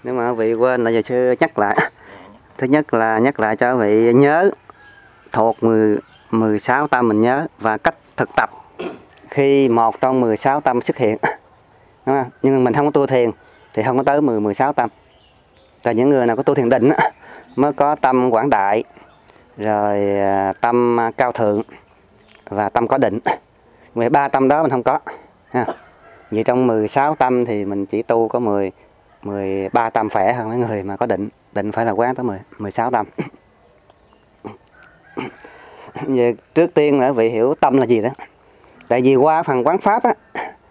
Nếu mà vị quên là giờ sư nhắc lại. Thứ nhất là nhắc lại cho vị nhớ thuộc 16 tâm mình nhớ và cách thực tập khi một trong 16 tâm xuất hiện. Đúng không? Nhưng mình không có tu thiền thì không có tới 16 tâm. Là những người nào có tu thiền định mới có tâm quảng đại, rồi tâm cao thượng và tâm có định. 13 tâm đó mình không có. Vậy trong 16 tâm thì mình chỉ tu có 13 tâm khỏe hơn mấy người mà có định. Định phải là quán tới 16 tâm. Về trước tiên là vị hiểu tâm là gì đó. Tại vì qua phần quán pháp á,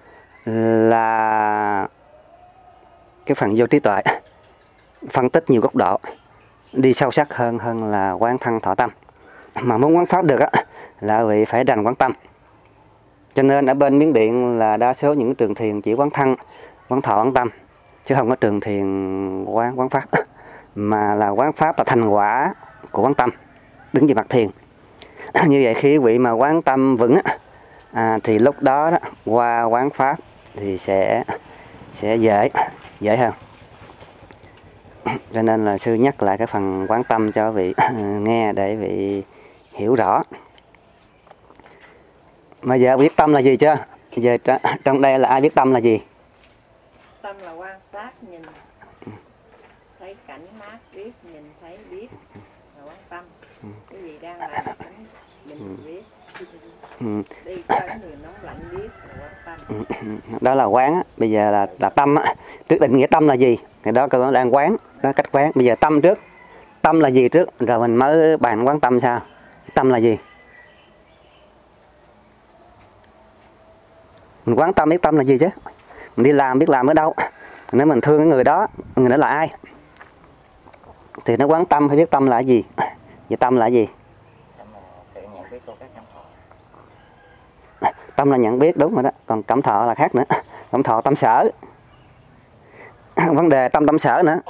là cái phần vô trí tuệ, phân tích nhiều góc độ, đi sâu sắc hơn là quán thân thọ tâm. Mà muốn quán pháp được á, là vị phải đành quán tâm. Cho nên ở bên Miến Điện là đa số những trường thiền chỉ quán thân, quán thọ, quán tâm, chứ không có trường thiền quán pháp. Mà là quán pháp là thành quả của quán tâm, đứng về mặt thiền. Như vậy khi vị mà quán tâm vững thì lúc đó, qua quán pháp thì sẽ dễ hơn. Cho nên là sư nhắc lại cái phần quán tâm cho vị nghe để vị hiểu rõ. Mà giờ biết tâm là gì chưa? Giờ trong đây là ai biết tâm là gì? Tâm là quan sát, nhìn thấy cảnh mát, biết, nhìn thấy biết là quán tâm. Cái gì đang làm mình biết. Đi tới người nóng lạnh biết là quán tâm. Đó là quán á. Bây giờ là tâm á. Trước định nghĩa tâm là gì? Thì đó câu đang quán, đó cách quán. Bây giờ tâm trước. Tâm là gì trước rồi mình mới bàn quán tâm sao? Tâm là gì? Mình quán tâm biết tâm là gì chứ? Mình đi làm biết làm ở đâu? Nếu mình thương cái người đó là ai? Thì nó quán tâm phải biết tâm là gì? Vậy tâm là gì? Tâm là nhận biết, đúng rồi đó. Còn cảm thọ là khác nữa. Cảm thọ tâm sở. Vấn đề tâm sở nữa.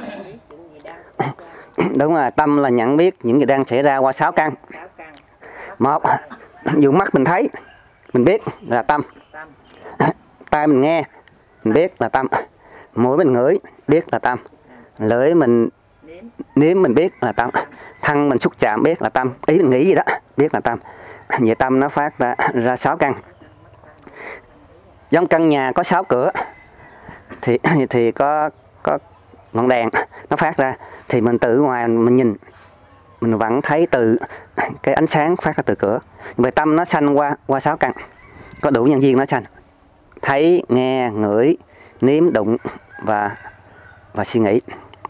Đúng rồi, tâm là nhận biết những gì đang xảy ra qua 6 căn. Một, dùng mắt mình thấy, mình biết là tâm. Tai mình nghe, mình biết là tâm. Mũi mình ngửi, biết là tâm. Lưỡi mình nếm, mình biết là tâm. Thân mình xúc chạm, biết là tâm. Ý mình nghĩ gì đó, biết là tâm. Vậy tâm nó phát ra 6 căn. Giống căn nhà có 6 cửa thì có ngọn đèn nó phát ra, thì mình từ ngoài mình nhìn, mình vẫn thấy từ cái ánh sáng phát ra từ cửa. Về tâm nó sanh qua 6 căn, có đủ nhân duyên nó sanh. Thấy, nghe, ngửi, nếm, đụng và suy nghĩ.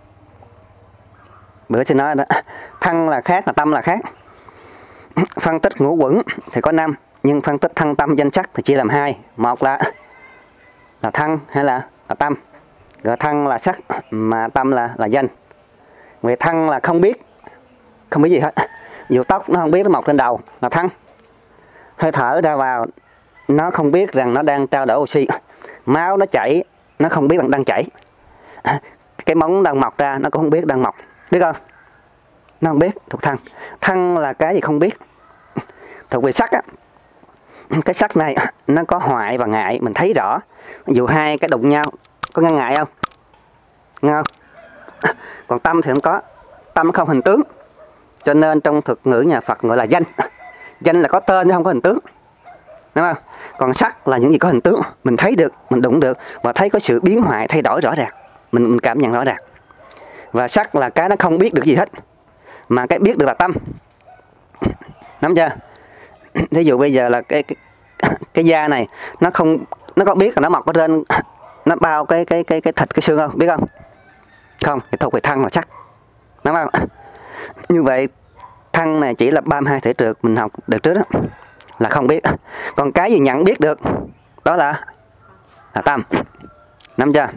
Bữa sẽ nói đó, thân là khác, là tâm là khác. Phân tích ngũ quẩn thì có 5, nhưng phân tích thân tâm danh sắc thì chia làm 2. Một là thân hay là tâm. Rồi thân là sắc mà tâm là danh. Về thân là không biết gì hết. Dù tóc nó không biết nó mọc trên đầu là thân. Hơi thở ra vào nó không biết rằng nó đang trao đổi oxy. Máu nó chảy nó không biết rằng đang chảy. Cái móng đang mọc ra nó cũng không biết đang mọc, biết không? Nó không biết, thuộc thân. Thân là cái gì không biết. Thuộc về sắc á, cái sắc này nó có hoại và ngại, mình thấy rõ. Dù hai cái đụng nhau có ngăn ngại không? Nghe không? Còn tâm thì không có. Tâm không hình tướng. Cho nên trong thuật ngữ nhà Phật gọi là danh. Danh là có tên chứ không có hình tướng, đúng không? Còn sắc là những gì có hình tướng, mình thấy được, mình đụng được và thấy có sự biến hoại thay đổi rõ ràng, mình cảm nhận rõ ràng. Và sắc là cái nó không biết được gì hết, mà cái biết được là tâm. Nắm chưa? Thí dụ bây giờ là cái da này nó có biết là nó mọc ở trên, nó bao cái thịt cái xương không, biết không? Không, thì thuộc về thân là sắc, đúng không? Như vậy thân này chỉ là 32 thể trượt mình học được trước đó, là không biết. Còn cái gì nhận biết được đó là tâm. Nắm chưa?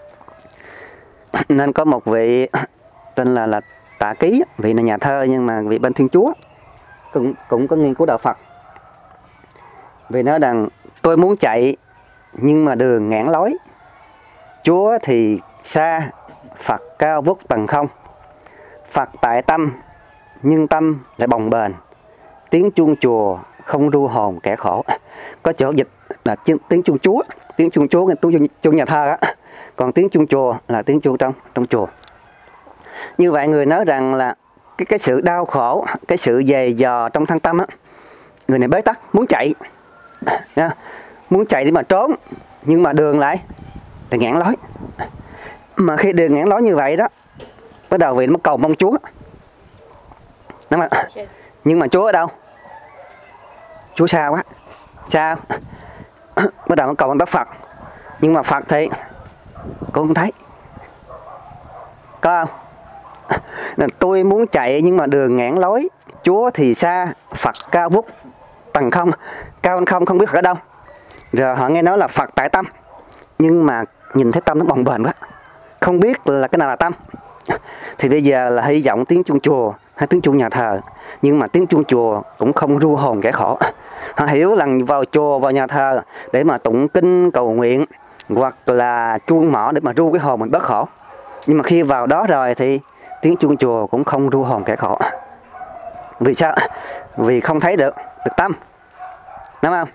Nên có một vị tên là Tạ Ký, vị là nhà thơ nhưng mà vị bên Thiên Chúa, cũng có nghiên cứu đạo Phật. Vì nói rằng tôi muốn chạy nhưng mà đường ngãn lối. Chúa thì xa, Phật cao vút tầng không. Phật tại tâm nhưng tâm lại bồng bềnh. Tiếng chuông chùa không ru hồn kẻ khổ. Có chỗ dịch là tiếng chuông Chúa, tiếng chuông Chúa, tiếng chuông nhà thơ á. Còn tiếng chuông chùa là tiếng chuông trong chùa. Như vậy người nói rằng là cái sự đau khổ, cái sự dày dò trong thân tâm á, người này bế tắc, muốn chạy, muốn chạy để mà trốn, nhưng mà đường lại là ngạn lối. Mà khi đường ngạn lối như vậy đó, bắt đầu vị nó cầu mong Chúa. Đúng không? Nhưng mà Chúa ở đâu? Chúa xa quá, xa. Bắt đầu nó cầu mong Bác Phật, nhưng mà Phật thì cô không thấy, có không? Tôi muốn chạy nhưng mà đường ngạn lối, Chúa thì xa, Phật cao vút tầng không, cao hơn không biết Phật ở đâu. Rồi họ nghe nói là Phật tại tâm, nhưng mà nhìn thấy tâm nó bồng bềnh quá, không biết là cái nào là tâm. Thì bây giờ là hy vọng tiếng chuông chùa hay tiếng chuông nhà thờ, nhưng mà tiếng chuông chùa cũng không ru hồn kẻ khổ. Họ hiểu là vào chùa, vào nhà thờ để mà tụng kinh cầu nguyện, hoặc là chuông mỏ để mà ru cái hồn mình bớt khổ. Nhưng mà khi vào đó rồi thì tiếng chuông chùa cũng không ru hồn kẻ khổ. Vì sao? Vì không thấy được tâm, đúng không?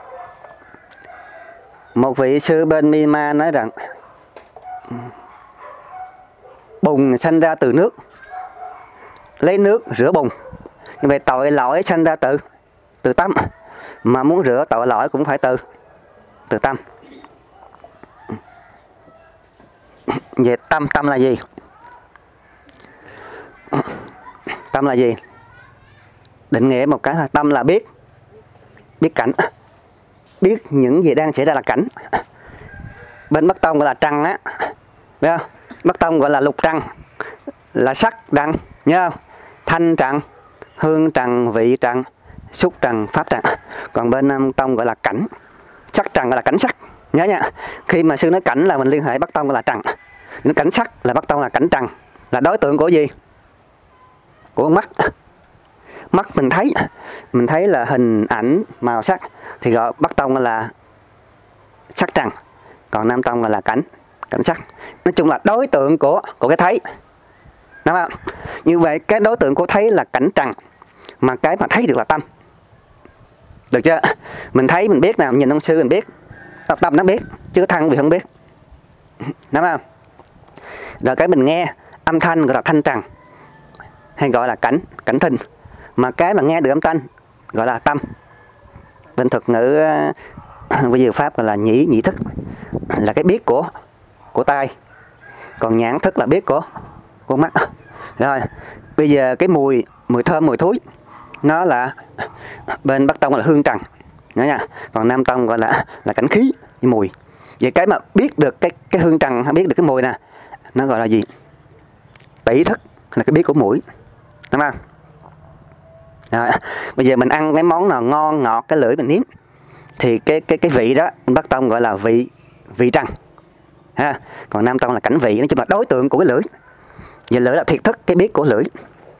Một vị sư bên Myanmar nói rằng bùn sanh ra từ nước, lấy nước rửa bùn. Nhưng vậy tội lỗi sanh ra từ tâm, mà muốn rửa tội lỗi cũng phải từ tâm. Vậy tâm là gì? Tâm là gì? Định nghĩa một cái là tâm là biết cảnh, biết những gì đang xảy ra là cảnh. Bên Bắc Tông gọi là trăng á, biết không? Bắc Tông gọi là lục trăng, là sắc trăng, nhớ không? Thanh trăng, hương trăng, vị trăng, xúc trăng, pháp trăng. Còn bên Nam Tông gọi là cảnh, sắc trăng gọi là cảnh sắc, nhớ nha. Khi mà sư nói cảnh là mình liên hệ Bắc Tông gọi là trăng, nói cảnh sắc là Bắc Tông là cảnh trăng, là đối tượng của gì? Của mắt. Mắt mình thấy là hình ảnh màu sắc thì gọi Bắc Tông là sắc trăng, còn Nam Tông là cảnh sắc. Nói chung là đối tượng của cái thấy, đúng không? Như vậy cái đối tượng của thấy là cảnh trăng, mà cái mà thấy được là tâm, được chưa? Mình thấy mình biết nào, nhìn ông sư mình biết, tâm nó biết, chứ thân vì không biết, đúng không? Rồi cái mình nghe âm thanh gọi là thanh trăng, hay gọi là cảnh thinh, mà cái mà nghe được âm thanh gọi là tâm. Bên thuật ngữ bây giờ Pháp gọi là nhĩ thức, là cái biết của tai, còn nhãn thức là biết của mắt. Rồi bây giờ cái mùi thơm, mùi thúi, nó là bên Bắc Tông là hương trần, nhớ nha. Còn Nam Tông gọi là cảnh khí, cái mùi. Vậy cái mà biết được cái hương trần, biết được cái mùi nè, nó gọi là gì? Tỷ thức, là cái biết của mũi, đúng không? Rồi, bây giờ mình ăn cái món nào ngon ngọt, cái lưỡi mình nếm thì cái vị đó Bắc Tông gọi là vị trăng ha. Còn Nam Tông là cảnh vị, nói chung là đối tượng của cái lưỡi. Vậy lưỡi là thiệt thức, cái biết của lưỡi.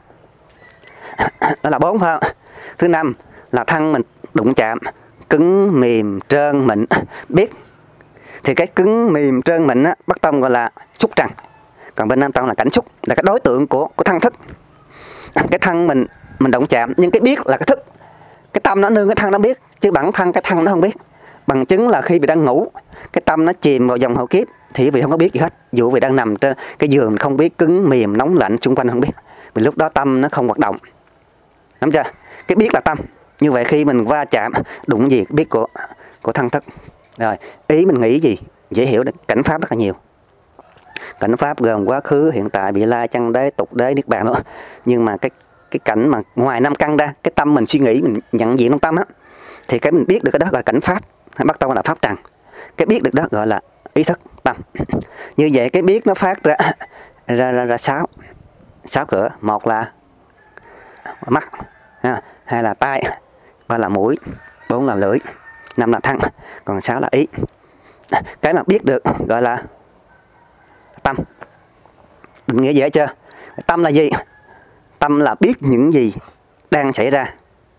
Đó là 4 phải không? Thứ 5 là thân mình đụng chạm, cứng mềm trơn mịn, biết. Thì cái cứng mềm trơn mịn á, Bắc Tông gọi là xúc trăng, còn bên Nam Tông là cảnh xúc, là cái đối tượng của thân thức. Cái thân mình động chạm, nhưng cái biết là cái thức, cái tâm nó nương cái thân nó biết, chứ bản thân cái thân nó không biết. Bằng chứng là khi vị đang ngủ, cái tâm nó chìm vào dòng hậu kiếp thì vị không có biết gì hết. Dù vị đang nằm trên cái giường không biết, cứng mềm nóng lạnh xung quanh không biết, vì lúc đó tâm nó không hoạt động, đúng chưa? Cái biết là tâm. Như vậy khi mình va chạm đụng gì, cái biết của thân thức. Rồi ý mình nghĩ gì dễ hiểu, cảnh pháp rất là nhiều. Cảnh pháp gồm quá khứ, hiện tại, vị lai, chân đế, tục đế, niết bàn nữa. Nhưng mà cái cảnh mà ngoài 5 căn ra, cái tâm mình suy nghĩ, mình nhận diện trong tâm á, thì cái mình biết được cái đó gọi là cảnh pháp, hay Bắc Tông là pháp trần. Cái biết được đó gọi là ý thức tâm. Như vậy cái biết nó phát ra 6 cửa. 1 là mắt, hai là tai, 3 là mũi, 4 là lưỡi, 5 là thân, còn 6 là ý. Cái mà biết được gọi là tâm. Định nghĩa dễ chưa? Tâm là gì? Tâm là biết những gì đang xảy ra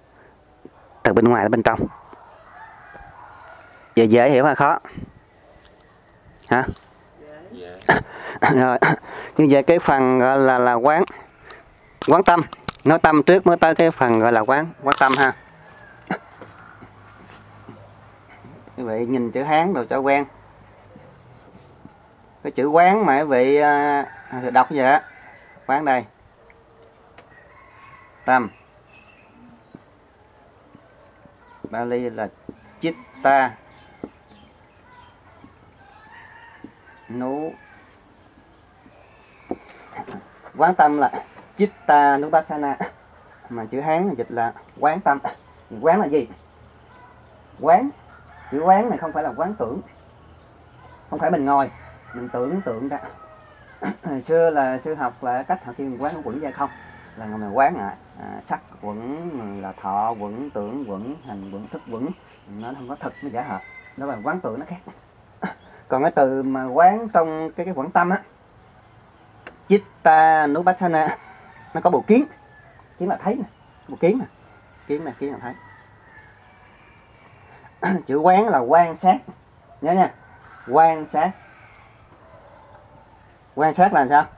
từ bên ngoài đến bên trong. Vậy dễ hiểu hay khó? Hả? Rồi, như vậy cái phần gọi là quán tâm. Nói tâm trước mới tới cái phần gọi là quán tâm ha. Như vậy nhìn chữ Hán rồi cho quen. cái chữ quán mà quý vị đọc vậy á, quán đây, tâm, Bali là chitta nú, quán tâm là chitta nupassana, mà chữ Hán dịch là quán tâm. Quán là gì? Quán, chữ quán này không phải là quán tưởng, không phải mình ngồi mình tưởng tượng ra. Hồi xưa là sư học là cách họ kêu mình quán quẩn ra không, là ngồi mình quán sắc quẩn, là thọ quẩn, tưởng quẩn, hành quẩn, thức quẩn, nó không có thực, nó giả hợp, đó là quán tưởng nó khác. Còn cái từ mà quán trong cái quẩn tâm á, chitta nupassana, nó có bộ kiến, kiến là thấy nè, bộ kiến nè, kiến là thấy. Chữ quán là quan sát, nhớ nha, quan sát. Quan sát là sao?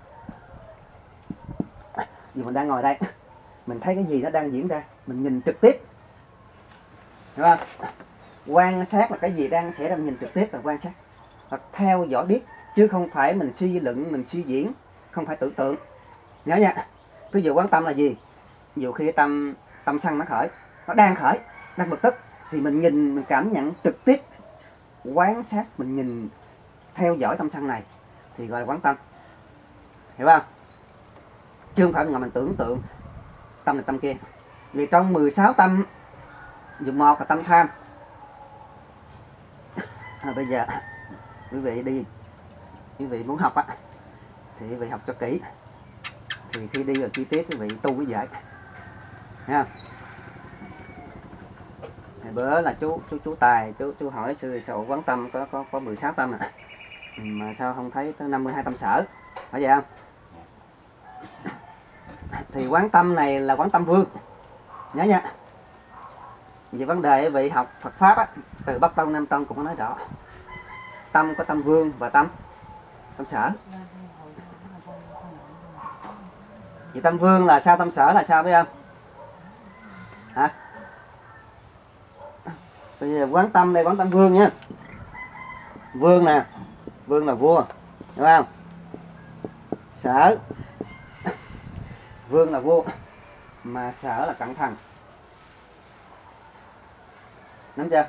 Vì mình đang ngồi đây, mình thấy cái gì nó đang diễn ra, mình nhìn trực tiếp, hiểu không? Quan sát là cái gì đang xảy ra, mình nhìn trực tiếp là quan sát, hoặc theo dõi biết, chứ không phải mình suy luận, mình suy diễn, không phải tưởng tượng, nhớ nha. Ví dụ quán tâm là gì? Ví dụ khi tâm sân nó khởi, nó đang khởi, đang bực tức, thì mình nhìn, mình cảm nhận trực tiếp, quan sát, mình nhìn theo dõi tâm sân này thì gọi là quán tâm, hiểu không? Chứ không phải mình tưởng tượng tâm này tâm kia. Vì trong 16 tâm, dùng một là tâm tham. Bây giờ quý vị đi, quý vị muốn học á, thì quý vị học cho kỹ, thì khi đi vào chi tiết quý vị tu mới dễ, thấy không? Hồi bữa là chú Tài, chú hỏi sư sao quán tâm có 16 tâm à, mà sao không thấy tới 52 tâm sở, phải vậy không? Thì quán tâm này là quán tâm vương, nhớ nha. Về vấn đề vị học Phật pháp á, từ Bắc Tông Nam Tông cũng có nói rõ, tâm có tâm vương và tâm sở. Thì tâm vương là sao, tâm sở là sao, biết không? Hả? Bây giờ quán tâm đây, quán tâm vương nha. Vương nè, vương là vua, đúng không? Sở, vương là vua, mà sở là cận thần, nắm chưa?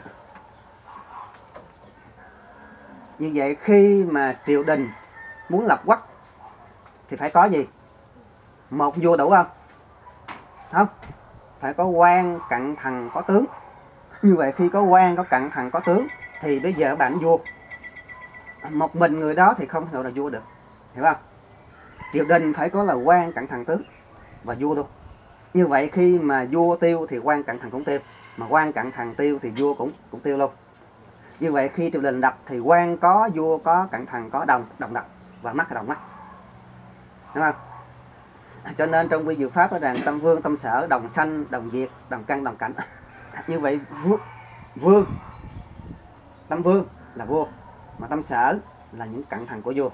Như vậy khi mà triều đình muốn lập quốc thì phải có gì? Một vua đủ không? Không, phải có quan, cận thần, có tướng. Như vậy khi có quan, có cận thần, có tướng thì bây giờ bạn vua. Một mình người đó thì không thể là vua được, hiểu không? Triều đình phải có là quan, cận thần, tướng và vua luôn. Như vậy khi mà vua tiêu thì quan, cận thần cũng tiêu, mà quan, cận thần tiêu thì vua cũng tiêu luôn. Như vậy khi triều đình lập thì quan có, vua có, cận thần có, đồng đập và mắt là đồng mắt, đúng không? Cho nên trong quy diệu pháp nói rằng tâm vương, tâm sở, đồng sanh, đồng diệt, đồng căn, đồng cảnh. Như vậy vương, tâm vương là vua, mà tâm sở là những cận thần của vua.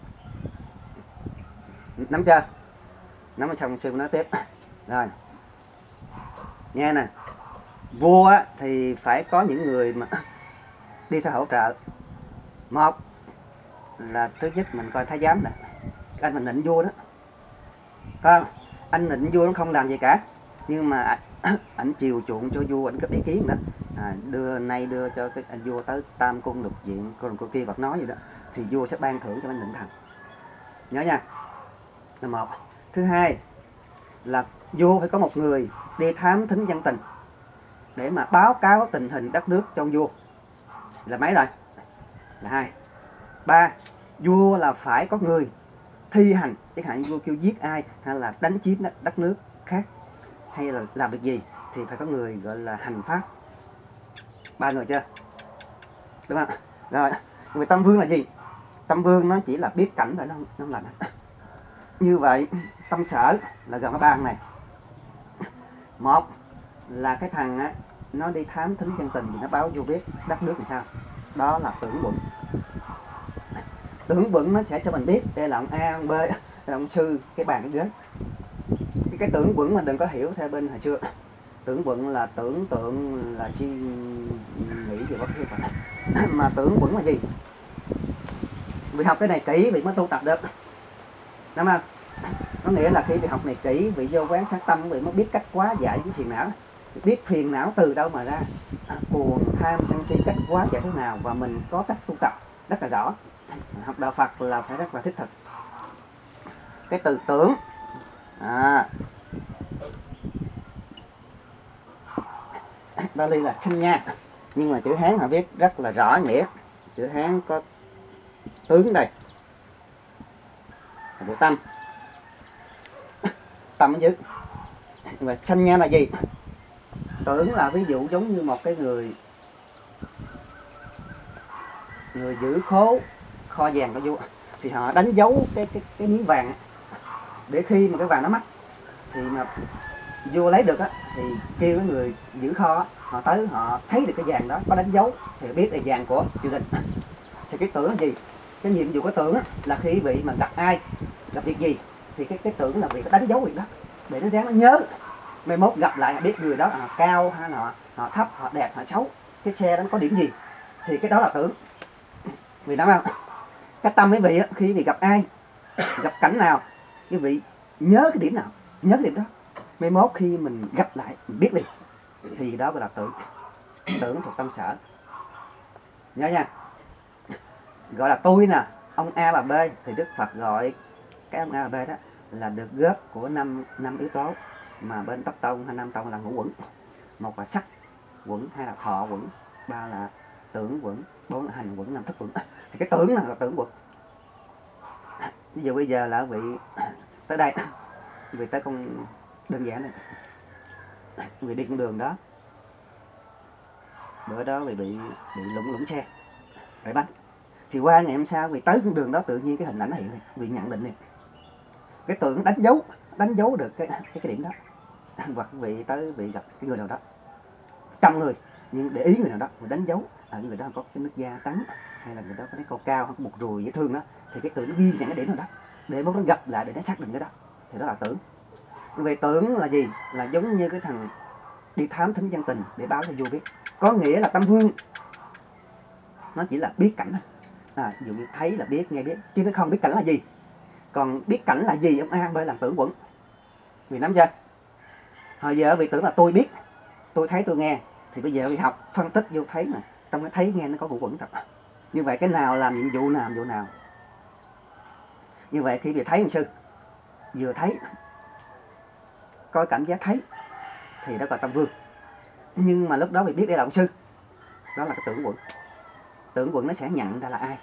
Nắm chưa? Nắm xong sư nói tiếp. Rồi, nghe nè, vua á, thì phải có những người mà đi theo hỗ trợ. Một là thứ nhất mình coi thái giám nè, anh mình nịnh vua đó, không? Anh nịnh vua nó không làm gì cả, nhưng mà ảnh chiều chuộng cho vua, ảnh có ý kiến đó, đưa cho cái anh vua tới tam cung lục diện, còn cô kia Phật nói gì đó, thì vua sẽ ban thưởng cho anh nịnh thần, nhớ nha, là một. Thứ hai là vua phải có một người đi thám thính dân tình để mà báo cáo tình hình đất nước cho vua, là mấy rồi? Là hai. Ba, vua là phải có người thi hành, chẳng hạn vua kêu giết ai hay là đánh chiếm đất nước khác hay là làm việc gì thì phải có người gọi là hành pháp. Ba người chưa? Đúng không? Rồi, người tâm vương là gì? Tâm vương nó chỉ là biết cảnh thôi, nó không làm. Như vậy tâm sở là gồm có ba này. Một là cái thằng á, nó đi thám thính dân tình thì nó báo vô biết đất nước làm sao, đó là tưởng bụng. Tưởng bụng nó sẽ cho mình biết đây là ông A, ông B, đây là ông sư, cái bàn cái ghế. Cái tưởng bụng mà đừng có hiểu theo bên hồi xưa. Tưởng bụng là tưởng tượng, là suy nghĩ về bất cứ mà tưởng bụng là gì? Vì học cái này kỹ vị mới tu tập được, đúng không? Có nghĩa là khi vị học này kỹ, vị vô quán sát tâm, vị mới biết cách hóa giải cái phiền não, biết phiền não từ đâu mà ra, buồn tham sân si cách hóa giải thế nào, và mình có cách tu tập rất là rõ. Học đạo Phật là phải rất là thiết thực. Cái từ tưởng Bali là sanh nha, nhưng mà chữ Hán họ viết rất là rõ nghĩa. Chữ Hán có tướng đây, là chữ tâm, tâm ở dưới. Và sanh nha là gì? Tưởng là ví dụ giống như một cái người giữ kho vàng của vua, thì họ đánh dấu cái miếng vàng để khi mà cái vàng nó mất thì mà vua lấy được á, thì kêu cái người giữ kho họ tới, họ thấy được cái vàng đó có đánh dấu thì biết là vàng của triều đình. Thì cái tưởng là gì? Cái nhiệm vụ của tưởng á, là khi vị mà gặp ai, gặp việc gì, thì cái tưởng là việc đánh dấu việc đó để nó ráng nó nhớ, mai mốt gặp lại họ biết người đó họ cao hay là họ thấp, họ đẹp họ xấu, cái xe đó có điểm gì, thì cái đó là tưởng. Vì đúng không? Cái tâm mấy vị á, khi vị gặp ai, gặp cảnh nào, quý vị nhớ cái điểm nào, nhớ cái điểm đó, mai mốt khi mình gặp lại mình biết liền, thì đó gọi là tưởng. Tưởng thuộc tâm sở, nhớ nha. Gọi là tôi nè, ông A và B, thì Đức Phật gọi cái ông A và B đó là được góp của năm yếu tố mà bên Tóc Tông hay Nam Tông là ngũ quẩn. Một là sắc quẩn, hai là thọ quẩn, ba là tưởng quẩn, bốn là hành quẩn, năm thức quẩn. Thì cái tưởng là tưởng quẩn. Ví dụ bây giờ là vị tới đây, vị tới con đơn giản này, vị đi con đường đó, bữa đó vị bị lũng xe, bị bắt. Thì qua ngày hôm sau vì tới con đường đó tự nhiên cái hình ảnh nó hiện này, vì nhận định này, cái tưởng đánh dấu được cái điểm đó. Hoặc vị tới vị gặp cái người nào đó, trăm người nhưng để ý người nào đó, mình đánh dấu người đó có cái nước da trắng, hay là người đó có cái cao cao, có một ruồi dễ thương đó, thì cái tưởng nó ghi nhận cái điểm nào đó để nó gặp lại để nó xác định cái đó, thì đó là tưởng. Về tưởng là gì? Là giống như cái thằng đi thám thính dân tình để báo cho vua biết. Có nghĩa là tâm vương nó chỉ là biết cảnh thôi. Ví dụ như thấy là biết, nghe biết, chứ nó không biết cảnh là gì. Còn biết cảnh là gì, ông A B làm tưởng quẩn. Vì nắm chưa? Hồi giờ vì tưởng là tôi biết, tôi thấy tôi nghe, thì bây giờ vì học phân tích vô thấy mà trong cái thấy nghe nó có ngũ quẩn tập. Như vậy cái nào làm nhiệm vụ nào, vụ nào. Như vậy khi vừa thấy ông sư, vừa thấy có cảm giác thấy, thì đó là tâm vương. Nhưng mà lúc đó vì biết đây là ông sư, đó là cái tưởng quẩn. Tưởng quẩn nó sẽ nhận ra là ai,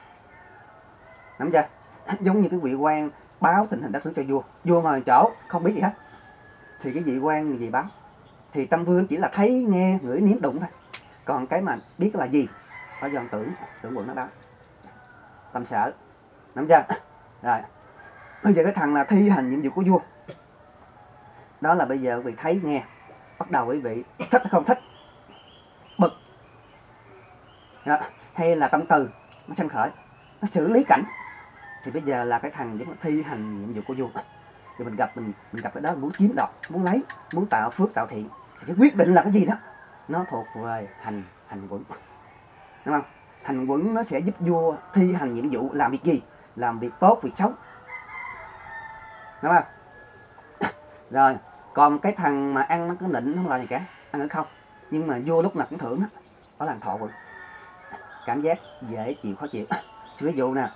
nắm chưa? Giống như cái vị quan báo tình hình đất nước cho vua, vua ngồi chỗ không biết gì hết, thì cái vị quan gì báo, thì tâm vương chỉ là thấy nghe ngửi nếm đụng thôi. Còn cái mà biết là gì có do tưởng quẩn nó báo. Tâm sở, nắm chưa? Rồi bây giờ cái thằng là thi hành nhiệm vụ của vua, đó là bây giờ vị thấy nghe, bắt đầu quý vị thích hay không thích, bực đó, hay là tâm từ nó sanh khởi, nó xử lý cảnh, thì bây giờ là cái thằng giống thi hành nhiệm vụ của vua. Thì mình gặp cái đó, muốn chiếm đoạt, muốn lấy, muốn tạo phước tạo thiện, thì cái quyết định là cái gì đó nó thuộc về hành quẩn, đúng không? Hành quẩn nó sẽ giúp vua thi hành nhiệm vụ, làm việc gì, làm việc tốt, việc xấu, đúng không? Rồi còn cái thằng mà ăn nó cứ nịnh, không làm gì cả, ăn ở không, nhưng mà vua lúc nào cũng thưởng đó là thọ quẩn, cảm giác dễ chịu khó chịu. Ví dụ nè,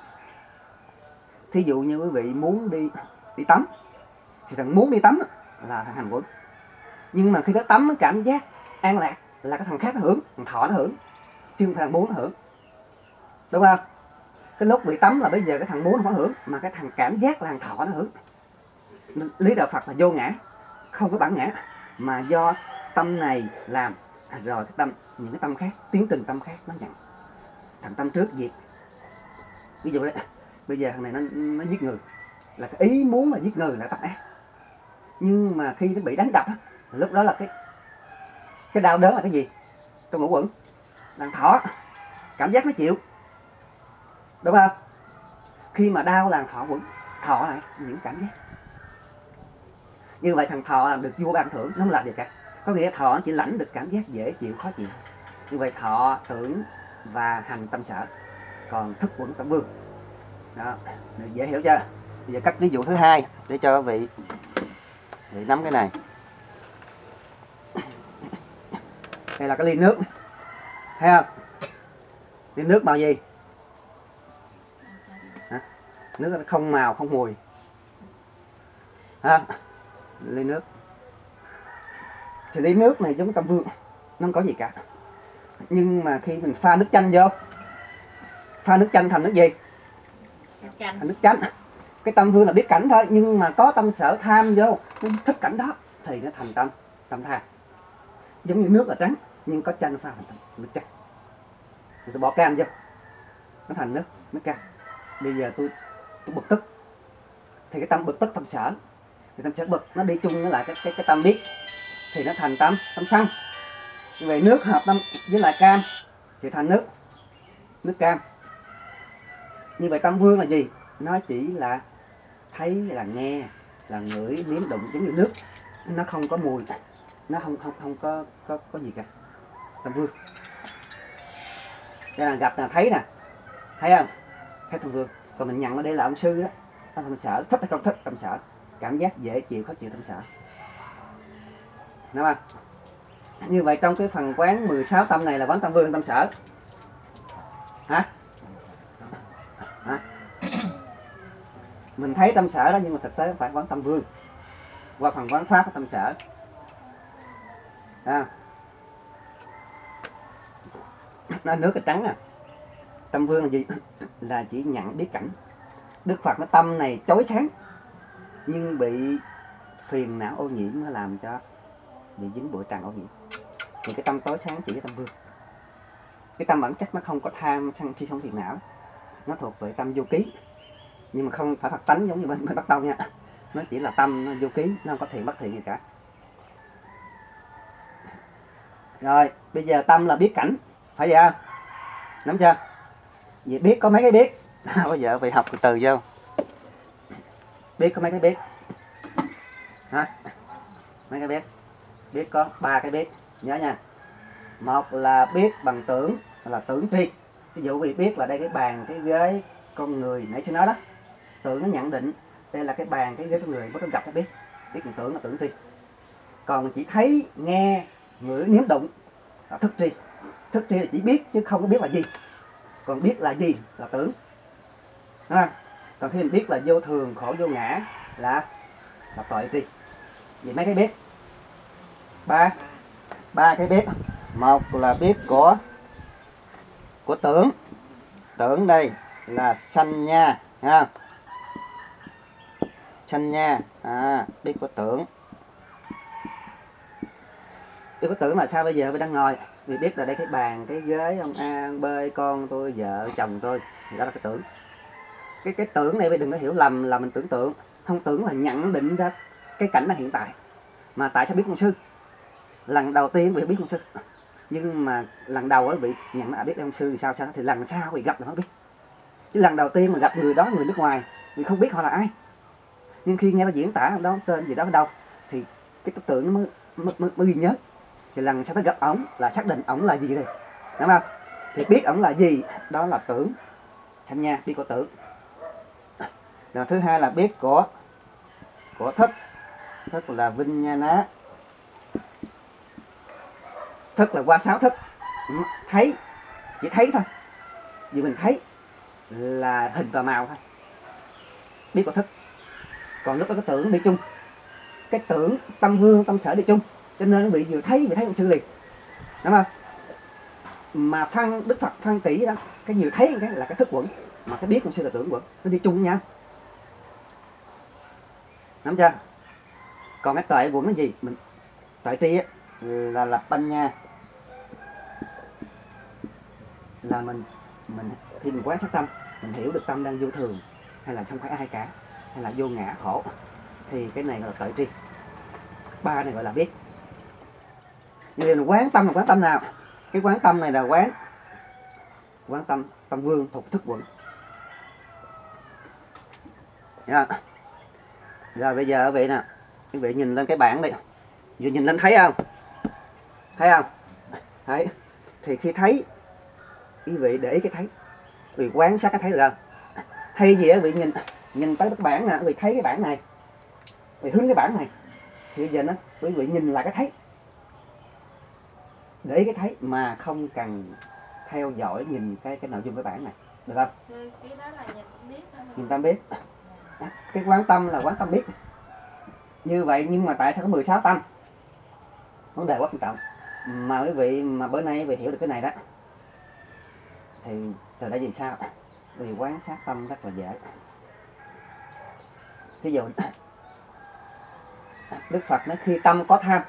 thí dụ như quý vị muốn đi tắm, thì thằng muốn đi tắm là thằng hành quẩn. Nhưng mà khi nó tắm nó cảm giác an lạc là cái thằng khác nó hưởng, thằng thọ nó hưởng, chứ không phải thằng muốn nó hưởng, đúng không? Cái lúc bị tắm là bây giờ cái thằng muốn nó không hưởng, mà cái thằng cảm giác là thằng thọ nó hưởng. Lý đạo Phật là vô ngã, không có bản ngã, mà do tâm này làm, rồi cái tâm, những cái tâm khác, tiến trình tâm khác nó nhận. Thằng tâm trước diệt. Ví dụ đấy, bây giờ thằng này nó giết người, là cái ý muốn là giết người là tâm ác. Nhưng mà khi nó bị đánh đập, lúc đó là cái đau đớn là cái gì? Trong ngũ quẩn, là thọ, cảm giác nó chịu, đúng không? Khi mà đau là thọ quẩn, thọ lại những cảm giác. Như vậy thằng thọ được vua ban thưởng, nó không làm gì cả. Có nghĩa thọ chỉ lãnh được cảm giác dễ chịu, khó chịu. Như vậy thọ, tưởng và hành tâm sở. Còn thức quẩn tâm vương. Đó, được dễ hiểu chưa? Bây giờ cắt ví dụ thứ hai để cho vị nắm cái này. Đây là cái ly nước, thấy không? Ly nước màu gì? Hả? Nước không màu không mùi, ha? Ly nước. Thì ly nước này giống Tam Vương, nó không có gì cả. Nhưng mà khi mình pha nước chanh vô, pha nước chanh thành nước gì? Thành nước chanh. Cái Tam Vương là biết cảnh thôi, nhưng mà có tâm sở tham vô, nó thích cảnh đó thì nó thành tâm tham. Giống như nước là trắng nhưng có chanh pha thành nước chanh. Tôi bỏ cam vô, nó thành nước cam. Bây giờ tôi bực tức, thì cái tâm bực tức tâm sở, thì tâm sở bực nó đi chung với lại cái tâm biết, thì nó thành tâm sân. Về nước hợp tâm với lại cam thì thành nước cam. Như vậy Tam Vương là gì? Nó chỉ là thấy, là nghe, là ngửi, nếm đụng, giống như nước, nó không có mùi, nó không có gì cả. Tam Vương. Đây là gặp là thấy nè, thấy không? Thấy Tam Vương. Còn mình nhận nó đây là ông sư đó, tâm sở, thích hay không thích tâm sở, cảm giác dễ chịu khó chịu tâm sở. Đúng không? Như vậy trong cái phần quán 16 tâm này là quán Tam Vương tâm sở. Hả? Mình thấy tâm sở đó, nhưng mà thực tế không phải quán Tam Vương. Qua phần quán pháp của tâm sở. Nó nước cái trắng à. Tam Vương là gì? Là chỉ nhận biết cảnh. Đức Phật nó tâm này chói sáng, nhưng bị phiền não ô nhiễm, nó làm cho bị dính bụi trần ô nhiễm. Thì cái tâm tối sáng chỉ cái Tam Vương. Cái tâm bản chất nó không có tham sân si không phiền não, nó thuộc về tâm vô ký, nhưng mà không phải Phật tánh giống như bên Bắc Tông nha. Nó chỉ là tâm nó vô ký, nó không có thiện bất thiện gì cả. Rồi bây giờ tâm là biết cảnh, phải vậy không? Nắm chưa? Vậy biết có mấy cái biết? Bây giờ phải học từ từ vô. Biết có mấy cái biết? Hả? Mấy cái biết? Biết có 3 cái biết, nhớ nha. Một là biết bằng tưởng, là tưởng tri. Ví dụ vì biết là đây cái bàn, cái ghế, con người, nãy xin nói đó. Tưởng nó nhận định đây là cái bàn, cái ghế, con người, mới gặp nó biết. Biết bằng tưởng là tưởng tri. Còn chỉ thấy, nghe, ngửi, nếm đụng là thức tri. Thức tri là chỉ biết chứ không có biết là gì. Còn biết là gì là tưởng. Còn khi mình biết là vô thường, khổ, vô ngã là tuệ tri. Vậy mấy cái biết? Ba cái biết. Một là biết của tưởng. Tưởng đây là sanh nha, ha. Sanh nha, biết của tưởng. Biết của tưởng là sao? Bây giờ tôi đang ngồi, vì biết là đây cái bàn, cái ghế, ông A, ông B, con tôi, vợ, chồng tôi, thì đó là cái tưởng. Cái tưởng này đừng có hiểu lầm là mình tưởng tượng. Không, tưởng là nhận định ra cái cảnh là hiện tại. Mà tại sao biết con sư? Lần đầu tiên bị biết con sư, nhưng mà lần đầu ấy bị nhận là biết ông sư thì sao thì lần sau bị gặp là nó biết. Chứ lần đầu tiên mà gặp người đó, người nước ngoài, mình không biết họ là ai. Nhưng khi nghe nó diễn tả đó tên gì đó ở đâu thì cái tưởng nó mới ghi nhớ. Thì lần sau tới gặp ổng là xác định ổng là gì đây, đúng không? Thì biết ổng là gì, đó là tưởng. Thanh nha, biết của tưởng. Rồi thứ hai là biết của thức. Thức là vinh nha ná. Thức là qua 6 thức. Thấy, chỉ thấy thôi. Vì mình thấy là hình và màu thôi. Biết của thức. Còn lúc đó cái tưởng đi chung. Cái tưởng, Tam Vương, tâm sở đi chung. Cho nên nó bị vừa thấy ông sư liền. Đúng không? Mà Đức Phật phân tỷ đó, cái vừa thấy cái là cái thức quẩn, mà cái biết ông sư là tưởng quẩn, nó đi chung với nhau. Nắm chưa? Còn cái tuệ quẩn là gì? Mình tuệ tri á là lập banh nha. Là mình khi mình quán sát tâm, mình hiểu được tâm đang vô thường, hay là không phải ai cả, hay là vô ngã khổ, thì cái này gọi là tuệ tri. 3 này gọi là biết. Nhưng mà quán tâm là quán tâm nào? Cái quán tâm này là quán tâm Tam Vương thuộc thức quẩn. Rồi bây giờ quý vị nè, quý vị nhìn lên cái bảng đi, vừa nhìn lên thấy không? Thấy không? Thấy. Thì khi thấy, quý vị để ý cái thấy, quý vị quan sát cái thấy được không? thay vì vị nhìn tới cái bảng nè, vị thấy cái bảng này, vị hướng cái bảng này, thì bây giờ nó quý vị nhìn lại cái thấy, để ý cái thấy mà không cần theo dõi nhìn cái nội dung cái bảng này, được không? Sư, cái đó là nhìn biết thôi. Nhìn tâm biết. Cái quán tâm là quán tâm biết. Như vậy nhưng mà tại sao có 16 tâm? Vấn đề quá quan trọng. Mà quý vị mà bữa nay quý vị hiểu được cái này đó, thì từ đây vì sao? Vì quan sát tâm rất là dễ. Ví dụ Đức Phật nói khi tâm có tham,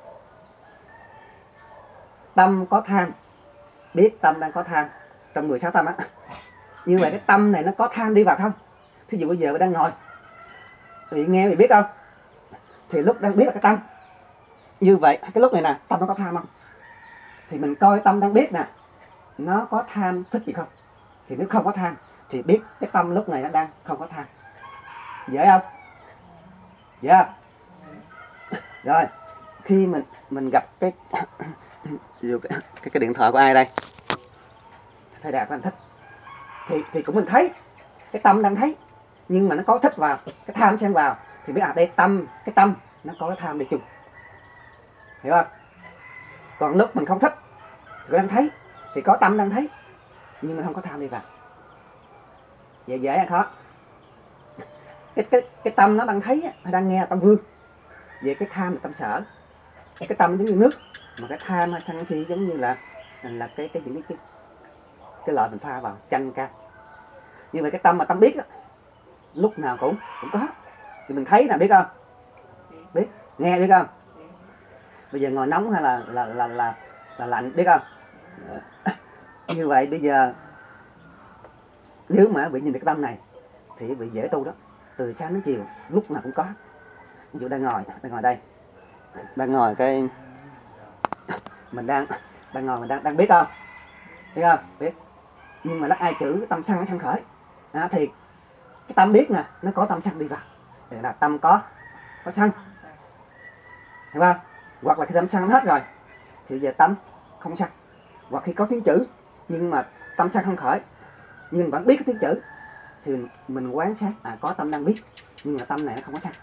tâm có tham, biết tâm đang có tham trong 16 tâm á, như vậy cái tâm này nó có tham đi vào không? Thí dụ bây giờ đang ngồi, bị nghe bị biết không? Thì lúc đang biết là cái tâm. Như vậy cái lúc này nè, tâm nó có tham không? Thì mình coi tâm đang biết nè, nó có tham thích gì không? Thì nếu không có tham thì biết cái tâm lúc này nó đang không có tham. Dễ không? Dễ không? Rồi khi mình gặp cái cái điện thoại của ai đây, thầy Đạt anh thích, thì cũng mình thấy cái tâm đang thấy, nhưng mà nó có thích vào, cái tham xen vào, thì biết đây cái tâm nó có cái tham đi chung, hiểu không? Còn lúc mình không thích thì đang thấy, thì có tâm đang thấy nhưng mà không có tham đi vào. Vậy dễ hay khó? Cái tâm nó đang thấy, đang nghe là tâm vương. Về cái tham là tâm sở. Cái tâm giống như nước, mà cái tham hay sân si giống như là những cái loại mình pha vào chanh cam. Như vậy cái tâm mà tâm biết đó, lúc nào cũng có. Thì mình thấy là biết không? Biết. Nghe biết không? Bây giờ ngồi nóng hay là lạnh biết không? Như vậy bây giờ nếu mà bị nhìn được cái tâm này thì bị dễ tu đó. Từ sáng đến chiều lúc nào cũng có. Ví dụ đang ngồi đây, đang ngồi cái mình đang ngồi mình đang biết không? Biết không? Biết. Nhưng mà nó ai chữ tâm sân nó sân khởi thì cái tâm biết nè, nó có tâm sân đi vào, để là tâm có sân, hiểu không? Hoặc là khi tâm sân hết rồi thì giờ tâm không sân. Hoặc khi có tiếng chữ nhưng mà tâm sân không khởi, nhưng vẫn biết cái tiếng chữ, thì mình quan sát có tâm đang biết nhưng mà tâm này nó không có sân.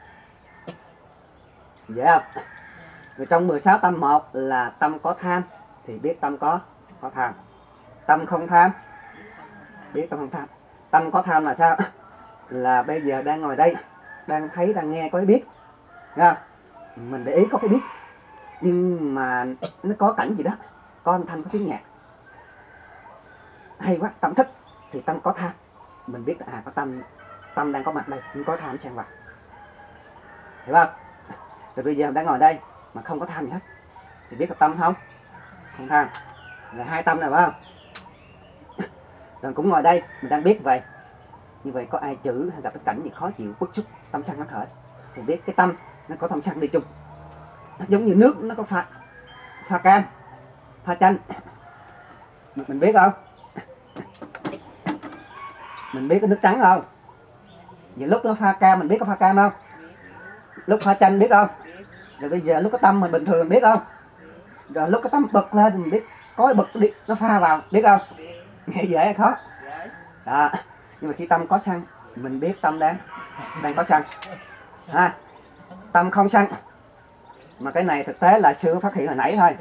Dễ không? Rồi trong 16 tâm, một là tâm có tham thì biết tâm có tham. Tâm không tham biết tâm không tham. Tâm có tham là sao? Là bây giờ đang ngồi đây, đang thấy, đang nghe có cái biết, nghe không? Mình để ý có cái biết, nhưng mà nó có cảnh gì đó, có âm thanh, có tiếng nhạc, hay quá, tâm thích thì tâm có tham. Mình biết là có tâm đang có mặt đây, nhưng có tham xen vào, hiểu không? Rồi bây giờ đang ngồi đây mà không có tham gì hết thì biết là tâm không tham. Rồi hai tâm này phải không? Rồi cũng ngồi đây mình đang biết vậy, như vậy có ai chữ hay gặp cái cảnh gì khó chịu, bức xúc, tâm sân nó khởi, thì biết cái tâm nó có tâm sân đi chung. Giống như nước nó có pha cam, pha chanh, mình biết không? Mình biết cái nước trắng không? Vậy lúc nó pha cam mình biết có pha cam không? Lúc pha chanh biết không? Rồi bây giờ lúc cái tâm mình bình thường mình biết không? Rồi lúc cái tâm bật lên mình biết có cái bật đi, nó pha vào biết không? Nghe dễ hay khó? Đó. Nhưng mà khi tâm có sân mình biết tâm đang có sân. Tâm không sân, mà cái này thực tế là sư phát hiện hồi nãy thôi.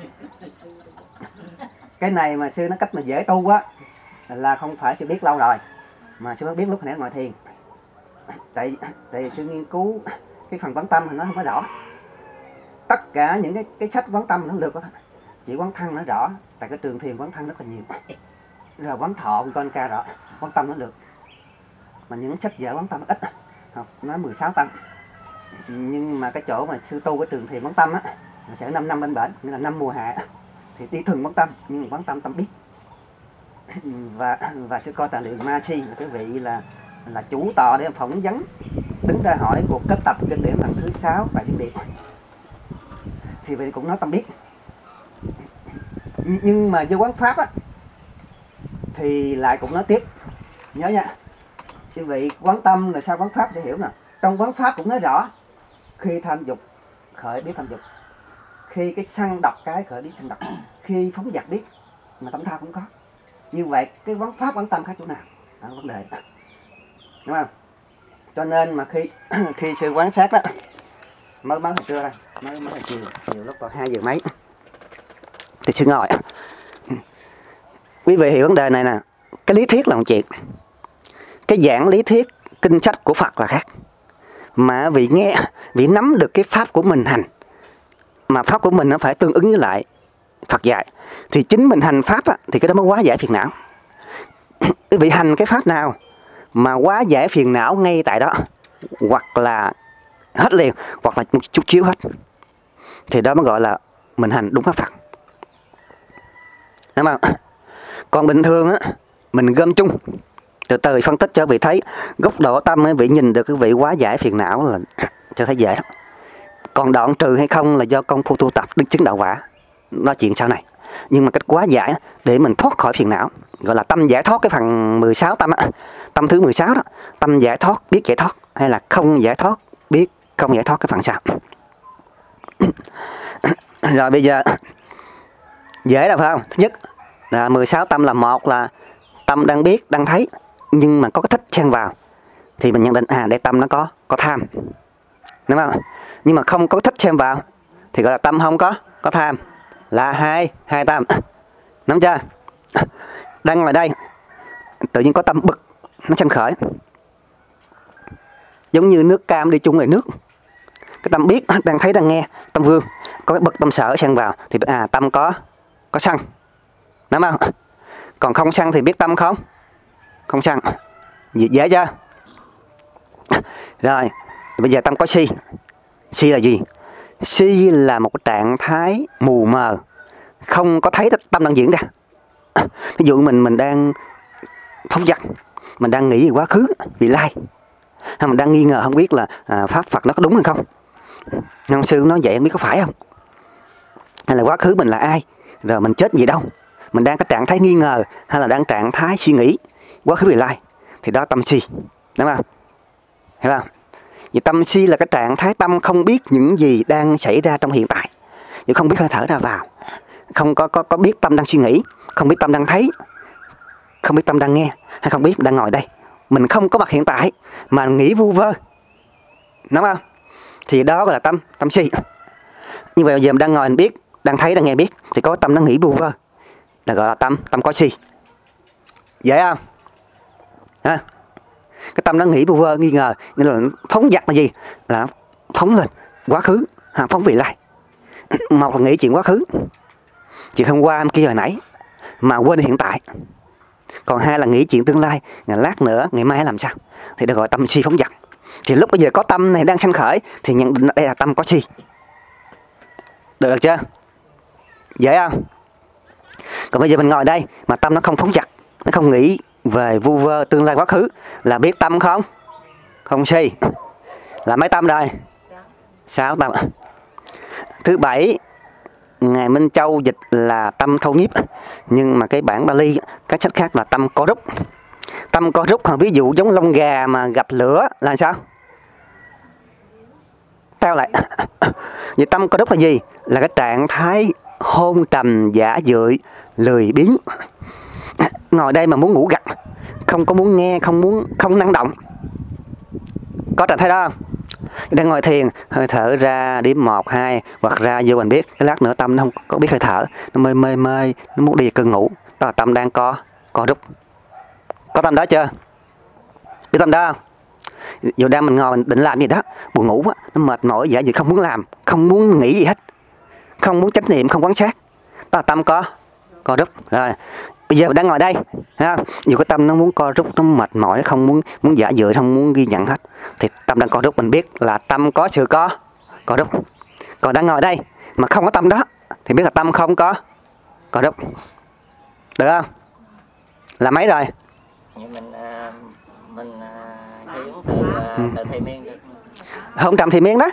Cái này mà sư nó cách mà dễ tu á là không phải sư biết lâu rồi, mà sư biết lúc nãy ngồi thiền. Tại sư nghiên cứu cái phần quán tâm thì nó không có rõ. Tất cả những cái sách quán tâm nó lược đó, chỉ quán thân nó rõ, tại cái trường thiền quán thân rất là nhiều. Rồi quán thọ con ca rõ, quán tâm nó được. Mà những sách vở quán tâm ít, nó 16 tâm. Nhưng mà cái chỗ mà sư tu cái trường thiền quán tâm á, sẽ 5 năm bên bển, nghĩa là 5 mùa hạ thì đi thường quán tâm, nhưng mà quán tâm tâm biết. Và sư coi tài liệu Ma Si, cái vị là chủ tọa để phỏng vấn, đứng ra hỏi cuộc kết tập kinh điển lần thứ 6 tại Điển Điện, thì vị cũng nói tâm biết. Nhưng mà vô quán pháp á thì lại cũng nói tiếp, nhớ nha quý vị, quán tâm là sao quán pháp sẽ hiểu nè. Trong quán pháp cũng nói rõ, khi tham dục khởi biết tham dục, khi cái sân độc cái khởi biết sân độc, khi phóng dật biết, mà tâm tha cũng có. Như vậy cái quán pháp quán tâm khác chỗ nào? Đó vấn đề. đúng không? Cho nên mà khi sư quan sát đó, mới hồi trưa đây, mới hồi chiều lúc vào 2 giờ mấy thì sư ngồi. Quý vị hiểu vấn đề này nè, cái lý thuyết là một chuyện, cái giảng lý thuyết kinh sách của Phật là khác. Mà vị nghe, vị nắm được cái pháp của mình hành, mà pháp của mình nó phải tương ứng với lại Phật dạy, thì chính mình hành pháp á, thì cái đó mới hóa giải phiền não. Quý vị hành cái pháp nào mà hóa giải phiền não ngay tại đó, hoặc là hết liền, hoặc là một chút xíu hết, thì đó mới gọi là mình hành đúng pháp Phật, đúng không? Còn bình thường á, mình gom chung từ từ phân tích cho vị thấy góc độ tâm ấy, vị nhìn được cái vị hóa giải phiền não là cho thấy dễ lắm. Còn đoạn trừ hay không là do công phu tu tập đức chứng đạo quả, nói chuyện sau này. Nhưng mà cách hóa giải để mình thoát khỏi phiền não gọi là tâm giải thoát, cái phần 16 tâm á, tâm thứ 16 đó, tâm giải thoát biết giải thoát, hay là không giải thoát biết không giải thoát, cái phần sau. Rồi bây giờ dễ là phải không? Thứ nhất là 16 tâm là một là tâm đang biết, đang thấy, nhưng mà có cái thích xen vào thì mình nhận định để tâm nó có tham, đúng không? Nhưng mà không có thích xen vào thì gọi là tâm không có tham, là hai tâm, nắm chưa? Đang ngồi đây tự nhiên có tâm bực nó sanh khởi, giống như nước cam đi chung người nước, cái tâm biết đang thấy đang nghe, tâm vương có cái bực tâm sợ xen vào thì tâm có sân, đúng không? Còn không sân thì biết tâm không sân, dễ chưa? Rồi bây giờ tâm có si. Si là gì? Si là một cái trạng thái mù mờ, không có thấy tâm đang diễn ra. Ví dụ mình đang phóng dật, mình đang nghĩ về quá khứ, vị lai, hay mình đang nghi ngờ không biết là pháp Phật nó có đúng hay không. Nhân sư nói vậy không biết có phải không, hay là quá khứ mình là ai, rồi mình chết gì đâu. Mình đang có trạng thái nghi ngờ hay là đang trạng thái suy nghĩ quá khứ vị lai, thì đó tâm si, đúng không? Hiểu không? Vì tâm si là cái trạng thái tâm không biết những gì đang xảy ra trong hiện tại, chứ không biết hơi thở ra vào, không có biết tâm đang suy nghĩ, không biết tâm đang thấy, không biết tâm đang nghe, hay không biết đang ngồi đây. Mình không có mặt hiện tại mà nghĩ vu vơ, đúng không? Thì đó gọi là tâm si. Như vậy giờ mình đang ngồi mình biết, đang thấy, đang nghe biết, thì có tâm nó nghĩ vu vơ là gọi là tâm có si. Dễ không? Cái tâm nó nghĩ vu vơ, nghi ngờ, nên là phóng dật là gì? Là nó phóng lên quá khứ, phóng vị lai. Một là nghĩ chuyện quá khứ, chuyện hôm qua hôm kia hồi nãy mà quên hiện tại. Còn hai là nghĩ chuyện tương lai, lát nữa ngày mai làm sao, thì được gọi tâm si phóng dật. Thì lúc bây giờ có tâm này đang sanh khởi thì nhận định đây là tâm có si. Được chưa? Dễ không? Còn bây giờ mình ngồi đây mà tâm nó không phóng dật, nó không nghĩ về vu vơ tương lai quá khứ, là biết tâm không si. Là mấy tâm rồi? 6 tâm. Thứ 7 Ngài Minh Châu dịch là tâm thâu nhiếp, nhưng mà cái bản Bali, các sách khác là tâm có rút. Tâm có rút, ví dụ giống lông gà mà gặp lửa là sao? Teo lại. Vậy tâm có rút là gì? Là cái trạng thái hôn trầm, dã dợi, lười biếng. Ngồi đây mà muốn ngủ gật, không có muốn nghe, không năng động. Có trạng thái đó không? Đang ngồi thiền, hơi thở ra đếm 1, 2 hoặc ra vô mình biết, cái lát nữa tâm nó không có biết hơi thở, nó mê, nó muốn đi cơn ngủ. Đó là tâm đang có rút. Có tâm đó chưa? Biết tâm đó không? Dù đang mình ngồi mình định làm gì đó, buồn ngủ á, nó mệt mỏi vậy, không muốn làm, không muốn nghĩ gì hết, không muốn chánh niệm, không quán sát. Đó là tâm có rút. Rồi bây giờ mình đang ngồi đây, dù cái tâm nó muốn co rút, nó mệt mỏi, nó không muốn giả dựa, không muốn ghi nhận hết, thì tâm đang co rút, mình biết là tâm có sự co rút. Còn đang ngồi đây mà không có tâm đó thì biết là tâm không có rút. Được không? Là mấy rồi? Mình hiểu từ thầy Miên được. Hôn trầm thì miên đó.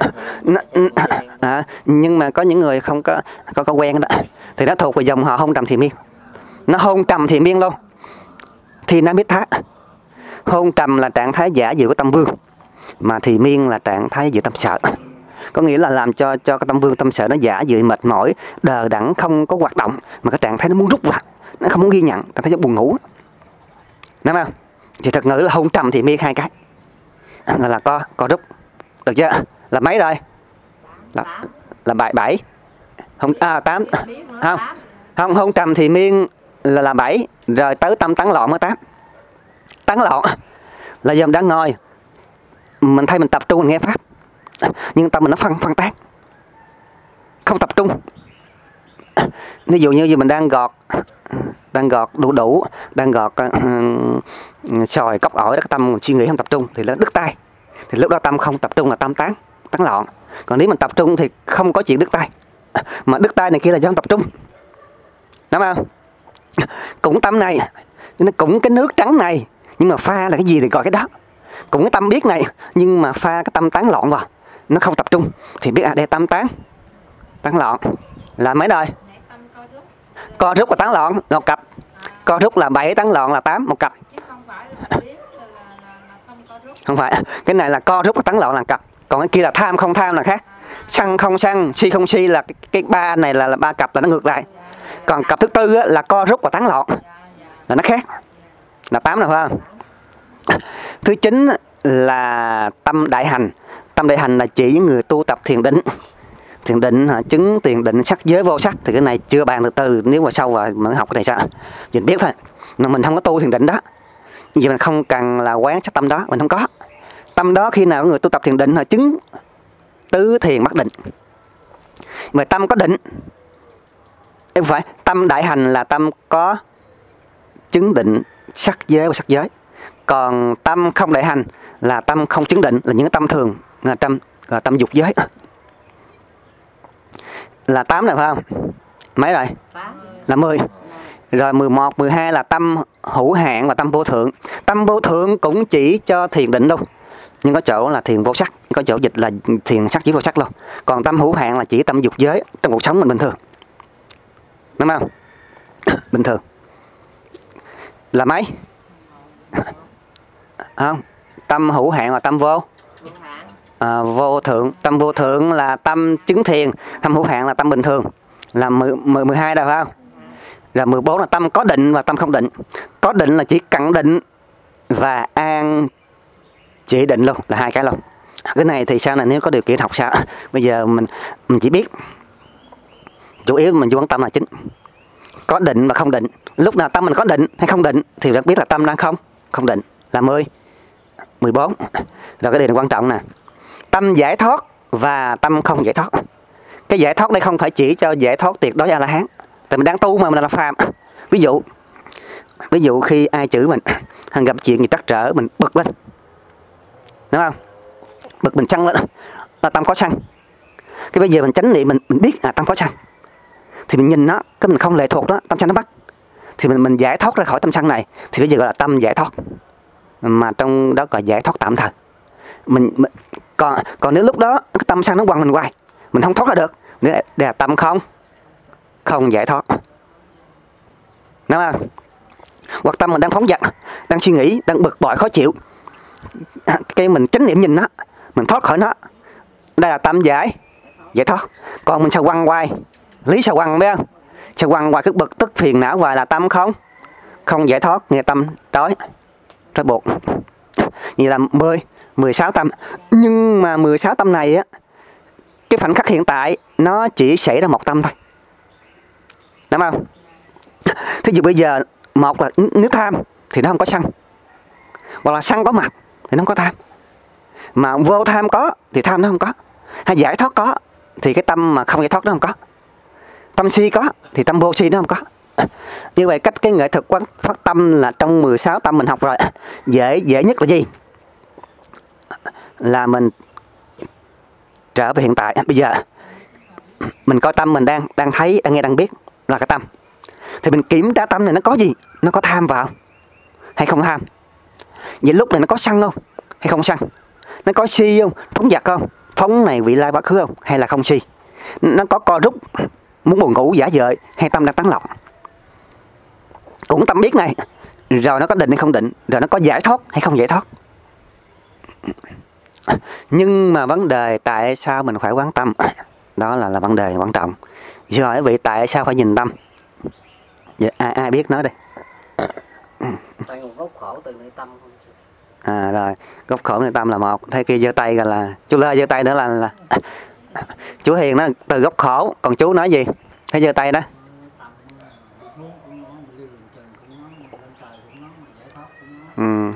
Nhưng mà có những người không có quen đó, thì nó thuộc về dòng họ hôn trầm thì miên. Nó hôn trầm thì miên luôn, thì nó biết thá. Hôn trầm là trạng thái giả dự của tâm vương, mà thì miên là trạng thái dự tâm sợ. Có nghĩa là làm cho cái tâm vương tâm sợ nó giả dự mệt mỏi, đờ đẫn, không có hoạt động, mà cái trạng thái nó muốn rút ra, nó không muốn ghi nhận, trạng thái buồn ngủ. Đúng không? Thì thuật ngữ là hôn trầm thì miên hai cái là co rút, được chưa? Là mấy rồi? Là 7. Không 8. Không, hôn trầm thì miên là 7, rồi tới tâm tán loạn mới 8. Tán loạn là giờ mình đang ngồi, mình thấy mình tập trung mình nghe pháp, nhưng tâm mình nó phân tán, không tập trung. Ví dụ như mình đang gọt đủ, đang gọt sòi cốc ổi, cái tâm suy nghĩ không tập trung thì nó đứt tay, thì lúc đó tâm không tập trung là tâm tán loạn. Còn nếu mình tập trung thì không có chuyện đứt tay, mà đứt tay này kia là do không tập trung, đúng không? Cũng tâm này, nó cũng cái nước trắng này, nhưng mà pha là cái gì thì gọi cái đó. Cũng cái tâm biết này, nhưng mà pha cái tâm tán loạn vào, nó không tập trung thì biết đây tâm tán loạn là mấy đời? Co rút và tán loạn một cặp. Co rút là 7, tán loạn là 8, một cặp. Không phải, cái này là co rút và tán loạn là cặp. Còn cái kia là tham không tham là khác. Sân không sân, si không si là cái ba này là 3 cặp là nó ngược lại. Còn cặp thứ tư là co rút và tán loạn là nó khác, là 8 rồi phải không? Thứ 9 là tâm đại hành. Tâm đại hành là chỉ những người tu tập thiền định. Thiền định chứng tiền định sắc giới vô sắc, thì cái này chưa bàn được từ, nếu mà sau rồi mình học cái này sao mình biết thôi. Mà mình không có tu thiền định đó, vì mình không cần là quán sắc tâm đó, mình không có. Tâm đó khi nào người tu tập thiền định họ chứng tứ thiền bất định. Mà tâm có định, không phải tâm đại hành là tâm có chứng định sắc giới và sắc giới. Còn tâm không đại hành là tâm không chứng định, là những cái tâm thường, là tâm dục giới. Là 8 rồi phải không? Mấy rồi? Là 10. Rồi 11, 12 là tâm hữu hạn và tâm vô thượng. Tâm vô thượng cũng chỉ cho thiền định luôn, nhưng có chỗ là thiền vô sắc, có chỗ dịch là thiền sắc chỉ vô sắc luôn. Còn tâm hữu hạn là chỉ tâm dục giới trong cuộc sống mình bình thường, đúng không? Bình thường là mấy? Không, tâm hữu hạn và tâm vô vô thượng. Tâm vô thượng là tâm chứng thiền, tâm hữu hạn là tâm bình thường, là 12 đâu phải không? Rồi 14 là tâm có định và tâm không định. Có định là chỉ cận định và an chỉ định luôn, là 2 cái luôn. Cái này thì sau này nếu có điều kiện học sao, bây giờ mình chỉ biết chủ yếu mình quan tâm là chính, có định và không định. Lúc nào tâm mình có định hay không định thì rất biết là tâm đang không định, là 14. Rồi cái điều này quan trọng nè, tâm giải thoát và tâm không giải thoát. Cái giải thoát đây không phải chỉ cho giải thoát tuyệt đối A-la-hán, tại mình đang tu mà mình là phàm. Ví dụ khi ai chửi mình, hay gặp chuyện gì trắc trở, mình bực lên, đúng không? Bực mình sân lên là tâm có sân. Cái bây giờ mình chánh niệm, mình biết tâm có sân, thì mình nhìn nó, cái mình không lệ thuộc đó, tâm sân nó bắt, thì mình giải thoát ra khỏi tâm sân này, thì bây giờ gọi là tâm giải thoát, mà trong đó gọi giải thoát tạm thời. Còn nếu lúc đó cái tâm sân nó quăng mình hoài, mình không thoát ra được, nếu đây là tâm không giải thoát, đúng không? Hoặc tâm mình đang phóng dật, đang suy nghĩ, đang bực bội khó chịu, cái mình chánh niệm nhìn nó, mình thoát khỏi nó, đây là tâm giải thoát. Còn mình sao quăng hoài, lý sao quăng biết không? Sao quăng hoài cứ bực tức phiền não hoài là tâm không giải thoát, nghe tâm trói buộc. Như là 16 tâm, nhưng mà 16 tâm này á, cái khoảnh khắc hiện tại nó chỉ xảy ra một tâm thôi, đúng không? Thí dụ bây giờ một là nếu tham thì nó không có sân, hoặc là sân có mặt thì nó không có tham. Mà vô tham có thì tham nó không có, hay giải thoát có thì cái tâm mà không giải thoát nó không có. Tâm si có thì tâm vô si nó không có. Như vậy cách cái nghệ thuật phát tâm là trong 16 tâm mình học rồi. Dễ nhất là gì? Là mình trở về hiện tại. Bây giờ mình coi tâm mình đang thấy, đang nghe, đang biết là cái tâm, thì mình kiểm tra tâm này nó có gì, nó có tham vào hay không tham. Vậy lúc này nó có sân không hay không sân, nó có si không, phóng dật không, phóng này vị lai quá khứ không, hay là không si. Nó có co rút, muốn buồn ngủ giả dợi, hay tâm đang tán loạn. Cũng tâm biết này, rồi nó có định hay không định, rồi nó có giải thoát hay không giải thoát. Nhưng mà vấn đề tại sao mình phải quán tâm, đó là vấn đề quan trọng. Rồi vị tại sao phải nhìn tâm? Vậy ai biết nói đây? Tại nguồn gốc khổ từ nơi tâm không. À rồi, gốc khổ nơi tâm là một. Thế kia giơ tay gọi là chú Lê giơ tay nữa là chú Hiền nó từ gốc khổ, còn chú nói gì? Thấy giơ tay đó. Ừ.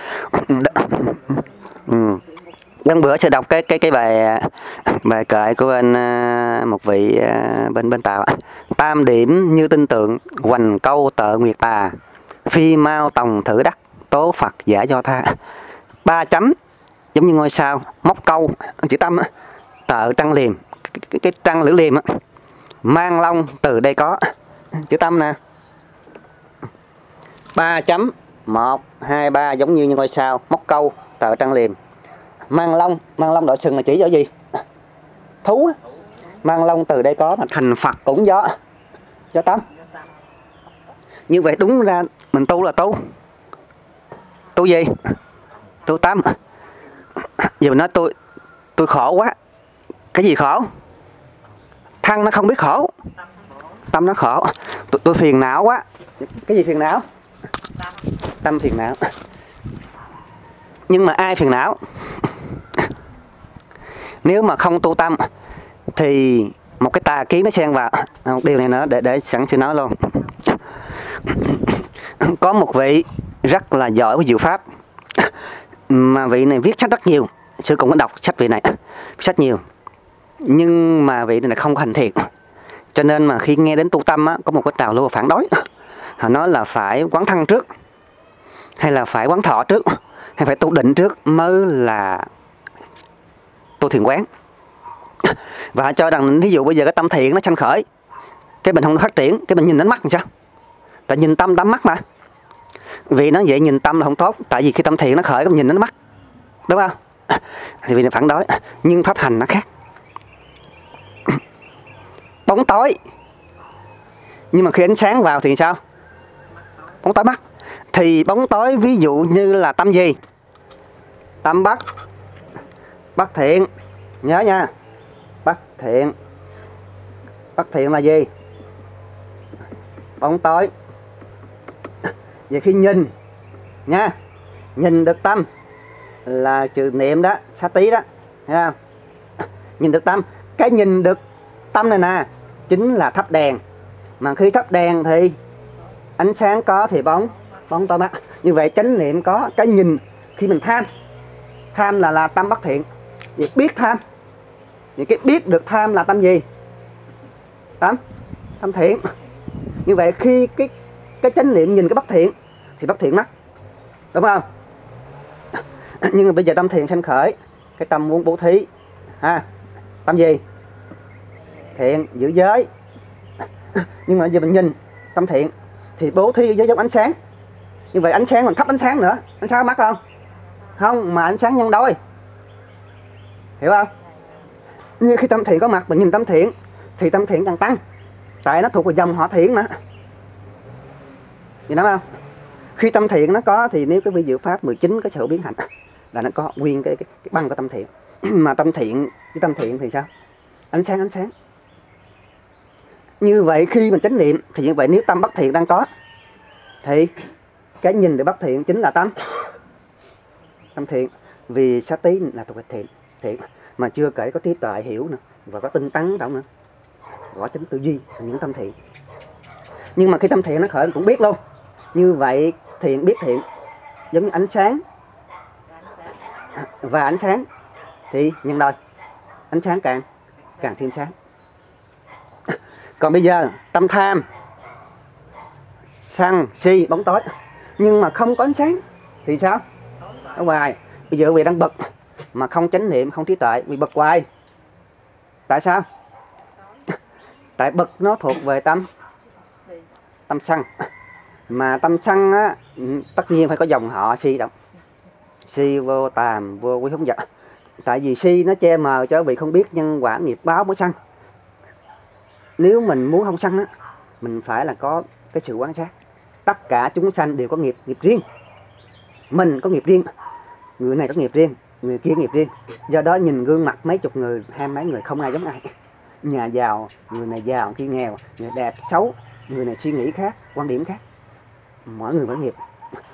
Ừ. Lần bữa sẽ đọc cái bài kệ của bên một vị bên Tàu. Tam điểm như tinh tượng, hoành câu tợ nguyệt tà, phi mau tòng thử đắc, tố Phật giả do tha. 3 chấm giống như ngôi sao, móc câu chữ tâm á, tợ trăng liềm, cái trăng lưỡi liềm á, mang long từ đây có chữ tâm nè. 3 chấm 1, 2, 3 giống như ngôi sao, móc câu tợ trăng liềm. Mang long đội sừng là chỉ cho gì? Thú á. Mang long từ đây có, mà thành Phật cũng do tâm. Như vậy đúng ra mình tu là tu gì? Tu tâm. Giờ mình nói tôi khổ quá. Cái gì khổ? Thân nó không biết khổ, tâm nó khổ. Tôi phiền não quá. Cái gì phiền não? Tâm phiền não. Nhưng mà ai phiền não? Nếu mà không tu tâm thì một cái tà kiến nó xen vào. Một điều này nữa để sẵn sẽ nói luôn. Có một vị rất là giỏi với diệu pháp, mà vị này viết sách rất nhiều. Sư cũng có đọc sách vị này, sách nhiều. Nhưng mà vị này không có hành thiện. Cho nên mà khi nghe đến tu tâm á, có một cái trào lưu phản đối. Họ nói là phải quán thân trước, hay là phải quán thọ trước, hay phải tu định trước mới là tu thiền quán. Và họ cho rằng ví dụ bây giờ cái tâm thiện nó sanh khởi, cái mình không phát triển, cái mình nhìn đến mắt làm sao? Tại nhìn tâm đắm mắt mà. Vì nó vậy nhìn tâm là không tốt. Tại vì khi tâm thiện nó khởi, mình nhìn đến mắt, đúng không? Thì vì nó phản đối. Nhưng pháp hành nó khác. Bóng tối, nhưng mà khi ánh sáng vào thì sao? Bóng tối mắt. Thì bóng tối ví dụ như là tâm gì? Tâm bất thiện. Nhớ nha. Bất thiện. Bất thiện là gì? Bóng tối. Vậy khi nhìn nha, nhìn được tâm là trừ niệm đó, sa tí đó, thấy không? Nhìn được tâm. Cái nhìn được tâm này nè chính là thắp đèn. Mà khi thắp đèn thì ánh sáng có thì bóng tối mắt. Như vậy chánh niệm có. Cái nhìn khi mình tham là tâm bất thiện. Vậy biết tham, vậy cái biết được tham là tâm gì? Tâm thiện. Như vậy khi cái chánh niệm nhìn cái bất thiện thì bất thiện mắt, đúng không? Nhưng mà bây giờ tâm thiện sanh khởi, cái tâm muốn bố thí ha, tâm gì? Thiện, giữ giới. Nhưng mà giờ mình nhìn tâm thiện thì bố thí giới giống ánh sáng. Như vậy ánh sáng mình thắp ánh sáng nữa, ánh sáng mắt không? Không, mà ánh sáng nhân đôi, hiểu không? Như khi tâm thiện có mặt, mình nhìn tâm thiện thì tâm thiện càng tăng, tại nó thuộc vào dòng họ thiện mà. Nhìn thấy không? Khi tâm thiện nó có thì nếu cái vi diệu pháp 19 cái sự biến hành là nó có nguyên cái băng của tâm thiện. Mà tâm thiện với tâm thiện thì sao? Ánh sáng. Như vậy khi mình chánh niệm thì như vậy nếu tâm bất thiện đang có thì cái nhìn được bất thiện chính là tâm thiện. Vì sát tí là thuộc về thiện mà chưa kể có trí tuệ hiểu nữa, và có tinh tấn động nữa, gọi tính tư duy là những tâm thiện. Nhưng mà khi tâm thiện nó khởi mình cũng biết luôn. Như vậy thiện biết thiện giống như ánh sáng, và ánh sáng thì nhân đôi, ánh sáng càng thêm sáng. Còn bây giờ tâm tham, sân, si, bóng tối, nhưng mà không có ánh sáng thì sao? Ở ngoài. Bây giờ vì đang bực mà không chánh niệm, không trí tuệ, vì bực hoài. Tại sao? Tại bực nó thuộc về tâm sân. Mà tâm sân á, tất nhiên phải có dòng họ si động. Si vô tàm, vô quý không vật. Tại vì si nó che mờ cho vị không biết nhân quả nghiệp báo mới sân. Nếu mình muốn không sân á, mình phải là có cái sự quan sát. Tất cả chúng sanh đều có nghiệp riêng. Mình có nghiệp riêng, người này có nghiệp riêng, người kia nghiệp riêng. Do đó nhìn gương mặt mấy chục người, 20 mấy người không ai giống ai. Nhà giàu, người này giàu, kia nghèo, người đẹp, xấu, người này suy nghĩ khác, quan điểm khác. Mỗi người mỗi nghiệp.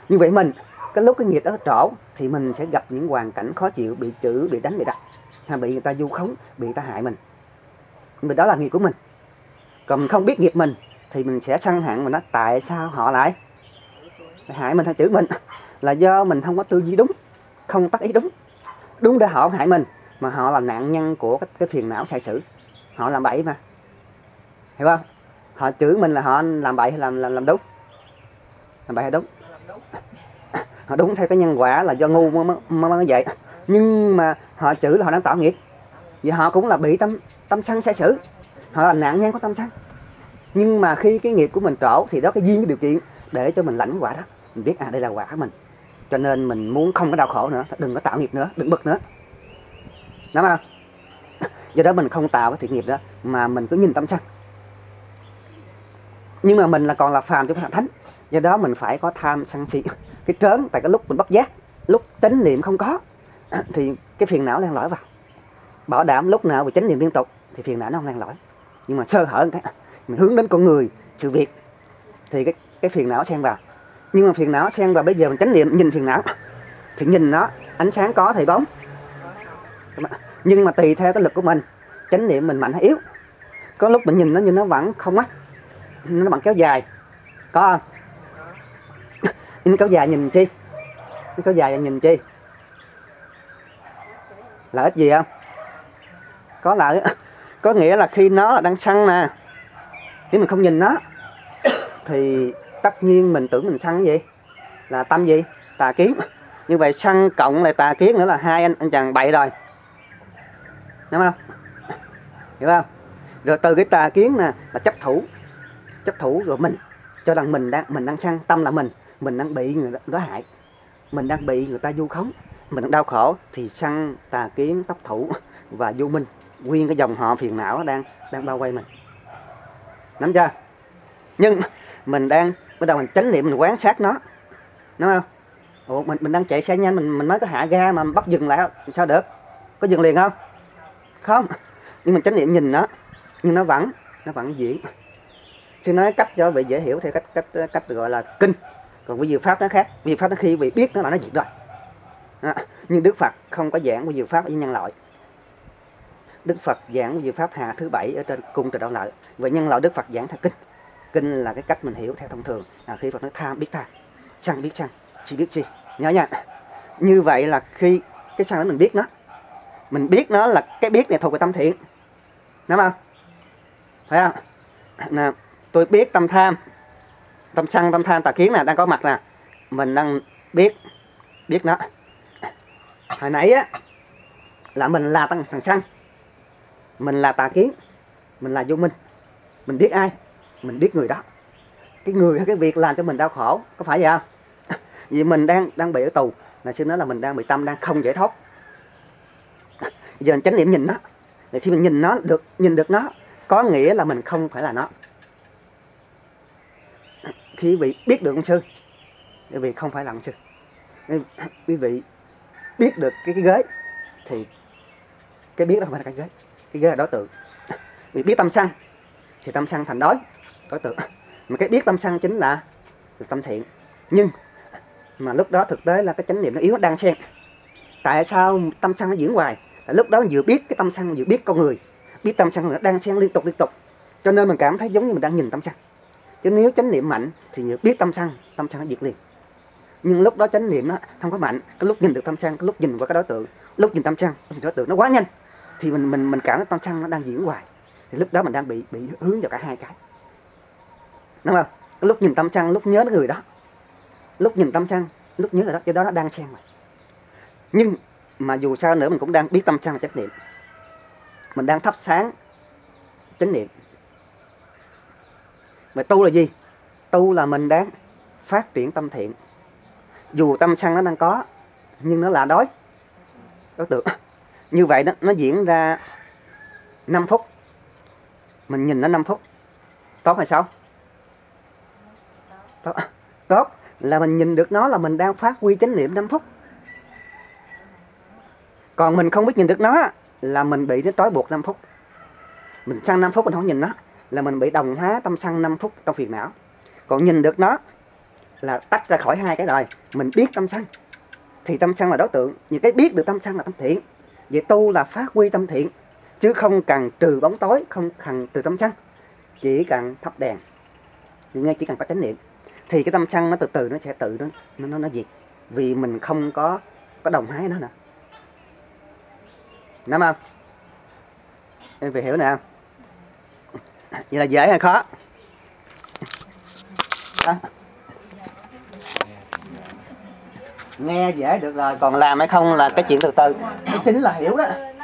Như vậy mình cái lúc cái nghiệp đó trổ thì mình sẽ gặp những hoàn cảnh khó chịu, bị chửi, bị đánh, bị đập, hay bị người ta vu khống, bị người ta hại mình. Nhưng mà đó là nghiệp của mình. Còn mình không biết nghiệp mình thì mình sẽ sân hận mình nói tại sao họ lại hại mình hay chửi mình, là do mình không có tư duy đúng, không tác ý đúng. Đúng để họ hại mình, mà họ là nạn nhân của cái phiền não sai sử. Họ làm bậy mà, hiểu không? Họ chửi mình là họ làm bậy hay làm đúng? Làm bậy hay đúng? Họ đúng theo cái nhân quả là do ngu mới vậy. Nhưng mà họ chửi là họ đang tạo nghiệp, vì họ cũng là bị tâm sân sai sử, họ là nạn nhân của tâm sân. Nhưng mà khi cái nghiệp của mình trổ thì đó cái duyên, cái điều kiện để cho mình lãnh quả đó. Mình biết đây là quả của mình, cho nên mình muốn không có đau khổ nữa, đừng có tạo nghiệp nữa, đừng bực nữa, đúng không? Do đó mình không tạo cái thiện nghiệp đó, mà mình cứ nhìn tâm sân. Nhưng mà mình là còn là phàm chứ không phải là thánh, do đó mình phải có tham sân si cái trớn. Tại cái lúc mình bất giác, lúc chánh niệm không có thì cái phiền não len lỏi vào. Bảo đảm lúc nào mà chánh niệm liên tục thì phiền não nó không len lỏi. Nhưng mà sơ hở cái mình hướng đến con người, sự việc thì cái phiền não xen vào. Nhưng mà phiền não xen vào, bây giờ mình chánh niệm nhìn phiền não thì nhìn nó, ánh sáng có thì bóng. Nhưng mà tùy theo cái lực của mình, chánh niệm mình mạnh hay yếu. Có lúc mình nhìn nó nhưng nó vẫn không mất, nó vẫn kéo dài, có không? Nhưng kéo dài nhìn chi? Nó kéo dài nhìn chi? Lợi ích gì không? Có lợi. Có nghĩa là khi nó là đang sân nè, nếu mình không nhìn nó thì tất nhiên mình tưởng mình sân cái gì? Là tâm gì? Tà kiến. Như vậy sân cộng lại tà kiến nữa là hai anh chàng bậy rồi, đúng không? Hiểu không? Rồi từ cái tà kiến nè là chấp thủ rồi mình cho rằng mình đang sân, tâm là mình đang bị người đó hại, mình đang bị người ta vu khống, mình đang đau khổ, thì sân, tà kiến, chấp thủ và vô minh, nguyên cái dòng họ phiền não đang bao quanh mình, nắm chưa? Nhưng mình đang bắt đầu mình chánh niệm, mình quán sát nó, đúng không? Ủa, mình đang chạy xe nhanh, mình mới có hạ ga mà bắt dừng lại sao được? Có dừng liền không? Không. Nhưng mình chánh niệm nhìn nó, nhưng nó vẫn diễn. Chứ nói cách cho vị dễ hiểu theo cách gọi là kinh. Còn quy diệu pháp nó khác. Quy diệu pháp nó khi vị biết nó là nó diễn rồi. Nhưng Đức Phật không có giảng quy diệu pháp với nhân loại. Đức Phật giảng quy diệu pháp hạ thứ 7 ở trên cung Từ Đạo Lợi. Vậy nhân loại Đức Phật giảng theo kinh. Kinh là cái cách mình hiểu theo thông thường. Khi Phật nói tham biết tham, sân biết sân, chi biết chi. Nhớ nha. Như vậy là khi cái sân đó mình biết nó. Mình biết nó là cái biết này thuộc về tâm thiện, đúng không? Phải không? Nè, tôi biết tâm tham, tâm sân, tâm tham, tà kiến nè đang có mặt nè, mình đang biết nó. Hồi nãy á là mình là thằng sân, mình là tà kiến, mình là vô minh. Mình biết ai? Mình biết người đó. Cái người hay cái việc làm cho mình đau khổ, có phải vậy không? Vì mình đang bị ở tù, là xin nói là mình đang bị tâm đang không giải thoát. Giờ mình chánh niệm nhìn nó, để khi mình nhìn được nó, có nghĩa là mình không phải là nó. Khi quý vị biết được ông sư, quý vị không phải là ông sư. Quý vị biết được cái ghế thì cái biết đó không phải là cái ghế là đối tượng. Vì biết tâm sân thì tâm sân thành đối tượng. Mà cái biết tâm sân chính là tâm thiện. Nhưng mà lúc đó thực tế là cái chánh niệm nó yếu, nó đang xen. Tại sao tâm sân nó diễn hoài? Tại lúc đó vừa biết cái tâm sân, vừa biết con người, biết tâm sân nó đang xen liên tục. Cho nên mình cảm thấy giống như mình đang nhìn tâm sân. Chứ nếu chánh niệm mạnh thì vừa biết tâm sân nó diệt liền. Nhưng lúc đó chánh niệm nó không có mạnh, cái lúc nhìn được tâm sân, cái lúc nhìn qua cái đối tượng, lúc nhìn tâm sân, thì đối tượng nó quá nhanh, thì mình cảm thấy tâm sân nó đang diễn hoài. Thì lúc đó mình đang bị hướng vào cả hai cái, đúng không? Cái lúc nhìn tâm sân, lúc nhớ cái người đó, lúc nhìn tâm sân, lúc nhớ là đó, cái đó nó đang xen mà. Nhưng mà dù sao nữa mình cũng đang biết tâm sân là chánh niệm, mình đang thắp sáng chánh niệm. Mà tu là gì? Tu là mình đang phát triển tâm thiện. Dù tâm sân nó đang có, nhưng nó là đối tượng. Như vậy đó, nó diễn ra 5 phút. Mình nhìn nó 5 phút. Tốt hay xấu? Tốt. Là mình nhìn được nó là mình đang phát huy chánh niệm 5 phút. Còn mình không biết nhìn được nó là mình bị nó trói buộc 5 phút. Mình sân 5 phút mình không nhìn nó là mình bị đồng hóa tâm sân 5 phút trong phiền não. Còn nhìn được nó là tách ra khỏi hai cái rồi. Mình biết tâm sân thì tâm sân là đối tượng, những cái biết được tâm sân là tâm thiện. Vậy tu là phát huy tâm thiện, chứ không cần trừ bóng tối, không cần từ tâm sân, chỉ cần thắp đèn, chỉ cần có chánh niệm thì cái tâm sân nó từ từ nó sẽ tự nó diệt, vì mình không có đồng hái nó nữa. Nắm không? Em phải hiểu nè. Vậy là dễ hay khó? Đó. Nghe dễ được rồi, còn làm hay không là cái chuyện từ từ. Cái chính là hiểu đó.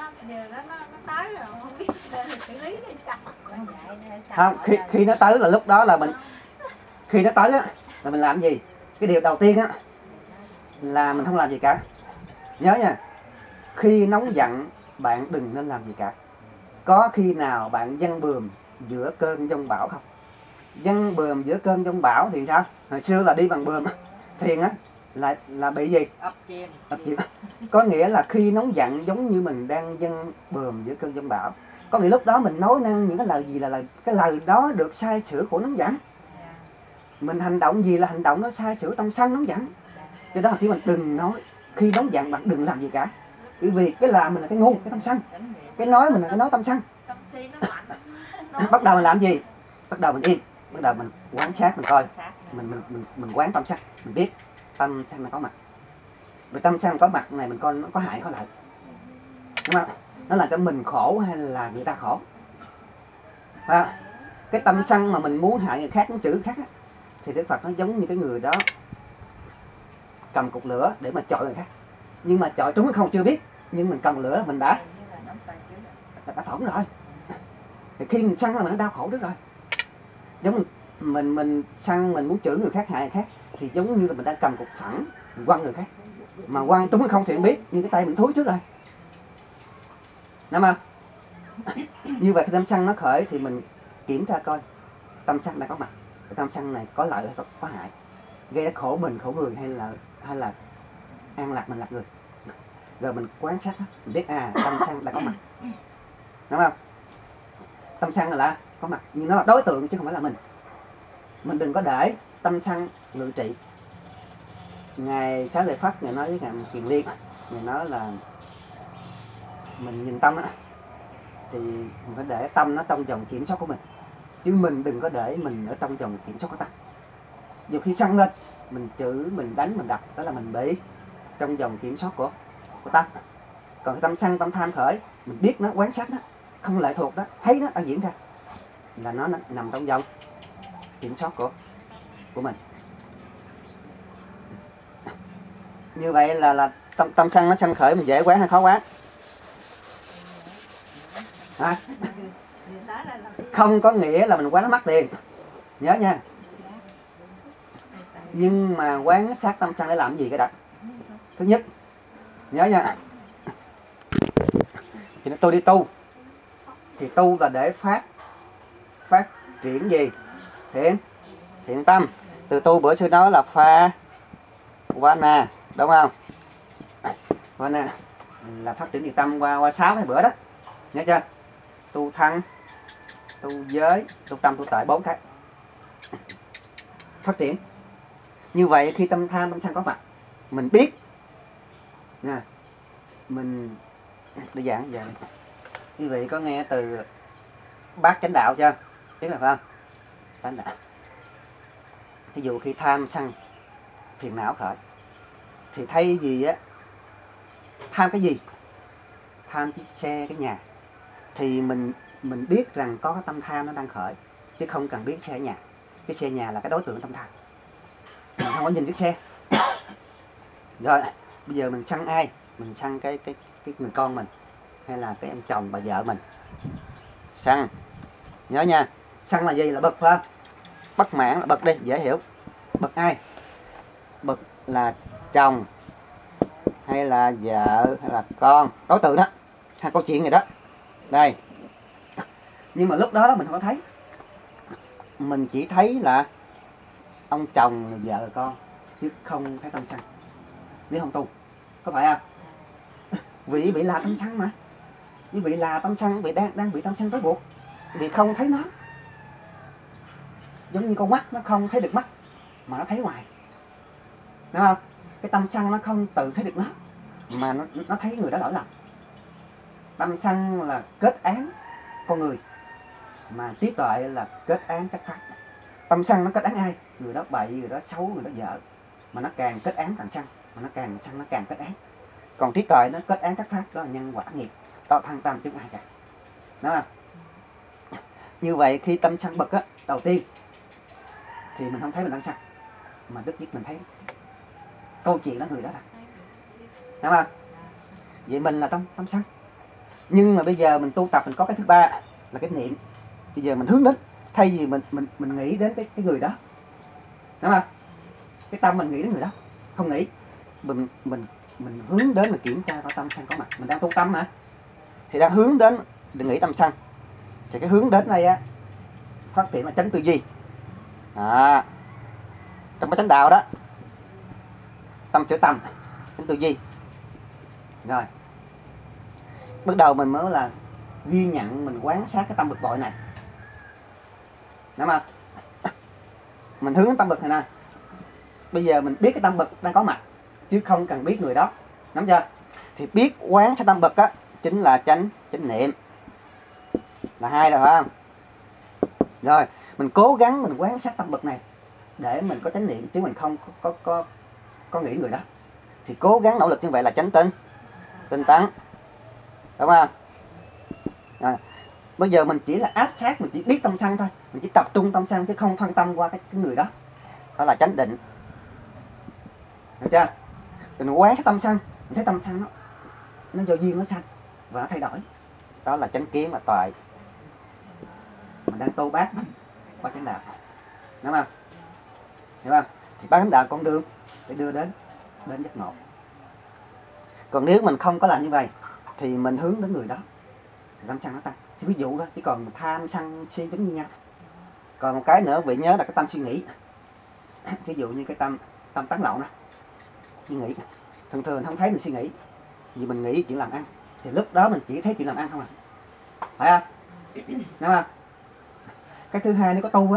Không, khi nó tới là lúc đó là mình, khi nó tới á là mình làm gì? Cái điều đầu tiên á là mình không làm gì cả. Nhớ nha, khi nóng giận bạn đừng nên làm gì cả. Có khi nào bạn giăng bườm giữa cơn giông bão không? Giăng bườm giữa cơn giông bão thì sao? Hồi xưa là đi bằng bườm, thuyền á là bị gì? Ập chìm. Có nghĩa là khi nóng giận giống như mình đang giăng bườm giữa cơn giông bão. Có nghĩa lúc đó mình nói năng những cái lời gì là cái lời đó được sai sửa của nóng giận. Mình hành động gì là hành động nó sai sửa tâm sân nóng giận. Cho đó khi mình đừng nói, khi nóng giận bạn đừng làm gì cả. Bởi vì cái làm mình là cái ngu, cái tâm sân. Cái nói mình là cái nói tâm sân. Bắt đầu mình làm gì? Bắt đầu mình im, bắt đầu mình quán sát, mình coi, mình quán tâm sân, mình biết tâm sân nó có mặt. Vì tâm sân có mặt này mình coi nó có hại có lợi, đúng không? Nó là cho mình khổ hay là người ta khổ? Cái tâm sân mà mình muốn hại người khác, muốn chửi người khác á, thì Đức Phật nó giống như cái người đó cầm cục lửa để mà chọi người khác, nhưng mà chọi trúng không chưa biết, nhưng mình cầm lửa mình đã phỏng rồi. Thì khi mình sân là mình đã đau khổ rất rồi. Giống mình sân, mình muốn chửi người khác, hại người khác, thì giống như là mình đang cầm cục phẳng mình quăng người khác, mà quăng trúng không thì biết, nhưng cái tay mình thúi trước rồi, đúng không? Như vậy khi tâm sân nó khởi thì mình kiểm tra coi tâm sân đã có mặt, cái tâm sân này có lợi hay có hại, gây khổ mình khổ người hay là an lạc mình lạc người. Rồi mình quan sát đó, mình biết tâm sân đã có mặt, đúng không? Tâm sân là có mặt, nhưng nó là đối tượng chứ không phải là mình. Mình đừng có để tâm sân ngự trị. Ngài Xá Lợi Phất, Ngài nói với Ngài Kiền Liên, Ngài nói là mình nhìn tâm á, thì mình phải để tâm nó trong vòng kiểm soát của mình, chứ mình đừng có để mình ở trong vòng kiểm soát của tâm. Dù khi sân lên, mình chửi, mình đánh, mình đập, đó là mình bị trong vòng kiểm soát của tâm. Còn tâm sân, tâm tham khởi, mình biết nó, quan sát nó, không lệ thuộc đó, thấy nó đang diễn ra, là nó nằm trong vòng kiểm soát của mình. Như vậy là tâm sân nó sân khởi mình dễ quán hay khó quán? Không có nghĩa là mình quán nó mất tiền, nhớ nha. Nhưng mà quán sát tâm sân để làm gì cái đó? Thứ nhất, nhớ nha, thì tôi đi tu, thì tu là để phát triển gì? Thiện tâm. Từ tu bữa xưa nói là pha vana, đúng không? Vana là phát triển thiện tâm qua 6 cái bữa đó, nhớ chưa? Tu thân, tu giới, tu tâm, tu tuệ, 4 cái phát triển. Như vậy khi tâm tham, tâm sân có mặt, mình biết nè, mình để giảng giờ quý vị có nghe từ bát chánh đạo chưa? Biết là phải không? Chánh đạo. Ví dụ khi tham sân phiền não khởi, thì thay vì á tham cái gì? Tham chiếc xe, cái nhà, thì mình biết rằng có cái tâm tham nó đang khởi, chứ không cần biết xe nhà. Cái xe nhà là cái đối tượng tâm tham, mình không có nhìn chiếc xe. Rồi bây giờ mình sân ai? Mình sân cái người con mình, hay là cái em chồng bà vợ mình. Sân, nhớ nha, sân là gì? Là bực, phải không? Bất mãn là bực đi, dễ hiểu. Bực ai? Bực là chồng, hay là vợ, hay là con, đối tượng đó, hai câu chuyện này đó. Đây, nhưng mà lúc đó mình không có thấy, mình chỉ thấy là ông chồng, vợ, con, chứ không thấy tâm sân. Nếu không tu, có phải không? Vị bị là tâm sân mà, như vị là tâm sân, vị đang bị tâm sân trói buộc, vì không thấy nó. Giống như con mắt nó không thấy được mắt, mà nó thấy ngoài, đúng không? Cái tâm sân nó không tự thấy được nó, mà nó thấy người đó lỗi lầm. Tâm sân là kết án con người, mà trí tuệ là kết án cách pháp. Tâm sân nó kết án ai? Người đó bậy, người đó xấu, người đó dở, mà nó càng kết án càng sân, mà nó càng sân nó càng kết án. Còn trí tuệ nó kết án cách pháp, đó là nhân quả nghiệp, đó thăng tam chứ không ai cả. Đó. Như vậy khi tâm sân bực á, đầu tiên thì mình không thấy mình đang sân, mà Đức Diết mình thấy câu chuyện đó người đó là, đúng không? Vậy mình là tâm sân. Nhưng mà bây giờ mình tu tập mình có cái thứ ba là cái niệm. Bây giờ mình hướng đến, thay vì mình nghĩ đến cái người đó, đúng không? Cái tâm mình nghĩ đến người đó, không nghĩ, mình hướng đến, mình kiểm tra coi tâm sân có mặt. Mình đang tu tâm mà, thì đang hướng đến, đừng nghĩ tâm sân. Thì cái hướng đến này á, phát triển là chánh tư duy. Trong cái chánh đạo đó, tâm sửa tâm, chánh tư duy. Rồi bắt đầu mình mới là ghi nhận, mình quan sát cái tâm bực bội này, đúng không? Mình hướng đến tâm bực này nè. Bây giờ mình biết cái tâm bực đang có mặt, chứ không cần biết người đó, nắm chưa? Thì biết quán sát tâm bực á, chính là chánh niệm, là hai rồi phải không? Rồi mình cố gắng mình quán sát tâm bực này để mình có chánh niệm, chứ mình không có nghĩ người đó. Thì cố gắng nỗ lực như vậy là chánh tinh tấn, đúng không? Rồi bây giờ mình chỉ là áp sát, mình chỉ biết tâm sân thôi, mình chỉ tập trung tâm sân chứ không phân tâm qua cái người đó, đó là chánh định, được chưa? Mình quán sát tâm sân, mình thấy tâm sân nó do duyên nó sanh và nó thay đổi, đó là chánh kiến, là tuệ. Mình đang tu bát qua chánh đạo, đúng không? Hiểu không? Thì bát chánh đạo con đường để đưa đến giác ngộ. Còn nếu mình không có làm như vậy thì mình hướng đến người đó thì tâm sân nó tăng. Thì ví dụ đó, chỉ còn tham sân si giống như nhau. Còn một cái nữa vị nhớ là cái tâm suy nghĩ. Ví dụ như cái tâm tán lộn đó, suy nghĩ thường không thấy mình suy nghĩ, vì mình nghĩ chuyện làm ăn, thì lúc đó mình chỉ thấy chuyện làm ăn không à, phải không? Đúng không? Cái thứ hai, nếu có tu á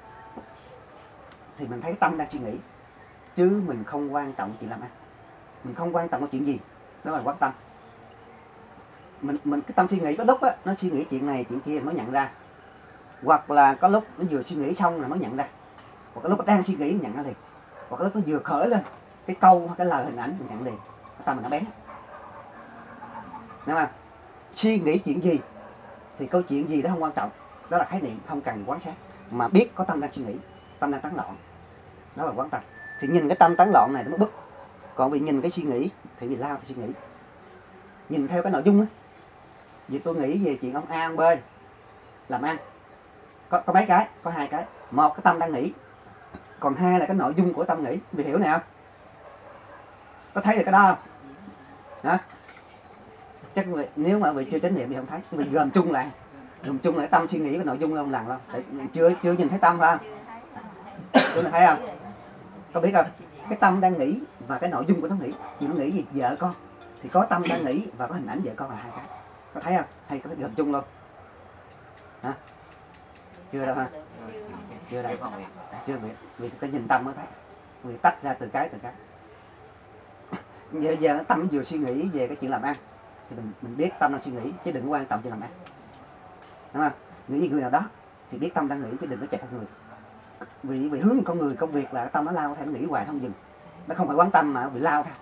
thì mình thấy tâm đang suy nghĩ, chứ mình không quan trọng chuyện làm ăn, mình không quan trọng cái chuyện gì, đó là quán tâm. Mình cái tâm suy nghĩ có lúc á, nó suy nghĩ chuyện này chuyện kia mới nhận ra, hoặc là có lúc nó vừa suy nghĩ xong rồi mới nhận ra, hoặc có lúc nó đang suy nghĩ nhận ra liền, hoặc có lúc nó vừa khởi lên cái câu hay cái lời hình ảnh mình nhận liền, cái tâm mình nó bén, đúng không? Suy nghĩ chuyện gì thì câu chuyện gì đó không quan trọng, đó là khái niệm, không cần quan sát, mà biết có tâm đang suy nghĩ, tâm đang tán loạn, đó là quán tâm. Thì nhìn cái tâm tán loạn này nó mới bức. Còn vì nhìn cái suy nghĩ thì vì lao thì suy nghĩ, nhìn theo cái nội dung á. Vì tôi nghĩ về chuyện ông A ông B làm ăn, có mấy cái, có hai cái. Một, cái tâm đang nghĩ, còn hai là cái nội dung của tâm nghĩ. Vì hiểu nè không? Có thấy được cái đó không? Hả? Chắc nếu mà vị chưa chánh niệm thì không thấy. Vì gồm chung lại tâm suy nghĩ và nội dung không lần đâu. Chưa nhìn thấy tâm phải không? Tôi thấy không? Có biết không? Cái tâm đang nghĩ và cái nội dung của nó nghĩ. Vì nó nghĩ gì? Vợ con. Thì có tâm đang nghĩ và có hình ảnh vợ con là hai cái. Có thấy không? Hay có gồm chung luôn? Hả? Chưa đâu ha? Chưa đâu. Chưa biết. Vì cái nhìn tâm mới thấy. Vì tách ra từ cái. Giờ tâm nó vừa suy nghĩ về cái chuyện làm ăn thì mình biết tâm đang suy nghĩ, chứ đừng quan trọng chuyện làm ăn, đúng không? Nghĩ về người nào đó thì biết tâm đang nghĩ, chứ đừng có chạy theo người. Vì hướng con người công việc là tâm nó lao theo, nó nghĩ hoài không dừng, nó không phải quán tâm mà bị lao theo,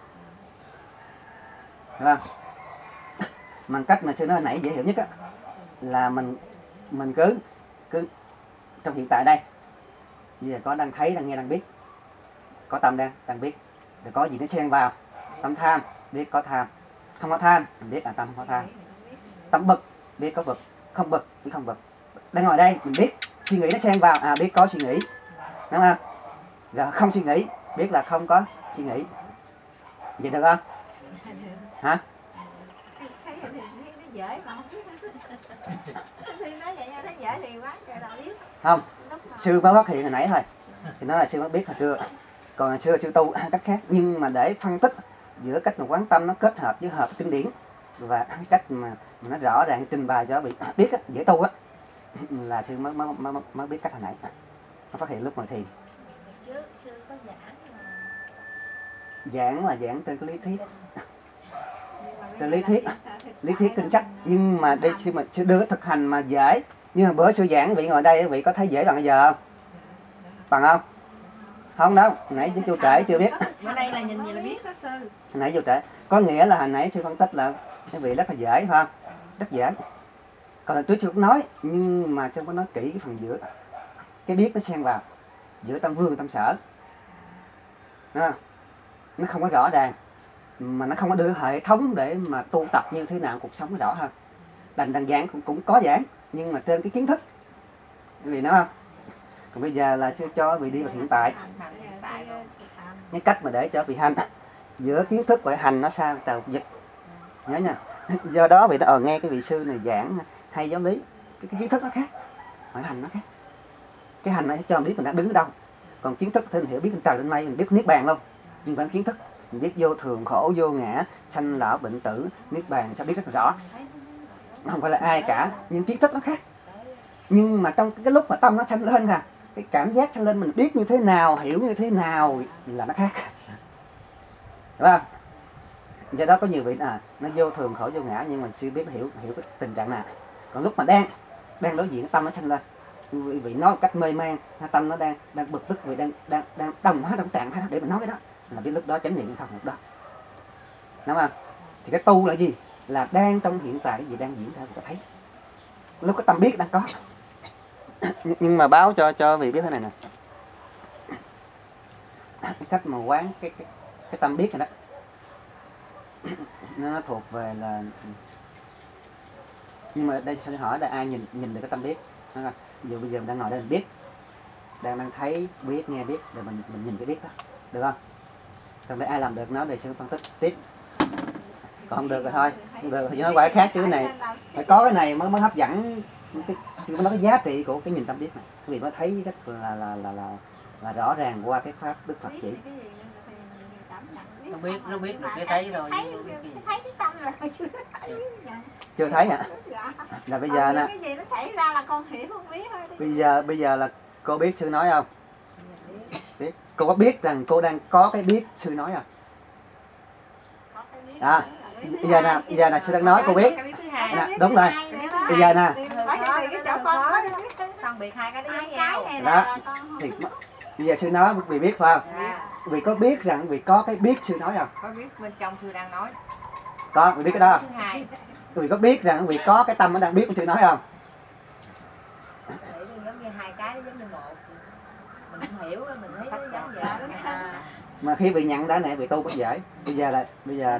đúng không? Bằng cách mà sư nói hồi nãy dễ hiểu nhất á, là mình cứ trong hiện tại đây, bây giờ có đang thấy, đang nghe, đang biết, có tâm đang biết, rồi có gì nó xen vào, tâm tham biết có tham, không có tham mình biết là tâm không có tham, tâm bực biết có bực, không bực biết không bực. Đang ngồi đây mình biết suy nghĩ nó xen vào, biết có suy nghĩ, đúng không? Rồi không suy nghĩ biết là không có suy nghĩ. Vậy được không? Hả? Thấy thì nó dễ mà không biết. Thì nói vậy thấy dễ thì quá trời nào biết. Không, sư mới phát hiện hồi nãy thôi, thì nói là sư mới biết hồi trưa. Còn hồi xưa sư tu cách khác, nhưng mà để phân tích giữa cách mà quán tâm nó kết hợp với hợp kinh điển và cách mà nó rõ ràng trình bày cho bị biết á, dễ tu á, là sư mới biết cách hồi nãy, nó phát hiện lúc ngồi thiền. Trước sư có giảng giảng là giảng trên cái lý thuyết, trên lý thuyết kinh sách, nhưng mà đây khi mà chưa đưa thực hành mà dễ. Nhưng mà bữa sư giảng vị ngồi đây, vị có thấy dễ bằng bây giờ không? Bằng không? Không đâu, hồi nãy chú trễ chưa biết. Ở đây là nhìn gì là biết đó sư. Hồi nãy vô trễ, có nghĩa là hồi nãy sư phân tích là cái vị rất là dễ phải không? Rất dễ. Còn là trước sư cũng nói, nhưng mà sư có nói kỹ cái phần giữa, cái biết nó xen vào giữa tâm vương và tâm sở, nó không có rõ ràng, mà nó không có đưa hệ thống để mà tu tập như thế nào cuộc sống nó rõ hơn. Đành giảng cũng có giảng, nhưng mà trên cái kiến thức, vì nó không. Còn bây giờ là sư cho vị đi vào hiện tại, cái cách mà để cho vị hành giữa kiến thức và hành nó sao tàu dịch, nhớ nha. Do đó vị đã nghe cái vị sư này giảng hay giáo lý, cái kiến thức nó khác, hỏi hành nó khác. Cái hành nó cho mình biết mình đang đứng ở đâu, còn kiến thức thì mình hiểu biết lên trời lên mây, mình biết niết bàn luôn. Nhưng mà kiến thức mình biết vô thường, khổ, vô ngã, sanh lão bệnh tử, niết bàn sao biết rất là rõ. Không phải là ai cả, nhưng kiến thức nó khác. Nhưng mà trong cái lúc mà tâm nó sanh lên à, cái cảm giác sanh lên mình biết như thế nào, hiểu như thế nào là nó khác, đúng không? Do đó có nhiều vị nó vô thường, khổ, vô ngã, nhưng mà chưa biết hiểu cái tình trạng nào. Còn lúc mà đang đối diện, tâm nó sanh lên, vị nói một cách mê man, tâm nó đang bực tức, vị đang đồng hóa trong trạng thái đó để mình nói cái đó, là biết lúc đó chánh niệm không lúc đó, đúng không? Thì cái tu là gì? Là đang trong hiện tại, cái gì đang diễn ra mình thấy, lúc cái tâm biết đang có. Nhưng mà báo cho vị biết thế này nè, cái cách mà quán cái tâm biết này đó, nó thuộc về là, nhưng mà đây sẽ hỏi là ai nhìn được cái tâm biết, đúng không? Ví dụ bây giờ mình đang ngồi đây mình biết, đang thấy biết, nghe biết, rồi mình nhìn cái biết đó, được không? Còn để ai làm được nó để sư phân tích tiếp. Còn không được rồi thôi, không được thì nói quái khác, chứ cái này phải có cái này mới hấp dẫn chứ nó cái giá trị của cái nhìn tâm biết này, vì nó thấy rất là rõ ràng qua cái pháp Đức Phật chỉ. Nó biết được cái thấy rồi. Thấy cái tâm là Chưa thấy hả? Là bây giờ nè, cái gì nó xảy ra là con hiểu không biết thôi. Bây giờ là cô biết sư nói không? Biết. Cô có biết rằng cô đang có cái biết sư nói không? Bây giờ nè sư đang nói cô biết. Nè, đúng rồi. Bây giờ nè. Phân biệt hai cái đó với nhau. Đó. Thì bây giờ sư nói vì biết phải không? Vì có biết rằng vì có cái biết sư nói không? Có biết bên trong sư đang nói. Có, vì biết cái đó không? Thứ hai. Vì có biết rằng vì có cái tâm nó đang biết sư nói không? Giống như hai cái nó giống như một. Mình không hiểu đó, mình thấy nó giống vậy. Mà khi bị nhận đã này bị tu rất dễ. Bây giờ mà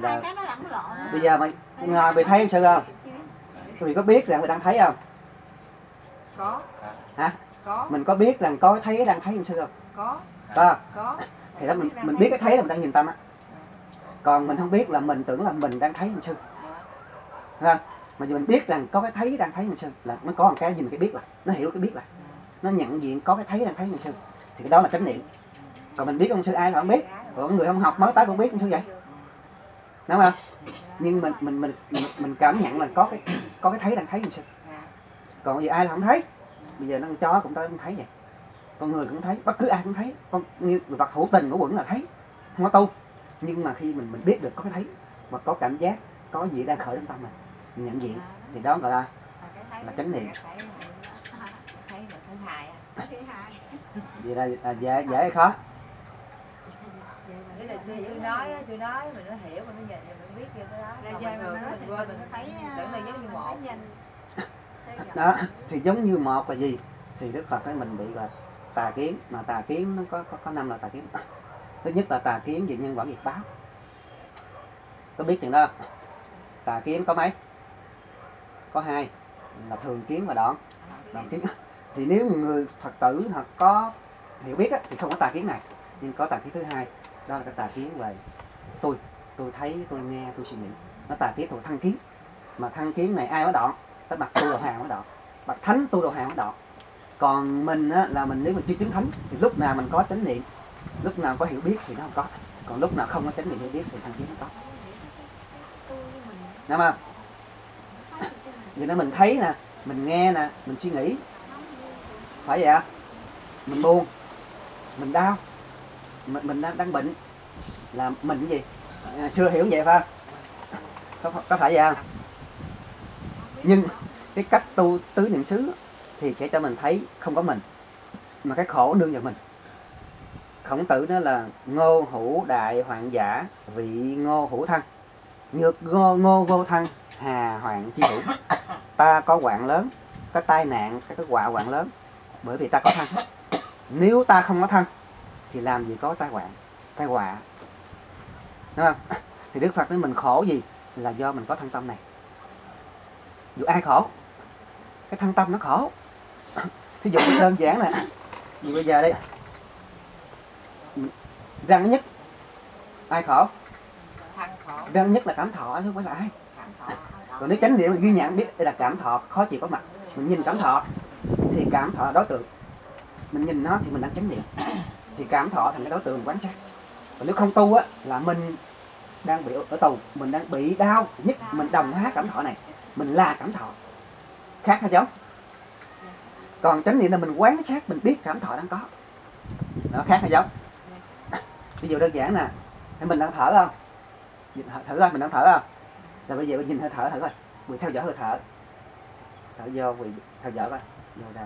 ngồi bị thấy sư không? Vì có biết rằng mình đang thấy không? Có. Hả? Có. Mình có biết rằng có cái thấy đang thấy sư không? Có. Có. Thì đó mình biết cái thấy là mình đang nhìn tâm á. Còn mình không biết là mình tưởng là mình đang thấy mình sư. Mà dù mình biết rằng có cái thấy đang thấy mình sư, là nó có một cái nhìn cái biết là, nó hiểu cái biết là, nó nhận diện có cái thấy đang thấy mình sư, thì cái đó là chánh niệm. Còn mình biết ông sư ai là không biết, còn người không học mới tới cũng biết ông sư vậy, đúng không? Nhưng mình cảm nhận là có cái thấy đang thấy mình sư. Còn bây giờ ai là không thấy, bây giờ nó con chó cũng tới không thấy vậy, con người cũng thấy, bất cứ ai cũng thấy, con như vật hữu tình của quẩn là thấy, không có tu. Nhưng mà khi mình biết được có cái thấy, mà có cảm giác, có gì đang khởi trong tâm mình nhận diện, thì đó gọi là chánh niệm. Vậy là dễ hay khó? Nghĩa là sư nói mình nó hiểu, mình nó nhìn, mình biết như cái đó. Còn bình thường mình quên, mình thấy tưởng là giống như một. Đó, thì giống như một là gì? Thì Đức Phật nói mình bị là tà kiến, mà tà kiến nó có 5 là tà kiến. Thứ nhất là tà kiến về nhân quả nghiệp báo. Có biết chuyện đó không? Tà kiến có mấy? Có 2, là thường kiến và đoạn kiến. Thì nếu người Phật tử hoặc có hiểu biết á, thì không có tà kiến này, nhưng có tà kiến thứ 2, đó là cái tà kiến về tôi thấy, tôi nghe, tôi suy nghĩ. Nó tà kiến thuộc thân kiến, mà thân kiến này ai mới đoạn? Tới bậc tu đồ hàng mới đoạn, bậc thánh tu đồ hàng mới đoạn. Còn mình á, là mình nếu mình chưa chứng thánh thì lúc nào mình có chánh niệm, lúc nào có hiểu biết thì nó không có, còn lúc nào không có chánh niệm hiểu biết thì thân kiến nó có, đúng không? Vì nó mình thấy nè, mình nghe nè, mình suy nghĩ, phải vậy? Mình buồn, mình đau, mình đang bệnh, là mình cái gì xưa hiểu vậy phải không? Có phải vậy không? Nhưng cái cách tu tứ niệm xứ thì sẽ cho mình thấy không có mình, mà cái khổ nương vào mình. Khổng Tử nói là ngô hữu đại hoạn giả, vị ngô hữu thân, nhược ngô vô thân, hà hoạn chi hữu. Ta có hoạn lớn, có tai nạn, có họa hoạn lớn, bởi vì ta có thân. Nếu ta không có thân thì làm gì có tai hoạn, tai họa, đúng không? Thì Đức Phật nói mình khổ gì là do mình có thân tâm này. Dù ai khổ, cái thân tâm nó khổ. Thí dụ đơn giản là vì bây giờ đây răng nhất ai khổ? thân khổ, Răng nhất là cảm thọ chứ không phải là ai. cảm thọ. Còn nếu chánh niệm ghi nhận biết đây là cảm thọ khó chịu có mặt, mình nhìn cảm thọ thì cảm thọ là đối tượng, mình nhìn nó thì mình đang chánh niệm, thì cảm thọ thành cái đối tượng mình quán sát. Còn nếu không tu á là mình đang bị ở tù, mình đang bị đau nhất, mình đồng hóa cảm thọ này, mình là cảm thọ, khác hay không? Còn chánh niệm là mình quán sát, mình biết cảm thọ đang có, nó khác hay không? Ví dụ đơn giản nè, mình đang thở không? Thử coi, mình đang thở không? Rồi bây giờ mình nhìn hơi thở thử coi, mình theo dõi hơi thở, thở vô, mình theo dõi coi, vô ra.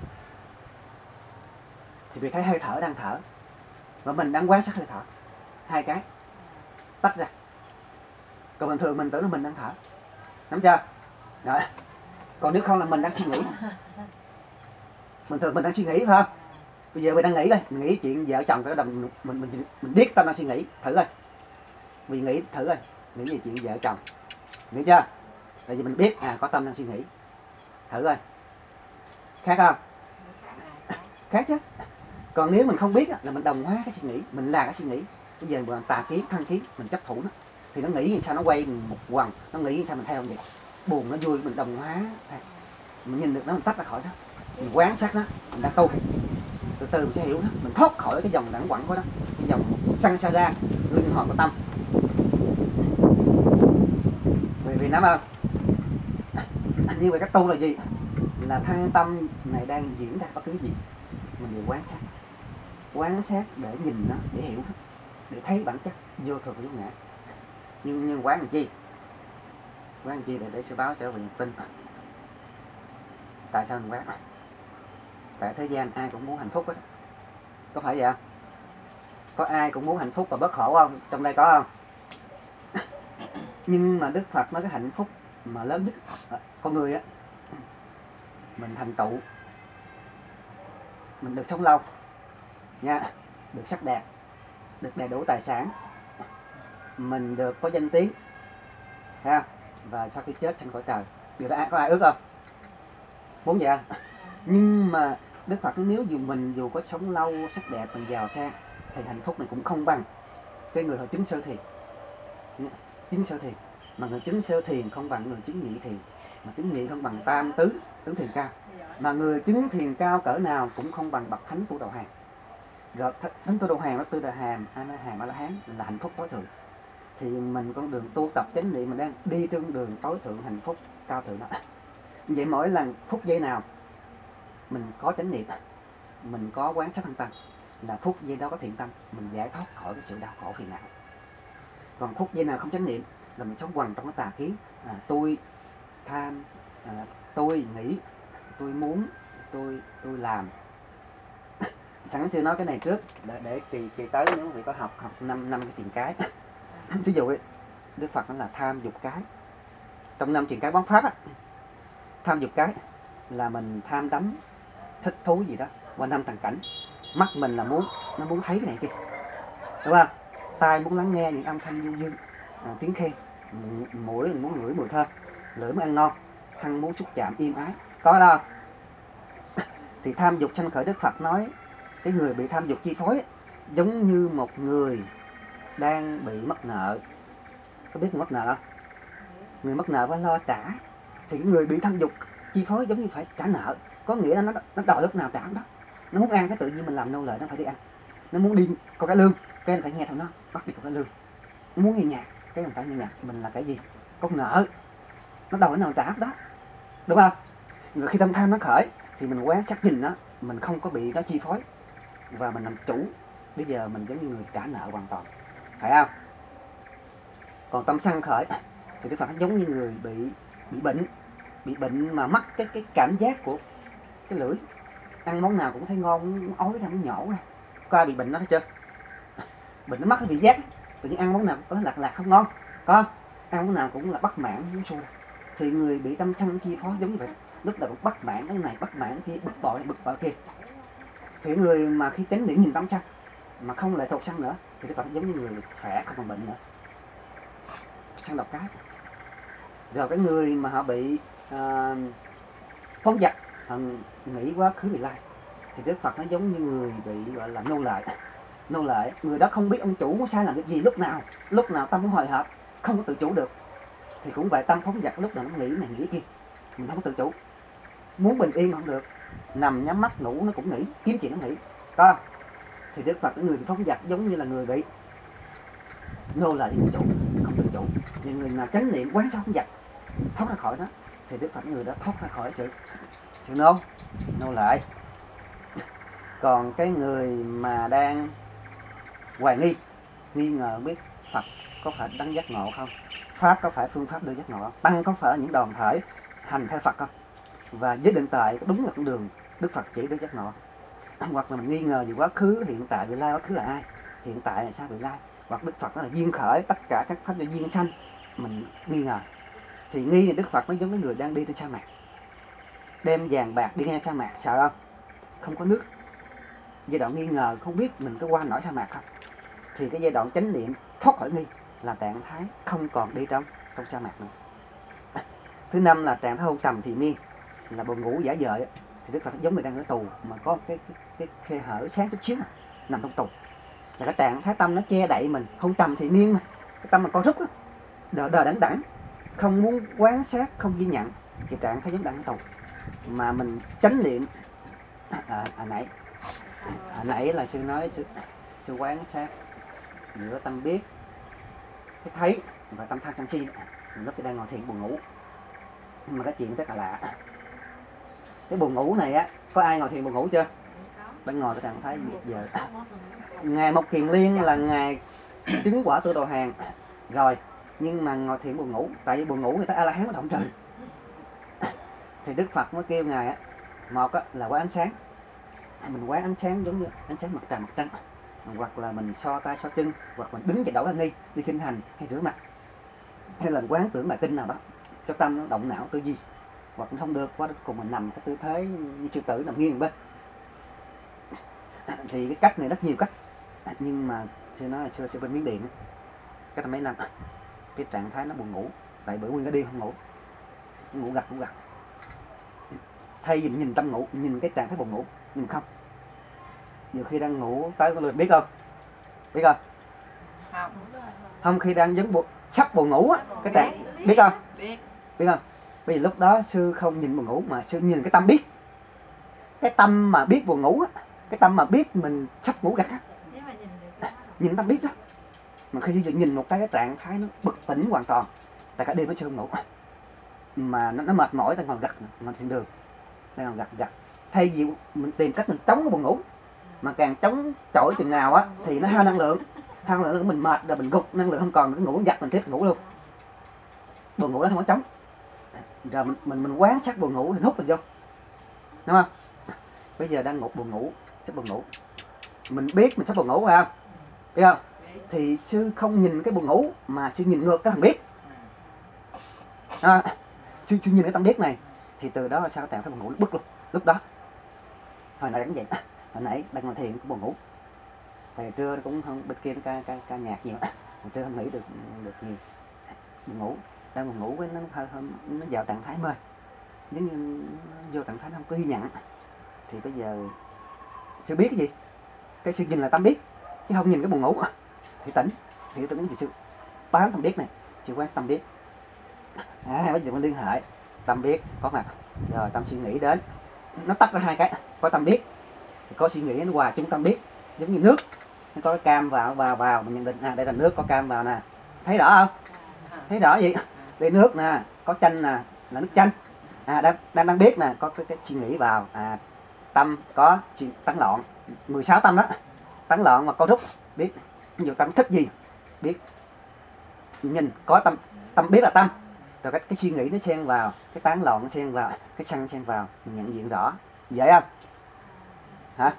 Thì mình thấy hơi thở đang thở, và mình đang quan sát hơi thở, hai cái tách ra. Còn bình thường mình tưởng là mình đang thở, đúng chưa? Rồi. Còn nếu không là mình đang suy nghĩ. Bình thường mình đang suy nghĩ phải không? Bây giờ mình đang nghĩ đây, mình nghĩ chuyện vợ chồng cái đồng mình biết tâm đang suy nghĩ, thử coi. Mình nghĩ thử coi, nghĩ về chuyện vợ chồng. Nghĩ chưa? Tại vì mình biết có tâm đang suy nghĩ. Thử coi. Khác không? Khác chứ. Còn nếu mình không biết là mình đồng hóa cái suy nghĩ, mình là cái suy nghĩ. Bây giờ mình tà kiến, thân kiến, mình chấp thủ nó. Thì nó nghĩ làm sao nó quay một quần, nó nghĩ làm sao mình theo vậy. Buồn nó vui mình đồng hóa. Mình nhìn được nó, mình tách ra khỏi nó. Mình quán sát nó, mình đang tu. Từ từ mình sẽ hiểu nó, mình thoát khỏi cái dòng đẳng quẩn của nó, cái dòng sanh sa ra, linh hồn của tâm. Vì nắm không? Như vậy cái tu là gì? Là thân tâm này đang diễn ra bất cứ gì, mình đều quan sát. Quan sát để nhìn nó, để hiểu nó, để thấy bản chất vô thường của vô ngã. Nhưng quán làm chi? Quán làm chi để sẽ báo trở về niềm tin. Tại sao mình quán? Tại thế gian ai cũng muốn hạnh phúc hết. Có phải vậy không? Có ai cũng muốn hạnh phúc và bất khổ không? Trong đây có không? Nhưng mà Đức Phật nói cái hạnh phúc mà lớn nhất con người á, mình thành tựu, mình được sống lâu nha, được sắc đẹp, được đầy đủ tài sản, mình được có danh tiếng ha, và sau khi chết sanh cõi trời. Điều đó có ai ước không? Muốn vậy không? Nhưng mà Đức Phật nói nếu dù có sống lâu, sắc đẹp, mình giàu sang thì hạnh phúc này cũng không bằng cái người họ chứng sơ thiền. Chứng sơ thiền mà người chứng sơ thiền không bằng người chứng nhị thiền, mà chứng nhị không bằng tam tứ tướng thiền cao, mà người chứng thiền cao cỡ nào cũng không bằng bậc thánh tu đầu hàng. Rồi thánh tu đầu hàng nó tư đà hàm, hàm a la hán là hạnh phúc tối thượng. Thì mình con đường tu tập chánh niệm mình đang đi trên đường tối thượng hạnh phúc cao thượng đó. Vậy mỗi lần phút giây nào mình có chánh niệm, mình có quán sát thân tâm, là phút giây đó có thiện tâm, mình giải thoát khỏi cái sự đau khổ phiền não. Còn phút giây nào không chánh niệm là mình sống quằn trong cái tà kiến, tôi tham, tôi nghĩ, tôi muốn, tôi làm. Sẵn chưa nói cái này trước để kỳ tới nếu quý vị có học 5 cái tiền cái. Ví dụ ấy, Đức Phật nói là tham dục cái. Trong 5 tiền cái bón pháp á, tham dục cái là mình tham đắm thích thú gì đó qua 5 tầng cảnh. Mắt mình là nó muốn thấy cái này kia, đúng không? Tai muốn lắng nghe những âm thanh du dương, tiếng khen. Mũi mình muốn ngửi mùi thơm, lưỡi muốn ăn ngon, thân muốn xúc chạm êm ái. Có đâu? Thì tham dục sanh khởi, Đức Phật nói cái người bị tham dục chi phối giống như một người đang bị mất nợ. Có biết người mất nợ không? Người mất nợ phải lo trả. Thì cái người bị tham dục chi phối giống như phải trả nợ. Có nghĩa là nó đòi lúc nào trả đó. Nó muốn ăn cái tự nhiên mình làm nô lệ nó phải đi ăn. Nó muốn đi có cái lương, cái mình phải nghe theo nó, bắt đi có cái lương. Nó muốn nghe nhạc, cái mình phải nghe nhạc. Mình là cái gì? Con nợ. Nó đòi nào trả đó, đúng không? Rồi khi tâm tham nó khởi thì mình quán chắc nhìn nó, mình không có bị nó chi phối và mình làm chủ. Bây giờ mình giống như người trả nợ hoàn toàn. phải không? Còn tâm sân khởi thì Đức Phật nó giống như người bị bệnh mà mất cái cảm giác của cái lưỡi, ăn món nào cũng thấy ngon, ói ra muốn nhổ ra. Có ai bị bệnh đó thấy chưa? Bệnh nó mất cái vị giác, tự nhiên ăn món nào cũng có lạc không ngon, có không? Ăn món nào cũng là bất mãn muốn xua. Thì người bị tâm sân chi phối giống như vậy, lúc nào cũng bất mãn cái này, bất mãn cái kia, bực bội kia. Thì người mà khi chánh niệm nhìn tâm sân mà không lệ thuộc sân nữa thì Đức Phật giống như người khỏe, không còn bệnh nữa. Sân độc cái. Rồi cái người mà họ bị phóng dật, họ nghĩ quá khứ vị lai thì Đức Phật nó giống như người bị gọi là nô lệ. Người đó không biết ông chủ muốn sai làm cái gì, lúc nào tâm cũng hồi hộp, không có tự chủ được. Thì cũng vậy, tâm phóng dật lúc nào nó nghĩ này nghĩ kia, mình không có tự chủ, muốn bình yên mà không được, nằm nhắm mắt ngủ nó cũng nghĩ, kiếm chuyện nó nghĩ, có không? Thì Đức Phật, người bị phóng dật giống như là người bị nô lệ tự chủ, không tự chủ. Thì người nào chánh niệm quán sao phóng dật, thoát ra khỏi nó thì Đức Phật người đó thoát ra khỏi sự nô lệ. Còn cái người mà đang hoài nghi ngờ biết Phật có phải đấng giác ngộ không, Pháp có phải phương pháp đưa giác ngộ không, Tăng có phải những đoàn thể hành theo Phật không, và với định tại đúng là con đường Đức Phật chỉ đưa giác ngộ, hoặc là mình nghi ngờ về quá khứ, hiện tại, vị lai. Quá khứ là ai, hiện tại là sao, vị lai, hoặc Đức Phật đó là duyên khởi, tất cả các pháp do duyên sanh, mình nghi ngờ. Thì nghi thì Đức Phật mới giống cái người đang đi trên sa mạc, đem vàng bạc đi ngang sa mạc, sợ không? Không có nước, giai đoạn nghi ngờ không biết mình có qua nổi sa mạc không. Thì cái giai đoạn chánh niệm thoát khỏi nghi là trạng thái không còn đi trong sa mạc nữa. Thứ năm là trạng thái hôn trầm thì miên, là buồn ngủ giả dợi. Thì Đức Phật giống người đang ở tù mà có cái khe hở sáng chút xíu mà nằm trong tù, là cái trạng thái tâm nó che đậy mình, hôn trầm thì miên mà, cái tâm mà co rút á, đờ đẫn, không muốn quán sát, không ghi nhận, thì trạng thái giống đang ở tù. Mà mình chánh niệm nãy là sư nói sư quán sát giữa tâm biết, cái thấy và tâm tham sân si. Lúc tôi đang ngồi thiền buồn ngủ, nhưng mà cái chuyện rất là lạ. Cái buồn ngủ này á, có ai ngồi thiền buồn ngủ chưa? Đang ngồi cái trạng thái giờ ngày Mộc Kiền Liên là ngày chứng quả Tư Đồ Hàng rồi, nhưng mà ngồi thiền buồn ngủ, tại vì buồn ngủ người ta A La Hán nó động trời. Thì Đức Phật mới kêu ngài á, một á là quán ánh sáng, mình quán ánh sáng giống như ánh sáng mặt trời mặt trăng, hoặc là mình so tay so chân, hoặc mình đứng dậy đổ ra nghi đi kinh hành hay rửa mặt, hay là quán tưởng bài kinh nào đó cho tâm nó động não tư duy. Hoặc không được quá cùng mình nằm cái tư thế như sư tử nằm nghiêng bên. Thì cái cách này rất nhiều cách, nhưng mà sư nói xưa bên Miến Điện cách mấy năm cái trạng thái nó buồn ngủ, tại bữa nguyên cái đêm không ngủ, ngủ gật. Thay vì nhìn tâm ngủ, nhìn cái trạng thái buồn ngủ, nhưng không, nhiều khi đang ngủ tới có lượt biết không? Không, khi đang giống sắp buồn ngủ á, cái trạng biết không? Bây giờ lúc đó sư không nhìn buồn ngủ mà sư nhìn cái tâm biết, cái tâm mà biết buồn ngủ á, cái tâm mà biết mình sắp ngủ gật á, nhìn tâm biết đó. Mà khi nhìn một cái trạng thái nó bực tỉnh hoàn toàn, tại cả đêm nó chưa ngủ mà nó mệt mỏi, đang còn gật, ngồi trên đường đang còn gật. Thay vì mình tìm cách mình chống cái buồn ngủ, mà càng chống chọi chừng nào á thì nó hao năng lượng của mình, mệt rồi mình gục, năng lượng không còn, cái ngủ giặt mình tiếp ngủ luôn. Buồn ngủ đó không có chống, rồi mình quán sát buồn ngủ thì hút mình vô, đúng không? Bây giờ đang buồn ngủ, sắp buồn ngủ, mình biết mình sắp buồn ngủ phải không? Biết không? Thì sư không nhìn cái buồn ngủ mà sư nhìn ngược cái thằng biết. Sư nhìn cái tâm biết này thì từ đó sao trạng thái buồn ngủ bứt luôn. Lúc đó hồi nãy cũng vậy, hồi nãy đang ngồi thiền cũng buồn ngủ, hồi trưa cũng không, bên kia nó ca nhạc nhiều, hồi trưa không nghĩ được nhiều, buồn ngủ, đang buồn ngủ với nó vào trạng thái mê, giống như vô trạng thái nó không có ghi nhận. Thì bây giờ sư biết cái gì, cái sư nhìn là tâm biết chứ không nhìn cái buồn ngủ thì tỉnh. Thì tôi cũng gì sư bám tâm biết này, sư quán tâm biết, bây giờ mình liên hệ tâm biết có mặt rồi, tâm suy nghĩ đến, nó tách ra hai cái, có tâm biết thì có suy nghĩ, nó hòa chung tâm biết, giống như nước, nó có cái cam vào mình nhận định đây là nước, có cam vào nè, thấy rõ không? Thấy rõ gì? Đây nước nè, có chanh nè, là nước chanh, đang biết nè, có cái suy nghĩ vào, tâm có tán loạn, 16 tâm đó, tán loạn mà có rút biết, ví dụ tâm thích gì biết nhìn có tâm biết là tâm, rồi cái suy nghĩ nó xen vào, cái tán loạn nó xen vào, cái sân xen vào, mình nhận diện rõ, dễ không? Hả?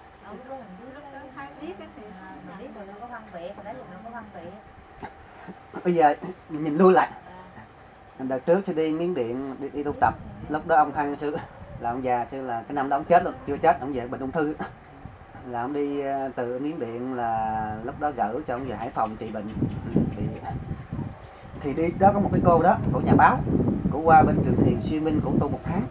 Bây giờ nhìn lui lại, đợt trước sư đi Miến Điện đi tu tập, lúc đó ông Thăng sư là ông già sư là cái năm đó ông chết luôn, chưa chết ông về bệnh ung thư, là ông đi từ Miến Điện, là lúc đó gửi cho ông về Hải Phòng trị bệnh. Thì đi đó có một cái cô đó, cổ nhà báo, cổ qua bên Trường Thiền Xuyên Minh, cổ tu 1 tháng,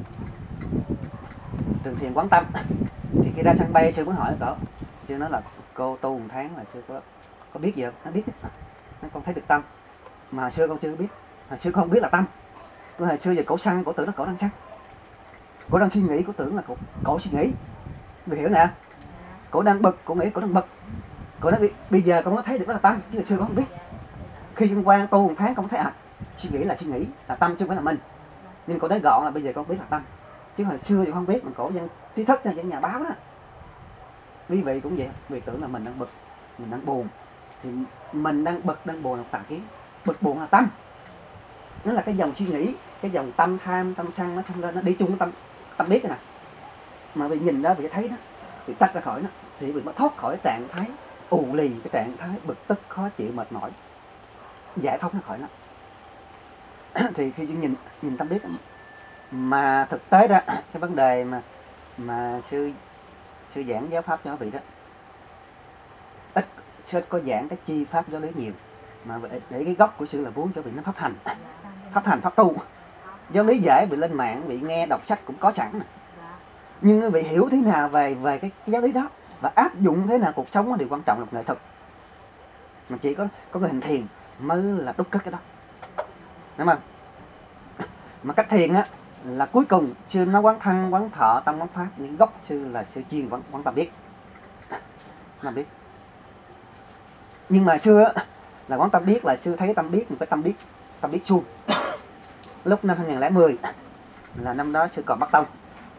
Trường Thiền Quán Tâm. Thì khi ra sân bay sư mới hỏi cổ, sư nói là cô tu 1 tháng là sư có biết gì không? Nó biết, nó con thấy được tâm, mà hồi xưa con chưa biết, hồi xưa con không biết là tâm, hồi xưa giờ cổ sân, cổ tưởng nó cổ đang sân, cổ đang suy nghĩ, cổ tưởng là cổ suy nghĩ, mày hiểu nè, cổ đang bực, cổ nghĩ cổ đang bực, cổ nói bây giờ con có thấy được đó là tâm, chứ hồi xưa con không biết. Khi con qua tu 1 tháng con thấy suy nghĩ là suy nghĩ, là tâm chứ không phải là mình, nhưng cổ nói gọn là bây giờ con biết là tâm, chứ hồi xưa thì con không biết, mà cổ dân trí thức nha, dân nhà báo đó. Quý vị cũng vậy, vì tưởng là mình đang bực, mình đang buồn, thì mình đang bực đang buồn là tà kiến, bực buồn là tâm, nó là cái dòng suy nghĩ, cái dòng tâm tham tâm sân nó sinh lên, nó đi chung với tâm biết này nè, mà vì nhìn đó vì thấy đó, vì tách ra khỏi nó thì vì mới thoát khỏi trạng thái ù lì, cái trạng thái bực tức khó chịu mệt mỏi, giải thoát nó khỏi nó. Thì khi nhìn tâm biết, mà thực tế đó cái vấn đề mà sư giảng giáo pháp cho quý vị đó, sư có giảng cái chi pháp giáo lý nhiều, mà để cái gốc của sư là muốn cho vị nó pháp hành pháp tu. Giáo lý dễ bị lên mạng, bị nghe đọc sách cũng có sẵn, nhưng quý vị hiểu thế nào về cái giáo lý đó và áp dụng thế nào cuộc sống, nó điều quan trọng là nghệ thuật, mà chỉ có cái hình thiền mới là đúc kết cái đó, đúng không? Mà cách thiền á là cuối cùng sư nó quán thân quán thọ tâm quán pháp, nhưng gốc sư là sư chuyên quán tâm biết, nhưng mà xưa là quán tâm biết là sư thấy tâm biết một cái tâm biết suông. Lúc năm 2010 là năm đó sư còn bắt tông,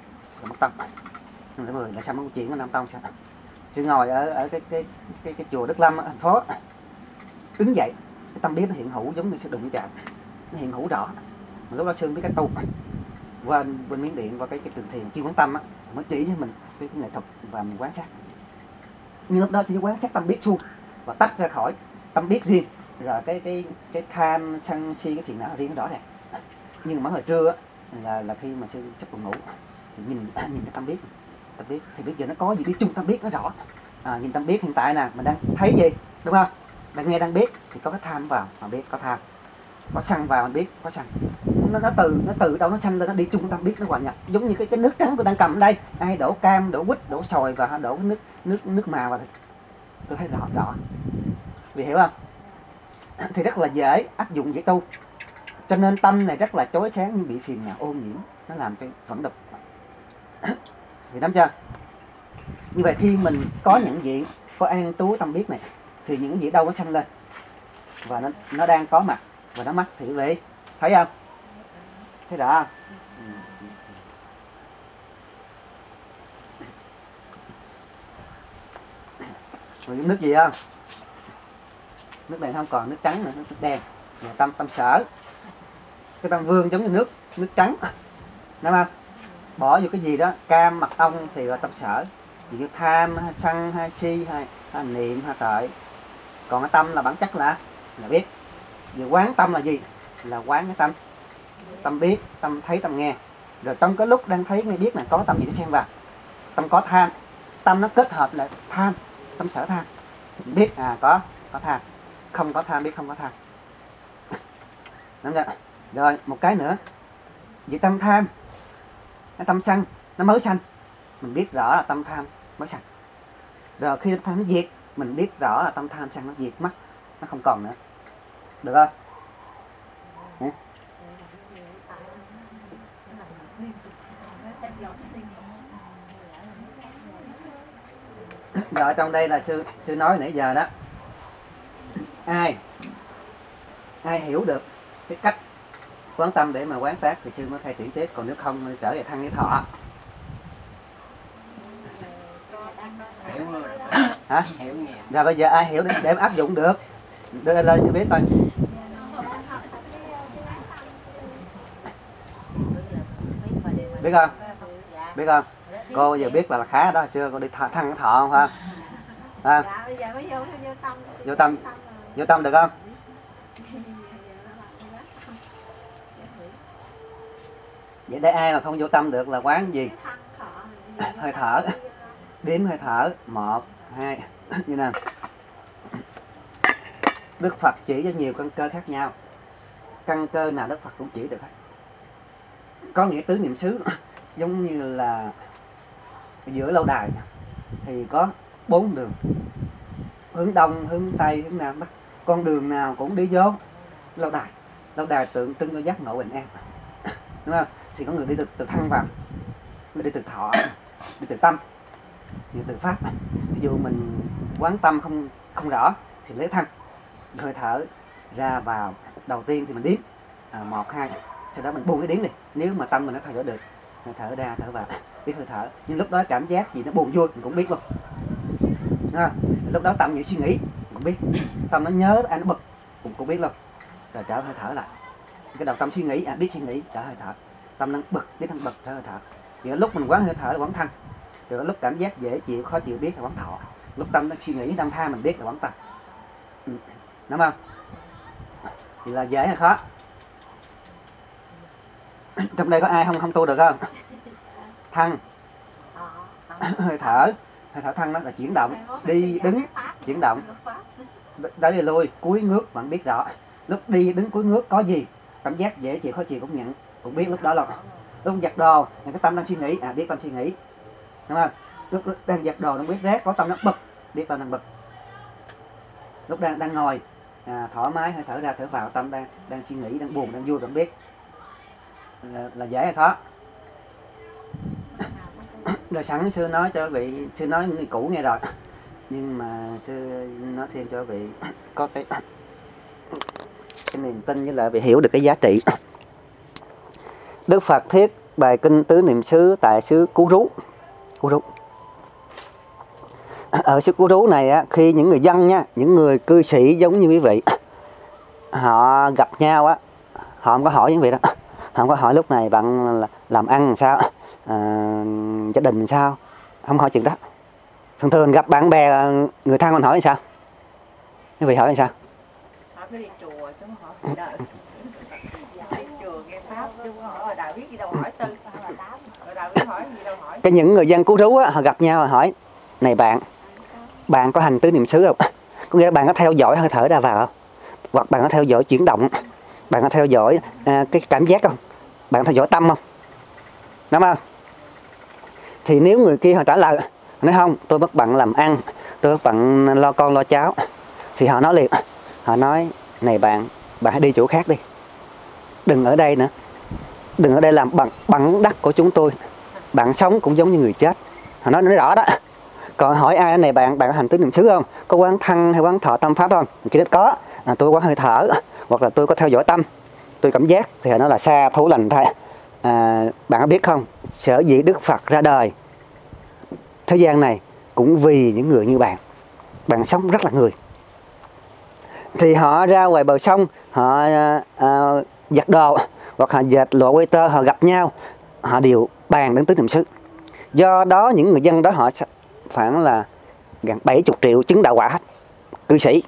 2010 là xong cái chuyện của Nam Tông sao? Sư ngồi ở cái chùa Đức Lâm ở thành phố, đứng dậy cái tâm biết nó hiện hữu giống như sư đụng chạm, nó hiện hữu rõ. Mà lúc đó sư biết cách tu, qua bên Miến Điện, qua cái Trường Thiền chuyên quán tâm á, mới chỉ với mình cái nghệ thuật và mình quan sát. Nhưng lúc đó chỉ quan sát tâm biết suông và tách ra khỏi tâm biết riêng, rồi cái tham sân si cái phiền não riêng rõ ràng. Nhưng mà hồi trưa á, là khi mà sư sắp buồn ngủ thì nhìn cái tâm biết thì bây giờ nó có gì cái chung tâm biết nó rõ. Nhìn tâm biết hiện tại nè, mình đang thấy gì, đúng không? Đang nghe đang biết thì có cái tham vào mà biết có tham, có sân vào mình biết có sân, nó từ đâu nó sanh lên, nó đi chung tâm biết, nó hòa nhập, giống như cái nước trắng tôi đang cầm ở đây, ai đổ cam, đổ quýt, đổ xoài và đổ nước màu vào thì tôi thấy rõ, vì hiểu không? Thì rất là dễ áp dụng, dễ tu. Cho nên tâm này rất là chói sáng nhưng bị phiền não ô nhiễm, nó làm cho vẫn đục. Thì nắm chưa? Như vậy khi mình có nhận diện, có an trú tâm biết này, thì những gì đâu nó sanh lên và nó đang có mặt và nó mắc, thì quý vị thấy không? Thấy rõ không? Rồi nước gì không? Nước này không còn nước trắng nữa, nước đen. Rồi tâm sở. Cái tâm vương giống như nước trắng, đúng không? Bỏ vô cái gì đó cam mật ong thì là tâm sở, như tham hay sân hay si hay niệm hay tội. Còn cái tâm là bản chất là biết. Vì quán tâm là gì? Là quán cái tâm biết, tâm thấy, tâm nghe. Rồi trong cái lúc đang thấy nghe biết này có tâm gì để xen vào? Tâm có tham, tâm nó kết hợp lại tham, tâm sở tham. Biết có tham, không có tham biết không có tham. Đúng chưa? Rồi một cái nữa, vì tâm tham, cái tâm sân nó mới sanh, mình biết rõ là tâm tham mới sanh. Rồi khi tâm tham nó diệt, mình biết rõ là tâm tham sân nó diệt mất, nó không còn nữa. Được không? Rồi trong đây là sư nói nãy giờ đó, ai hiểu được cái cách quán tâm để mà quán sát thì sư mới khai triển tiếp, còn nếu không trở về thân cái thọ. Hiểu luôn. Hả? Hiểu nghe. Rồi bây giờ ai hiểu để áp dụng được đưa lên cho biết thôi. Biết không? Biết không? Cô giờ biết là khá đó, xưa cô đi thăng thọ không ha? À, Dạ, bây giờ mới vô tâm. vô tâm, vô tâm được không? Vậy để ai mà không vô tâm được là quán gì? Hơi thở, đếm hơi thở, 1, 2, như nào? Đức Phật chỉ cho nhiều căn cơ khác nhau. Căn cơ nào Đức Phật cũng chỉ được hết. Có nghĩa tứ niệm xứ giống như là giữa lâu đài thì có 4 đường, hướng đông, hướng tây, hướng nam, bắc. Con đường nào cũng đi vô lâu đài. Lâu đài tượng trưng cho giác ngộ bình an, đúng không? Thì có người đi từ thân vào, người đi từ thọ, đi từ tâm, đi từ pháp. Ví dụ mình quán tâm không rõ thì lấy thân, hơi thở ra vào. Đầu tiên thì mình đếm 1, 2, sau đó mình buông cái đếm đi. Nếu mà tâm mình nó thay đổi được, hơi thở ra thở vào, biết hơi thở. Nhưng lúc đó cảm giác gì nó buồn vui mình cũng biết luôn. Lúc đó tâm nhiều suy nghĩ mình cũng biết, tâm nó nhớ nó bực cũng biết luôn. Rồi trở hơi thở lại. Cái đầu tâm suy nghĩ, biết suy nghĩ, trở hơi thở. Tâm nó bực, biết thân bực, trở hơi thở. Thì lúc mình quán hơi thở là quán thân. Rồi lúc cảm giác dễ chịu, khó chịu biết là quán thọ. Lúc tâm nó suy nghĩ, đâm tha mình biết là quán tâm. Đúng không? Thì là dễ hay khó? Trong đây có ai không tu được không? Thân, hơi thở thân đó là chuyển động, đi đứng chuyển động, đó đi lui, cúi ngước vẫn biết rõ. Lúc đi đứng cúi ngước có gì, cảm giác dễ chịu khó chịu cũng nhận, cũng biết lúc đó là. Lúc giặt đồ, cái tâm đang suy nghĩ, biết tâm suy nghĩ, đúng không? Lúc đang giặt đồ nó biết rét, có tâm nó bực, biết tâm đang bực. Lúc đang ngồi thoải mái, hơi thở ra thở vào, tâm đang suy nghĩ, đang buồn, đang vui vẫn biết. Là dễ hay khó? Rồi sẵn sư nói cho vị, sư nói người cũ nghe rồi, nhưng mà sư nói thêm cho vị có cái niềm tin với lại vị hiểu được cái giá trị. Đức Phật thuyết bài kinh tứ niệm xứ tại xứ Cú Rú. Ở xứ Cú Rú này á, khi những người dân nha, những người cư sĩ giống như quý vị, họ gặp nhau á, họ không có hỏi những vị đó, họ không có hỏi lúc này bạn làm ăn sao, gia đình sao, không hỏi chuyện đó. Thường gặp bạn bè người thân mình hỏi làm sao, quý vị hỏi làm sao? Họ cứ đi chùa chứ không hỏi đời. Đi chùa nghe pháp chứ không hỏi đạo biết gì đâu hỏi sư. Đạo biết hỏi gì đâu hỏi. Cái những người dân Cú Rú á, họ gặp nhau hỏi: này bạn có hành tứ niệm xứ không? Có nghĩa là bạn có theo dõi hơi thở ra vào không? Hoặc bạn có theo dõi chuyển động, bạn có theo dõi cái cảm giác không? Bạn theo dõi tâm không? Đúng không? Thì nếu người kia họ trả lời nói không, tôi bất bận làm ăn, tôi bất bận lo con lo cháu, thì họ nói liền, họ nói: này bạn hãy đi chỗ khác đi, đừng ở đây nữa, đừng ở đây làm bằng đất của chúng tôi, bạn sống cũng giống như người chết. Họ nói rõ đó. Còn hỏi ai này bạn có hành tứ niệm xứ không, có quán thân hay quán thọ tâm pháp không? Khi đó có, tôi quán hơi thở, hoặc là tôi có theo dõi tâm, tôi cảm giác, thì họ nói là xa thú lành thay. Bạn có biết không, sở dĩ Đức Phật ra đời thế gian này cũng vì những người như bạn sống rất là người. Thì họ ra ngoài bờ sông, họ giặt đồ, hoặc họ dệt lụa quay tơ, họ gặp nhau, họ đều bàn đến tứ niệm xứ. Do đó những người dân đó họ khoảng là gần 70 triệu chứng đạo quả hết, cư sĩ.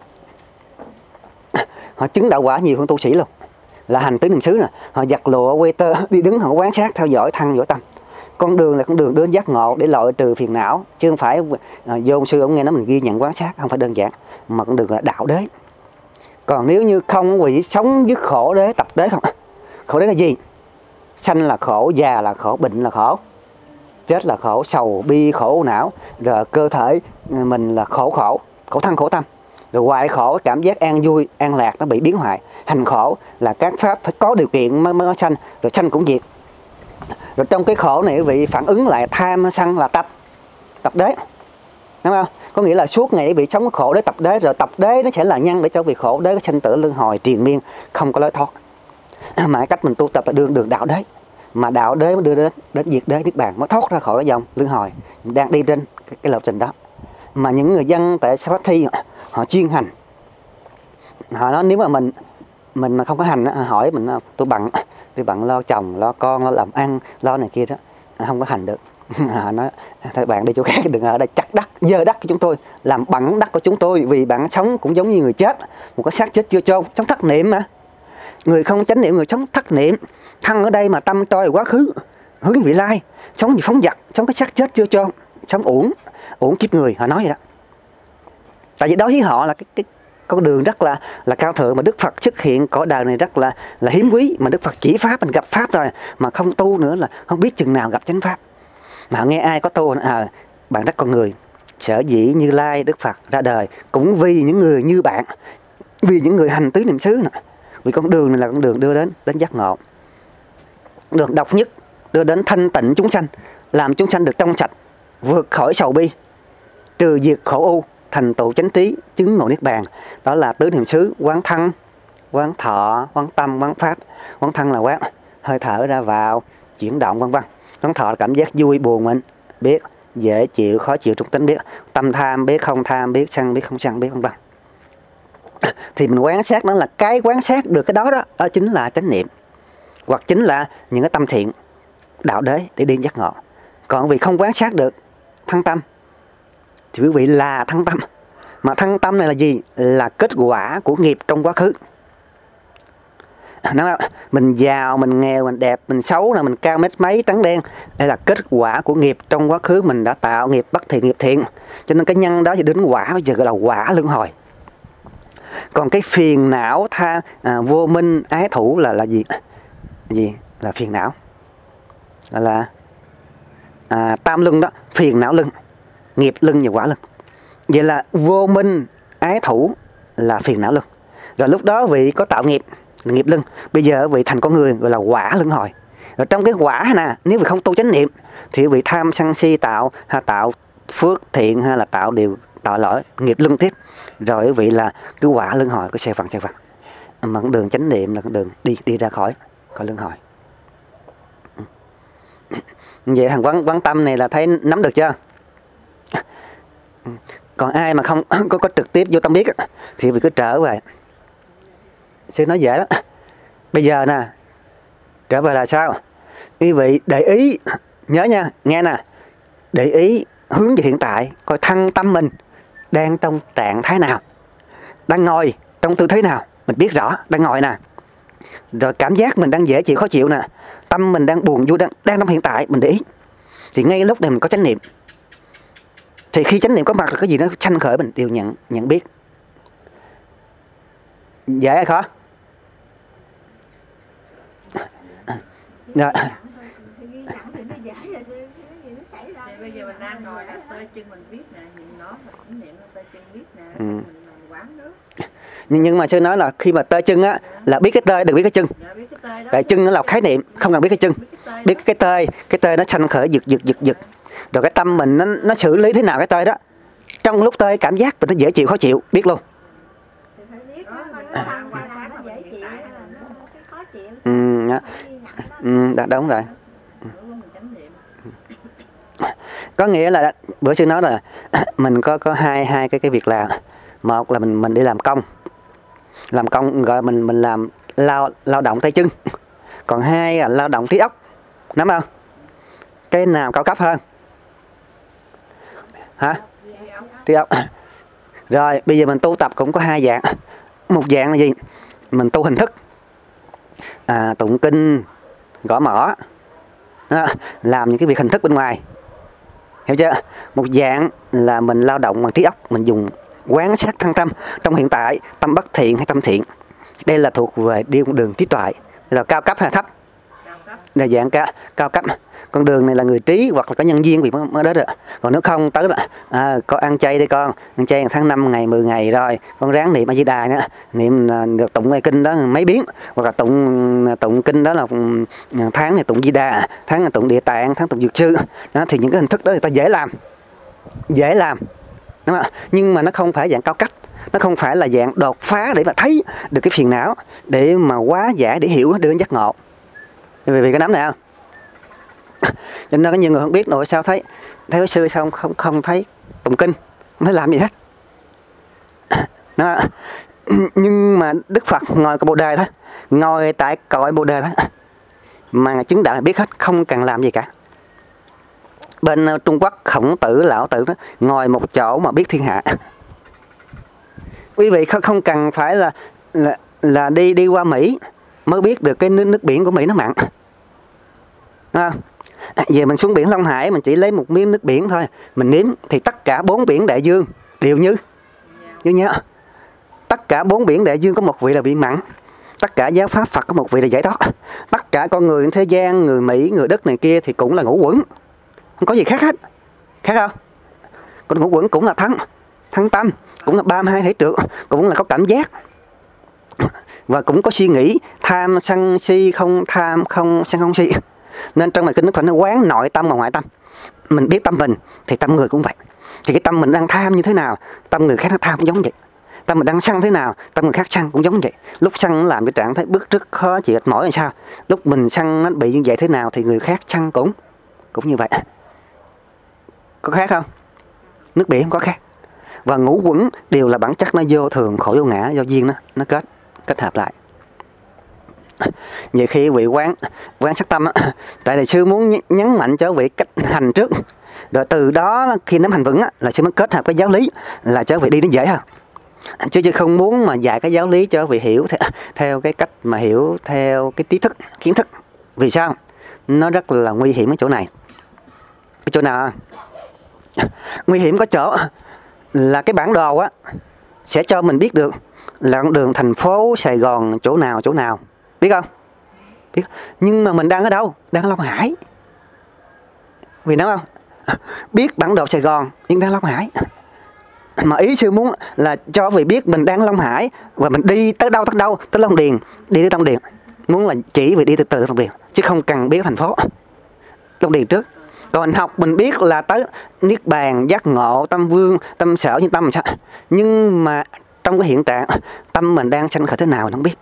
Họ chứng đạo quả nhiều hơn tu sĩ luôn, là hành tứ niệm xứ nè. Họ giặt lụa quay tơ, đi đứng họ quan sát theo dõi thân dõi tâm. Con đường là con đường đến giác ngộ để loại trừ phiền não, chứ không phải vô sư ông nghe nói mình ghi nhận quan sát, không phải đơn giản, mà con đường là đạo đế. Còn nếu như không, quỷ sống với khổ đế, tập đế không. Khổ đế là gì? Sanh là khổ, già là khổ, bệnh là khổ, chết là khổ, sầu bi khổ não, rồi cơ thể mình là khổ thân khổ tâm, rồi hoại khổ, cảm giác an vui an lạc nó bị biến hoại. Hành khổ là các pháp phải có điều kiện mới sanh, rồi sanh cũng diệt. Rồi trong cái khổ này quý vị phản ứng lại tham sân là tập đế, đúng không? Có nghĩa là suốt ngày quý vị sống khổ đế tập đế, rồi tập đế nó sẽ là nhân để cho vị khổ đế sinh tử luân hồi triền miên không có lối thoát. Mà cách mình tu tập là đường đạo đế, mà đạo đế mới đưa đến diệt đế niết bàn, mới thoát ra khỏi cái dòng luân hồi, đang đi trên cái lộ trình đó. Mà những người dân tại Sa Thi họ chuyên hành họ nói nếu mà mình mà không có hành á, hỏi mình tôi bận lo chồng lo con lo làm ăn lo này kia đó, không có hành được. Họ nói thôi bạn đi chỗ khác, đừng ở đây chặt đất dơ đất của chúng tôi, làm bằng đất của chúng tôi, vì bạn sống cũng giống như người chết, một cái xác chết chưa chôn, sống thất niệm mà. Người không chánh niệm, người sống thất niệm. Thân ở đây mà tâm trôi quá khứ, hướng vị lai, sống như phóng dật, sống cái xác chết chưa chôn, sống uổng kiếp người. Họ nói vậy đó. Tại vì đối với họ là cái con đường rất là cao thượng, mà Đức Phật xuất hiện cõi đời này rất là hiếm quý, mà Đức Phật chỉ pháp, mình gặp pháp rồi mà không tu nữa là không biết chừng nào gặp chánh pháp. Mà nghe ai có tu, bạn rất con người, sở dĩ Như Lai Đức Phật ra đời cũng vì những người như bạn, vì những người hành tứ niệm xứ này. Vì con đường này là con đường đưa đến giác ngộ, đường độc nhất, đưa đến thanh tịnh chúng sanh, làm chúng sanh được trong sạch, vượt khỏi sầu bi, trừ diệt khổ u, thành tựu chánh trí, chứng ngộ niết bàn. Đó là tứ niệm xứ: quán thân, quán thọ, quán tâm, quán pháp. Quán thân là quán hơi thở ra vào, chuyển động vân vân. Quán thọ là cảm giác vui buồn mình biết, dễ chịu khó chịu trong tính biết, tâm tham biết không tham biết, sân biết không sân biết vân vân. Thì mình quan sát nó là cái quan sát được cái đó đó chính là chánh niệm, hoặc chính là những cái tâm thiện đạo đế để đi giác ngộ. Còn vì không quan sát được thân tâm thì quý vị là thân tâm. Mà thân tâm này là gì? Là kết quả của nghiệp trong quá khứ. Nói mình giàu, mình nghèo, mình đẹp, mình xấu, là mình cao mét mấy, trắng đen, đây là kết quả của nghiệp trong quá khứ mình đã tạo, nghiệp bất thiện, nghiệp thiện. Cho nên cái nhân đó thì đến quả, bây giờ gọi là quả luân hồi. Còn cái phiền não vô minh ái thủ là gì? Là phiền não, là tam luân đó, phiền não luân, nghiệp luân và quả luân. Vậy là vô minh ái thủ là phiền não luân. Rồi lúc đó vị có tạo nghiệp là nghiệp luân, bây giờ vị thành con người gọi là quả luân hồi. Rồi trong cái quả nè, nếu vị không tu chánh niệm thì vị tham sân si tạo phước thiện hay là tạo điều tội lỗi, nghiệp luân tiếp. Rồi vị là cái quả luân hồi, cái xe phận. Mà con đường chánh niệm là con đường đi ra khỏi luân hồi. Vậy thằng quán tâm này là thấy nắm được chưa? Còn ai mà không có trực tiếp vô tâm biết thì vì cứ trở về. Sư nói dễ lắm. Bây giờ nè, trở về là sao? Quý vị để ý, nhớ nha, nghe nè, để ý hướng về hiện tại, coi thân tâm mình đang trong trạng thái nào, đang ngồi trong tư thế nào, mình biết rõ đang ngồi nè. Rồi cảm giác mình đang dễ chịu khó chịu nè, tâm mình đang buồn vui, đang trong hiện tại, mình để ý. Thì ngay lúc này mình có chánh niệm. Thì khi chánh niệm có mặt là cái gì nó sanh khởi, mình đều nhận biết. Dễ hay khó? Rồi. Bây giờ mình đang ngồi đó, tơi chân mình biết nè, nhìn nó, mình niệm tơi chân biết nè, mình quán nước. Nhưng mà sư nói là khi mà tơi chân á là biết cái tơi, đừng biết cái chân. Tại chân nó là khái niệm, không cần biết cái chân. Biết cái tơi nó sanh khởi giật. Rồi cái tâm mình nó xử lý thế nào cái tơi đó. Trong lúc tơi cảm giác mình nó dễ chịu khó chịu, biết luôn. Đúng rồi. Có nghĩa là bữa sư nói là mình có hai cái việc làm. Một là mình đi làm công gọi mình làm lao động tay chân. Còn hai là lao động trí óc, nắm không? Cái nào cao cấp hơn? Hả? Trí óc. Rồi bây giờ mình tu tập cũng có hai dạng. Một dạng là gì? Mình tu hình thức, tụng kinh, gõ mõ, làm những cái việc hình thức bên ngoài, hiểu chưa? Một dạng là mình lao động bằng trí óc, mình dùng quán sát thân tâm trong hiện tại, tâm bất thiện hay tâm thiện. Đây là thuộc về đi con đường trí tuệ, là cao cấp hay thấp? Là dạng cao cấp. Con đường này là người trí hoặc là có nhân viên vì mới đó được. Còn nếu không tới là con ăn chay đi con, ăn chay tháng 5 ngày 10 ngày rồi con ráng niệm A Di Đà nữa, niệm được tụng cái kinh đó mấy biến, hoặc là tụng kinh đó là tháng này tụng Di Đà, tháng này tụng Địa Tạng, tháng tụng Dược Sư đó. Thì những cái hình thức đó người ta dễ làm đúng không? Nhưng mà nó không phải dạng cao cấp, nó không phải là dạng đột phá để mà thấy được cái phiền não, để mà hóa giải, để hiểu đưa đến giác ngộ. Vì cái nắm này không? Cho nên có nhiều người không biết nội sao thấy cái sư xong không thấy tụng kinh, không thấy làm gì hết. Đó. Nhưng mà Đức Phật ngồi cái Bồ Đề đó, ngồi tại cõi Bồ Đề đó mà chứng đạo biết hết, không cần làm gì cả. Bên Trung Quốc Khổng Tử, Lão Tử đó ngồi một chỗ mà biết thiên hạ. Quý vị không cần phải là đi qua Mỹ mới biết được cái nước biển của Mỹ nó mặn. Về mình xuống biển Long Hải, mình chỉ lấy một miếng nước biển thôi, mình nếm thì tất cả 4 biển đại dương đều như nhớ. Tất cả 4 biển đại dương có một vị là bị mặn. Tất cả giáo pháp Phật có một vị là giải thoát. Tất cả con người thế gian, người Mỹ, người Đức này kia thì cũng là ngũ quẩn, không có gì khác hết. Khác không? Còn ngũ quẩn cũng là thân tâm, cũng là 32 thể trượt, cũng là có cảm giác và cũng có suy nghĩ, tham sân si, không tham không sân không si. Nên trong bài kinh Đức Phật nó quán nội tâm và ngoại tâm. Mình biết tâm mình thì tâm người cũng vậy. Thì cái tâm mình đang tham như thế nào, tâm người khác nó tham cũng giống vậy. Tâm mình đang sân thế nào, tâm người khác sân cũng giống vậy. Lúc sân nó làm cho trạng thái bức rứt, khó chịu, mệt mỏi là sao. Lúc mình sân nó bị như vậy thế nào thì người khác sân cũng như vậy. Có khác không? Nước biển không có khác. Và ngũ quẩn đều là bản chất nó vô thường, khổ vô ngã, do duyên nó kết hợp lại. Vậy khi vị quán sắc tâm á, tại đại sư muốn nhấn mạnh cho vị cách hành trước, rồi từ đó khi nắm hành vững á, là sư mới kết hợp cái giáo lý, là cho vị đi nó dễ hơn. Chứ không muốn mà dạy cái giáo lý cho vị hiểu theo cái cách mà hiểu theo cái trí thức, kiến thức. Vì sao? Nó rất là nguy hiểm ở chỗ này. Cái chỗ nào? Nguy hiểm có chỗ là cái bản đồ á sẽ cho mình biết được là con đường thành phố Sài Gòn chỗ nào, biết không? Biết. Nhưng mà mình đang ở đâu? Đang ở Long Hải. Vì nó không? Biết bản đồ Sài Gòn nhưng đang Long Hải. Mà ý sư muốn là cho vị biết mình đang Long Hải và mình đi tới đâu, tới Long Điền, đi tới Long Điền. Muốn là chỉ vị đi từ Long Điền, chứ không cần biết thành phố Long Điền trước. Còn học mình biết là tới Niết Bàn, giác ngộ, tâm vương, tâm sở như tâm sao. Nhưng mà trong cái hiện trạng tâm mình đang sanh khởi thế nào mình không biết.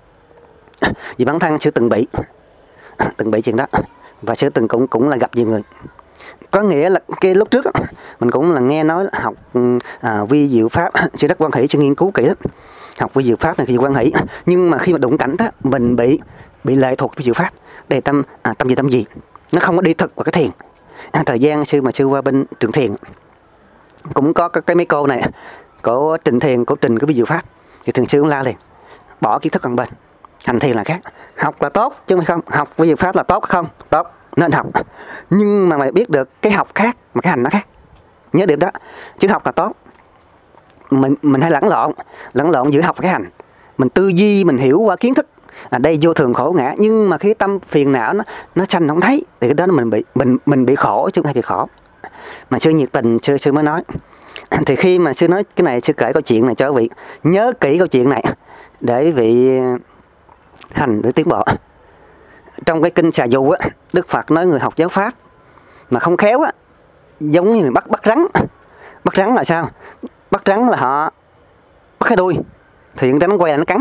Vì bản thân sư từng bị chuyện đó. Và sư từng cũng là gặp nhiều người. Có nghĩa là cái lúc trước mình cũng là nghe nói học vi diệu pháp, sư rất quan hỷ, sư nghiên cứu kỹ lắm. Học vi diệu pháp này thì quan hỷ, nhưng mà khi mà đụng cảnh đó mình bị lệ thuộc vi diệu pháp. Để tâm gì nó không có đi thực vào cái thiền. Thời gian sư qua bên trường thiền cũng có cái mấy cô này của trình thiền, của trình cái vi diệu pháp thì thường sư cũng la liền bỏ kiến thức bằng bên, hành thiền là khác. Học là tốt chứ không học vi diệu pháp là tốt không? Tốt, nên học. Nhưng mà mày biết được cái học khác mà cái hành nó khác. Nhớ điểm đó. Chứ học là tốt. Mình hay lẫn lộn giữa học và cái hành. Mình tư duy, mình hiểu qua kiến thức. Đây vô thường khổ ngã, nhưng mà khi tâm phiền não nó sanh không thấy thì cái đó mình bị khổ chứ không hay bị khổ. Mà sư nhiệt tình sư mới nói. Thì khi mà sư nói cái này, sư kể câu chuyện này cho quý vị nhớ kỹ câu chuyện này để quý vị hành để tiến bộ. Trong cái kinh Xà Du á, Đức Phật nói người học giáo pháp mà không khéo á, giống như người bắt rắn. Bắt rắn là sao? Bắt rắn là họ bắt cái đuôi thì con rắn quay là nó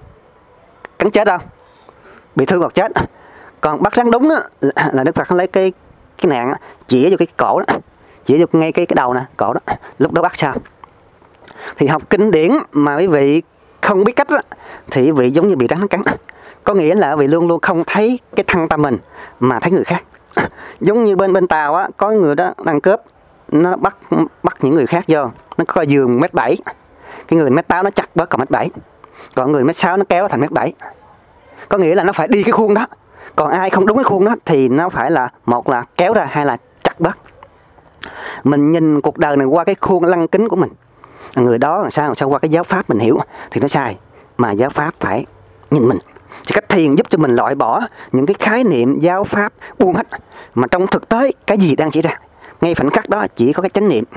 cắn chết đâu, bị thương hoặc chết. Còn bắt rắn đúng á, là Đức Phật lấy cái nạn chĩa vô cái cổ đó, chĩa vô ngay cái đầu nè, cổ đó, lúc đó bắt sao? Thì học kinh điển mà quý vị không biết cách á, thì quý vị giống như bị rắn nó cắn. Có nghĩa là quý vị luôn luôn không thấy cái thân tâm mình mà thấy người khác. Giống như bên Tàu á, có người đó đang cướp, nó bắt những người khác vô, nó có giường 1m7, cái người 1m8 nó chặt bớt còn 1m7, còn người 1m6 nó kéo thành 1m7. Có nghĩa là nó phải đi cái khuôn đó. Còn ai không đúng cái khuôn đó thì nó phải là một là kéo ra, hai là chặt bớt. Mình nhìn cuộc đời này qua cái khuôn lăng kính của mình. Người đó là sao qua cái giáo pháp mình hiểu thì nó sai. Mà giáo pháp phải nhìn mình. Thì cách thiền giúp cho mình loại bỏ những cái khái niệm giáo pháp buông hết. Mà trong thực tế cái gì đang xảy ra, ngay khoảnh khắc đó chỉ có cái chánh niệm.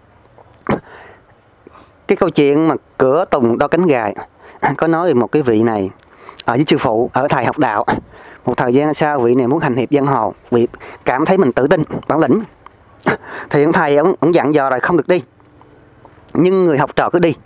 Cái câu chuyện mà cửa tùng đo cánh gài có nói về một cái vị này ở với sư phụ, ở thầy học đạo. Một thời gian sau vị này muốn hành hiệp giang hồ, vì cảm thấy mình tự tin, bản lĩnh. Thì ông thầy ông dặn dò rồi không được đi, nhưng người học trò cứ đi.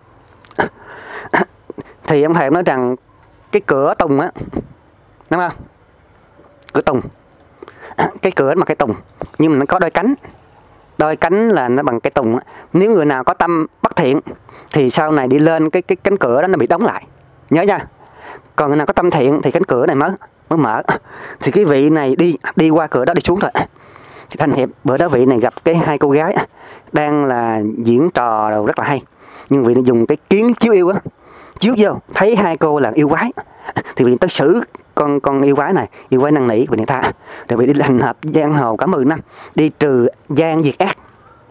Thì ông thầy nói rằng cái cửa tùng á, đúng không? Cửa tùng, cái cửa mà cái tùng, nhưng mà nó có đôi cánh. Đôi cánh là nó bằng cái tùng á. Nếu người nào có tâm bắt bất thiện thì sau này đi lên cái cánh cửa đó nó bị đóng lại, nhớ nha. Còn người nào có tâm thiện thì cánh cửa này mới mở. Thì cái vị này đi qua cửa đó đi xuống rồi. Thì thanh hiệp bữa đó vị này gặp cái hai cô gái đang là diễn trò đâu rất là hay, nhưng vị này dùng cái kiến chiếu yêu á, chiếu vô thấy hai cô là yêu quái, thì vị tới xử con yêu quái này, yêu quái năn nỉ vị này tha, rồi vị đi hành hợp giang hồ cả 10 năm, đi trừ gian diệt ác.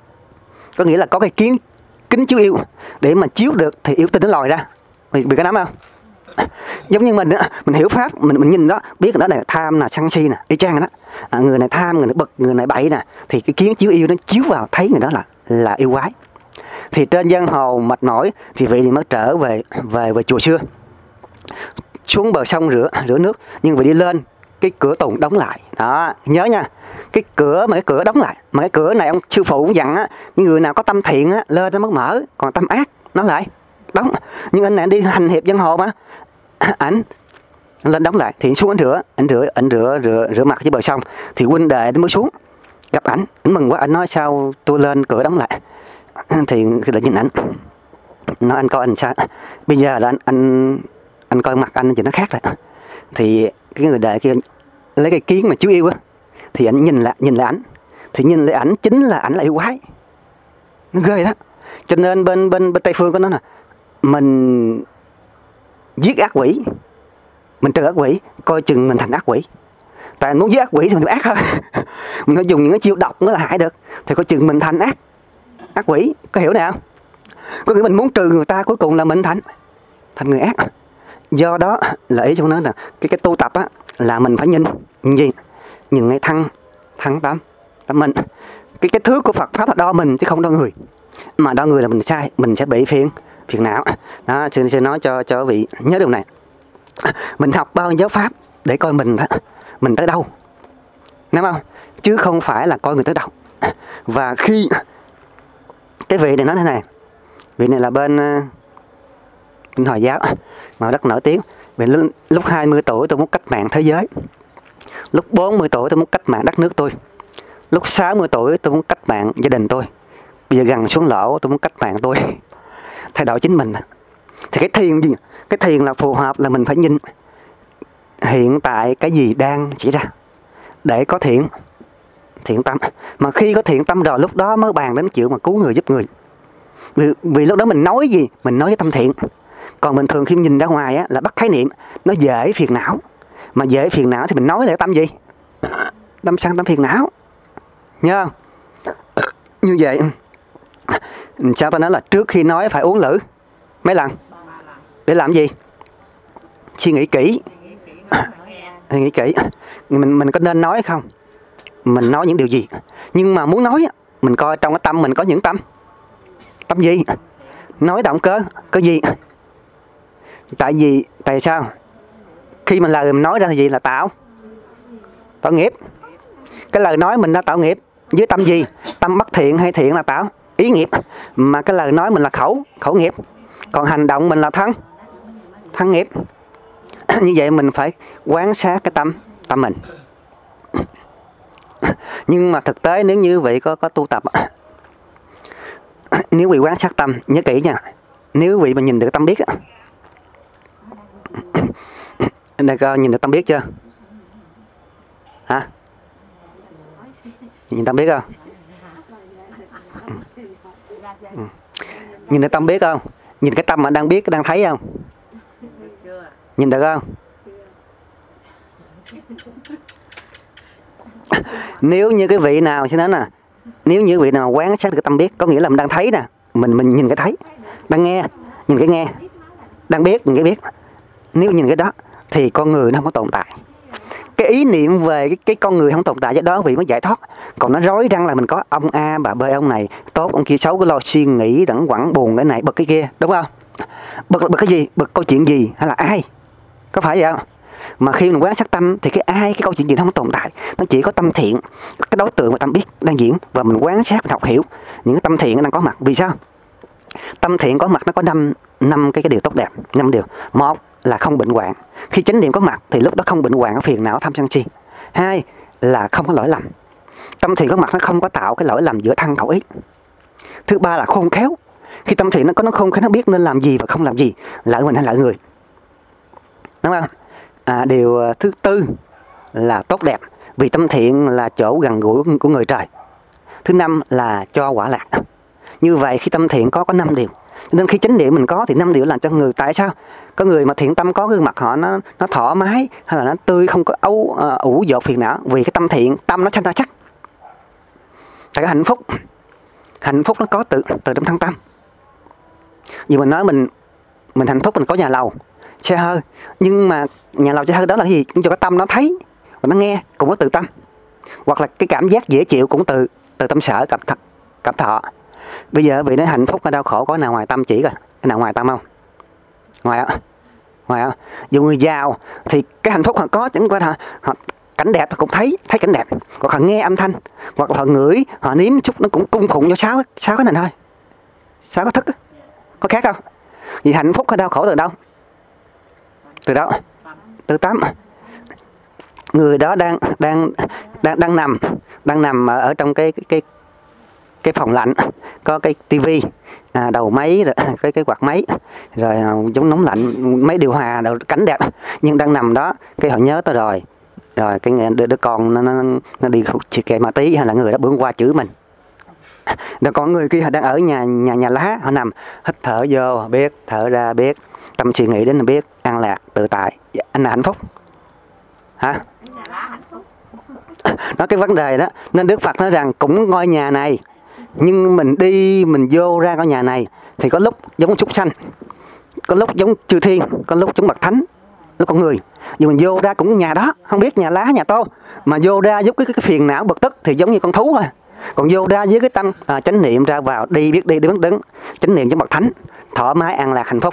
Có nghĩa là có cái kính chiếu yêu để mà chiếu được thì yêu tinh nó lòi ra. Bị cái nắm không? Giống như mình hiểu pháp, mình nhìn đó biết đó là tham là sân si nè, y chang đó. Người này tham, người này bực, người này bậy nè, thì cái kiến chiếu yêu nó chiếu vào thấy người đó là yêu quái. Thì trên giang hồ mệt mỏi thì vị mới trở về chùa xưa, xuống bờ sông rửa nước, nhưng vị đi lên cái cửa tùng đóng lại đó, nhớ nha. Cái cửa đóng lại, mà cái cửa này ông sư phụ cũng dặn á, những người nào có tâm thiện á lên nó mới mở, còn tâm ác nó lại đóng. Nhưng anh này đi hành hiệp giang hồ mà ảnh lên đóng lại thì xuống ảnh rửa mặt dưới bờ sông, thì huynh đệ mới xuống gặp ảnh mừng quá, ảnh nói sao tôi lên cửa đóng lại. Thì lại nhìn ảnh nói anh coi anh sao, bây giờ là anh coi mặt anh thì nó khác rồi. Thì cái người đệ kia lấy cái kiến mà chú yêu á, thì ảnh nhìn lại ảnh, thì nhìn lại ảnh chính là ảnh là yêu quái, nó ghê đó. Cho nên bên Tây phương có nói là mình giết ác quỷ, mình trừ ác quỷ, coi chừng mình thành ác quỷ. Tại muốn giết ác quỷ thì mình ác hơn mình phải dùng những cái chiêu độc mới là hại được, thì coi chừng mình thành ác quỷ, có hiểu nào? Có nghĩa mình muốn trừ người ta, cuối cùng là mình thành người ác. Do đó là ý trong nó là cái tu tập á, là mình phải nhìn gì, nhìn ngay thăng tâm mình. Cái thước của Phật pháp là đo mình chứ không đo người, mà đo người là mình sai, mình sẽ bị phiền não đó. Sư nói cho vị nhớ điều này. Mình học bao nhiêu giáo pháp để coi mình tới đâu, đúng không? Chứ không phải là coi người tới đâu. Và khi cái vị này nói thế này, vị này là bên Hồi giáo mà rất nổi tiếng. Vì lúc 20 tuổi tôi muốn cách mạng thế giới, lúc 40 tuổi tôi muốn cách mạng đất nước tôi, lúc 60 tuổi tôi muốn cách mạng gia đình tôi, bây giờ gần xuống lỗ tôi muốn cách mạng tôi, thay đổi chính mình. Thì cái thiền gì? Cái thiền là phù hợp là mình phải nhìn hiện tại cái gì đang xảy ra để có thiện tâm. Mà khi có thiện tâm rồi lúc đó mới bàn đến chuyện mà cứu người giúp người. Vì lúc đó mình nói gì? Mình nói với tâm thiện. Còn bình thường khi nhìn ra ngoài á, là bắt khái niệm, nó dễ phiền não. Mà dễ phiền não thì mình nói là tâm gì? Tâm sân, tâm phiền não. Nhớ không? Như vậy, sao ta nói là trước khi nói phải uống lử mấy lần? Để làm gì? Suy nghĩ kỹ. Nghĩ kỹ. Mình có nên nói không? Mình nói những điều gì? Nhưng mà muốn nói, mình coi trong cái tâm mình có những tâm gì? Nói động cơ gì? Tại sao? Khi mình lời mình nói ra thì gì là tạo nghiệp. Cái lời nói mình đã tạo nghiệp với tâm gì? Tâm bất thiện hay thiện là tạo ý nghiệp. Mà cái lời nói mình là khẩu nghiệp. Còn hành động mình là thân nghiệp. Như vậy mình phải quán sát cái tâm mình. Nhưng mà thực tế nếu như vị có tu tập, nếu vị quán sát tâm, nhớ kỹ nha, nếu vị mà nhìn được tâm biết á, đây coi nhìn được tâm biết chưa? Hả? Nhìn tâm biết không? Nhìn được tâm biết không? Nhìn cái tâm mà đang biết, đang thấy không? Nhìn được không? Nếu như cái vị nào sẽ nói nè, nếu như vị nào quán sát được tâm biết, có nghĩa là mình đang thấy nè, mình nhìn cái thấy, đang nghe, nhìn cái nghe, đang biết, nhìn cái biết. Nếu nhìn cái đó thì con người nó không có tồn tại. Cái ý niệm về cái con người không tồn tại, cho đó vị mới giải thoát. Còn nó rối răng là mình có ông A, bà B, ông này tốt, ông kia xấu, cái lo suy nghĩ, đẳng quẳng, buồn cái này, bực cái kia, đúng không? Bực cái gì? Bực câu chuyện gì? Hay là ai? Có phải vậy không? Mà khi mình quán sát tâm thì cái câu chuyện gì nó không tồn tại. Nó chỉ có tâm thiện, cái đối tượng mà tâm biết đang diễn. Và mình quán sát, mình học hiểu những cái tâm thiện nó đang có mặt. Vì sao? Tâm thiện có mặt nó có năm cái điều tốt đẹp, 5 điều. Một là không bệnh hoạn. Khi chánh niệm có mặt thì lúc đó không bệnh hoạn, phiền não, tham sân si. 2 là không có lỗi lầm. Tâm thiện có mặt nó không có tạo cái lỗi lầm giữa thân khẩu ý. Thứ 3 là khôn khéo. Khi tâm thiện nó không nó biết nên làm gì và không làm gì, lợi mình hay lợi người, đúng không? Điều thứ tư là tốt đẹp, vì tâm thiện là chỗ gần gũi của người trời. Thứ năm là cho quả lạc. Như vậy khi tâm thiện có 5 điều, nên khi chánh niệm mình có thì 5 điều làm cho người. Tại sao? Có người mà thiện tâm có gương mặt họ nó thoải mái, hay là nó tươi, không có ủ dột phiền não, vì cái tâm thiện, tâm nó sanh ra chắc. Tại cái hạnh phúc nó có từ trong thân tâm. Vì mình nói mình hạnh phúc, mình có nhà lầu xe hơi, nhưng mà nhà lầu xe hơi đó là gì? Cũng cho cái tâm nó thấy và nó nghe, cũng nó từ tâm. Hoặc là cái cảm giác dễ chịu cũng từ tâm sở, cảm thọ. Bây giờ vì nó hạnh phúc hay đau khổ có nào ngoài tâm chỉ rồi, cái nào ngoài tâm không? Ngoài không? Dù người giàu thì cái hạnh phúc họ có chẳng qua họ cảnh đẹp cũng thấy cảnh đẹp, hoặc họ nghe âm thanh, hoặc là họ ngửi, họ nếm chút, nó cũng cung phụng cho sáu cái này thôi, 6 cái thức đó. Có khác không? Vì hạnh phúc hay đau khổ từ đâu? Từ tâm. Người đó đang nằm ở trong cái phòng lạnh, có cái tivi, đầu máy, cái quạt máy, rồi giống nóng lạnh, máy điều hòa, cảnh đẹp, nhưng đang nằm đó cái họ nhớ tới rồi cái đứa con nó đi kệ ma tí, hay là người đó bữa qua chửi mình. Rồi còn người kia đang ở nhà lá, họ nằm hít thở vô biết, thở ra biết, tâm suy nghĩ đến là biết, an lạc tự tại. Anh là hạnh phúc hả? Đó cái vấn đề đó. Nên Đức Phật nói rằng cũng ngôi nhà này, nhưng mình vô ra ngôi nhà này thì có lúc giống súc sanh, có lúc giống chư thiên, có lúc giống bậc thánh, lúc con người. Nhưng mình vô ra cũng nhà đó, không biết nhà lá nhà tô, mà vô ra giúp cái phiền não bực tức thì giống như con thú thôi. Còn vô ra với cái tâm chánh niệm ra vào, đi biết đứng, chánh niệm giống bậc thánh, thoải mái an lạc hạnh phúc.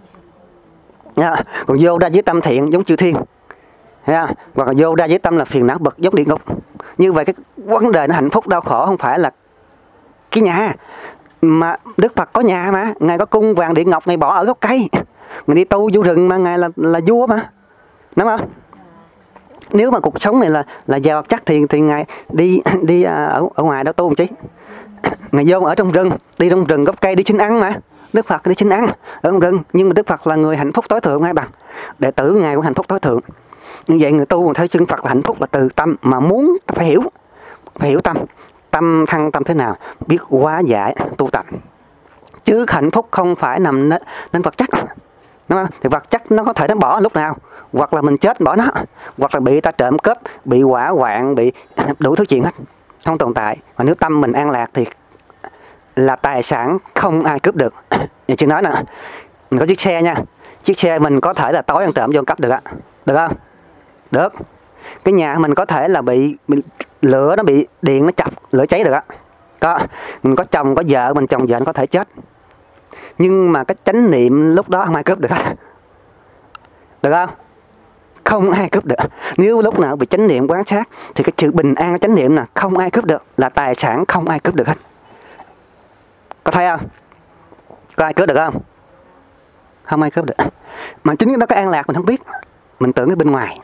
Còn vô ra với tâm thiện giống chư thiên, hoặc là vô ra với tâm là phiền não bực giống địa ngục. Như vậy cái vấn đề nó hạnh phúc đau khổ không phải là cái nhà, mà Đức Phật có nhà mà, Ngài có cung vàng điện ngọc, Ngài bỏ ở gốc cây, Ngài đi tu vô rừng mà, Ngài là vua mà, đúng không? Nếu mà cuộc sống này là giàu vật chất thì Ngài đi ở ngoài đó tu làm chi? Ngài vô ở trong rừng, đi trong rừng gốc cây đi xin ăn mà. Đức Phật đi xin ăn ở trong rừng, nhưng mà Đức Phật là người hạnh phúc tối thượng hay bằng đệ tử Ngài cũng hạnh phúc tối thượng. Như vậy người tu theo chân Phật là hạnh phúc là từ tâm, mà muốn phải hiểu tâm thăng tâm thế nào, biết hóa giải tu tập, chứ hạnh phúc không phải nằm nên vật chất, đúng không? Thì vật chất nó có thể nó bỏ lúc nào, hoặc là mình chết bỏ nó, hoặc là bị ta trộm cướp, bị hỏa hoạn, bị đủ thứ chuyện hết, không tồn tại. Mà nếu tâm mình an lạc thì là tài sản không ai cướp được. Như chị nói nè, mình có chiếc xe nha, chiếc xe mình có thể là tối ăn trộm vô cắp được á, được không? Được. Cái nhà mình có thể là bị lửa, nó bị điện nó chập, lửa cháy được á. Có. Mình có chồng có vợ, mình chồng vợ nó có thể chết, nhưng mà cái chánh niệm lúc đó không ai cướp được á, được không? Không ai cướp được. Nếu lúc nào bị chánh niệm quán sát thì cái sự bình an, cái chánh niệm là không ai cướp được, là tài sản không ai cướp được hết. Có thấy không? Có ai cướp được không? Không ai cướp được. Mà chính nó cái an lạc mình không biết, mình tưởng cái bên ngoài.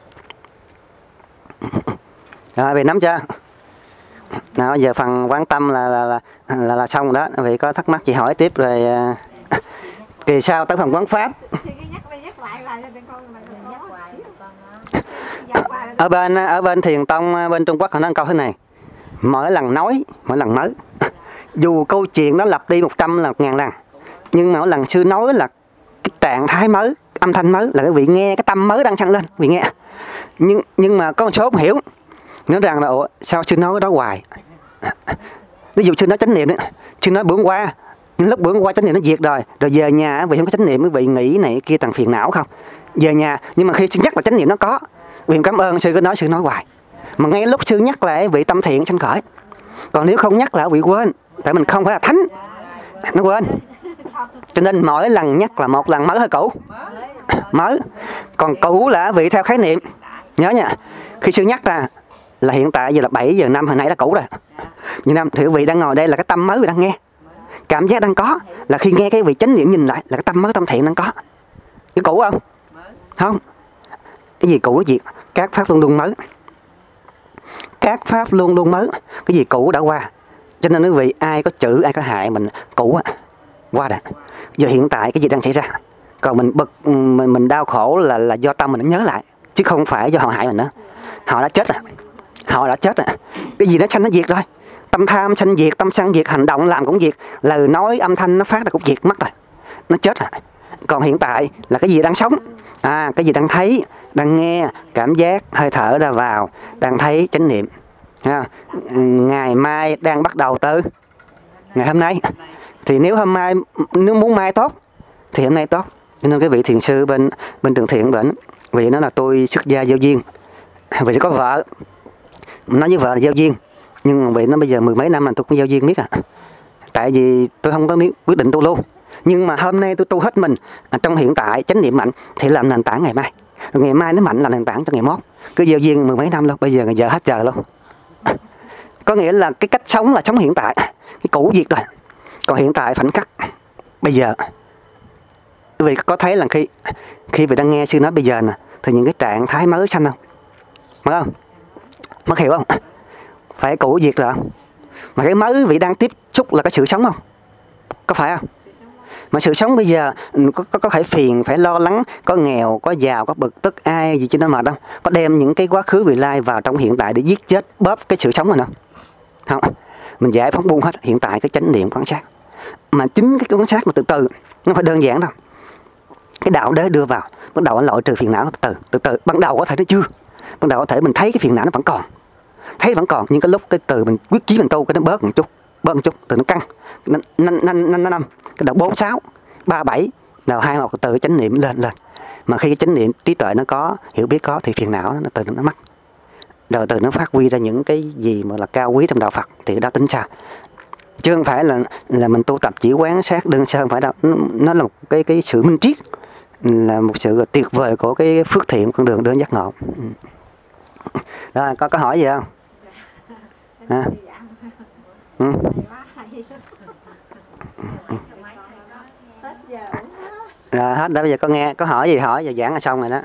Rồi về nắm chưa? Nào giờ phần quán tâm là xong rồi đó. Vì có thắc mắc chị hỏi tiếp rồi. Kỳ sau tới phần quán pháp. Ở bên Thiền Tông bên Trung Quốc họ nói câu thế này: mỗi lần nói, mỗi lần mới, dù câu chuyện đó lặp đi 100 là 1000 lần, nhưng mà mỗi lần sư nói là cái trạng thái mới, âm thanh mới, là cái vị nghe, cái tâm mới đang sanh lên, vị nghe. Nhưng mà có một số không hiểu, nói rằng là ủa sao sư nói cái đó hoài. Ví dụ sư nói chánh niệm đấy, sư nói bữa qua, nhưng lúc bữa qua chánh niệm nó diệt rồi về nhà vì không có chánh niệm, quý vị nghĩ này kia tầng phiền não không, về nhà. Nhưng mà khi sư nhắc là chánh niệm nó có, vì cảm ơn sư cứ nói, sư nói hoài. Mà ngay lúc sư nhắc là vị tâm thiện sanh khởi, còn nếu không nhắc là bị quên, tại mình không phải là thánh, nó quên. Cho nên mỗi lần nhắc là một lần mới hay cũ? Mới. Còn cũ là vị theo khái niệm. Nhớ nha, khi sư nhắc ra là hiện tại giờ là 7 giờ 5, hồi nãy đã cũ rồi. Như năm thì vị đang ngồi đây là cái tâm mới đang nghe, cảm giác đang có, là khi nghe cái vị chánh niệm nhìn lại là cái tâm mới, tâm thiện đang có. Cái cũ không? Không. Cái gì cũ cái gì? Các pháp luôn luôn mới. Các pháp luôn luôn mới. Cái gì cũ đã qua. Cho nên quý vị ai có chữ, ai có hại mình cũ á. qua rồi. Giờ hiện tại cái gì đang xảy ra? Còn mình bực, mình đau khổ là do tâm mình nó nhớ lại, chứ không phải do họ hại mình nữa. Họ đã chết rồi, họ đã chết rồi. Cái gì nó sanh nó diệt rồi. Tâm tham sanh diệt, tâm sân diệt, hành động làm cũng diệt, lời nói âm thanh nó phát ra cũng diệt mất rồi, nó chết rồi. Còn hiện tại là cái gì đang sống, cái gì đang thấy, đang nghe, cảm giác, hơi thở ra vào, đang thấy, chánh niệm. Ngày mai đang bắt đầu từ ngày hôm nay. Thì nếu hôm nay, nếu muốn mai tốt thì hôm nay tốt. Cho nên cái vị thiền sư bên Trường Thiện bệnh, vì nó là tôi xuất gia giao duyên, vì có vợ, nói với vợ là giao duyên, nhưng vì nó bây giờ 10 mấy năm là tôi cũng giao duyên biết tại vì tôi không có quyết định tu luôn. Nhưng mà hôm nay tôi tu hết mình trong hiện tại, chánh niệm mạnh thì làm nền tảng ngày mai, rồi ngày mai nó mạnh là nền tảng cho ngày mốt. Cứ giao duyên 10 mấy năm luôn, bây giờ giờ hết giờ luôn. Có nghĩa là cái cách sống là sống hiện tại, cái cũ diệt rồi, còn hiện tại khoảnh khắc bây giờ. Quý vị có thấy là khi vị đang nghe sư nói bây giờ nè, thì những cái trạng thái mới sanh không? Phải không? Mất hiểu không? Phải cũ diệt rồi. Mà cái mới vị đang tiếp xúc là cái sự sống không? Có phải không? Mà sự sống bây giờ có phải phiền, phải lo lắng, có nghèo, có giàu, có bực tức ai gì chứ nó mệt không? Có đem những cái quá khứ vị lai vào trong hiện tại để giết chết, bóp cái sự sống rồi không? Không. Mình giải phóng buông hết hiện tại cái chánh niệm quan sát. Mà chính cái quan sát mà từ từ, nó không phải đơn giản đâu. Cái đạo đế đưa vào, bắt đầu loại trừ phiền não từ từ. Ban đầu có thể nó chưa, ban đầu có thể mình thấy cái phiền não nó vẫn còn, thấy vẫn còn, nhưng cái lúc cái từ mình quyết chí mình tu cái nó bớt một chút, từ nó căng, năm cái đầu 4, 6, 3, 7, đầu 2 một từ chánh niệm lên. Mà khi cái chánh niệm trí tuệ nó có, hiểu biết có thì phiền não nó từ nó mất, rồi từ nó phát huy ra những cái gì mà là cao quý trong đạo Phật thì đó tính sao. Chứ không phải là mình tu tập chỉ quán sát đơn sơ, không phải đâu. Nó là một cái sự minh triết, là một sự tuyệt vời của cái phước thiện con đường đến giác ngộ. Rồi có hỏi gì không? Rồi hết đó, bây giờ có hỏi gì hỏi, giờ giảng là xong rồi đó.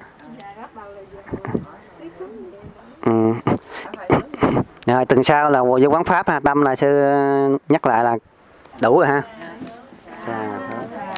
Rồi tuần sau là vô quán pháp ha, Tâm là sư nhắc lại là đủ rồi ha.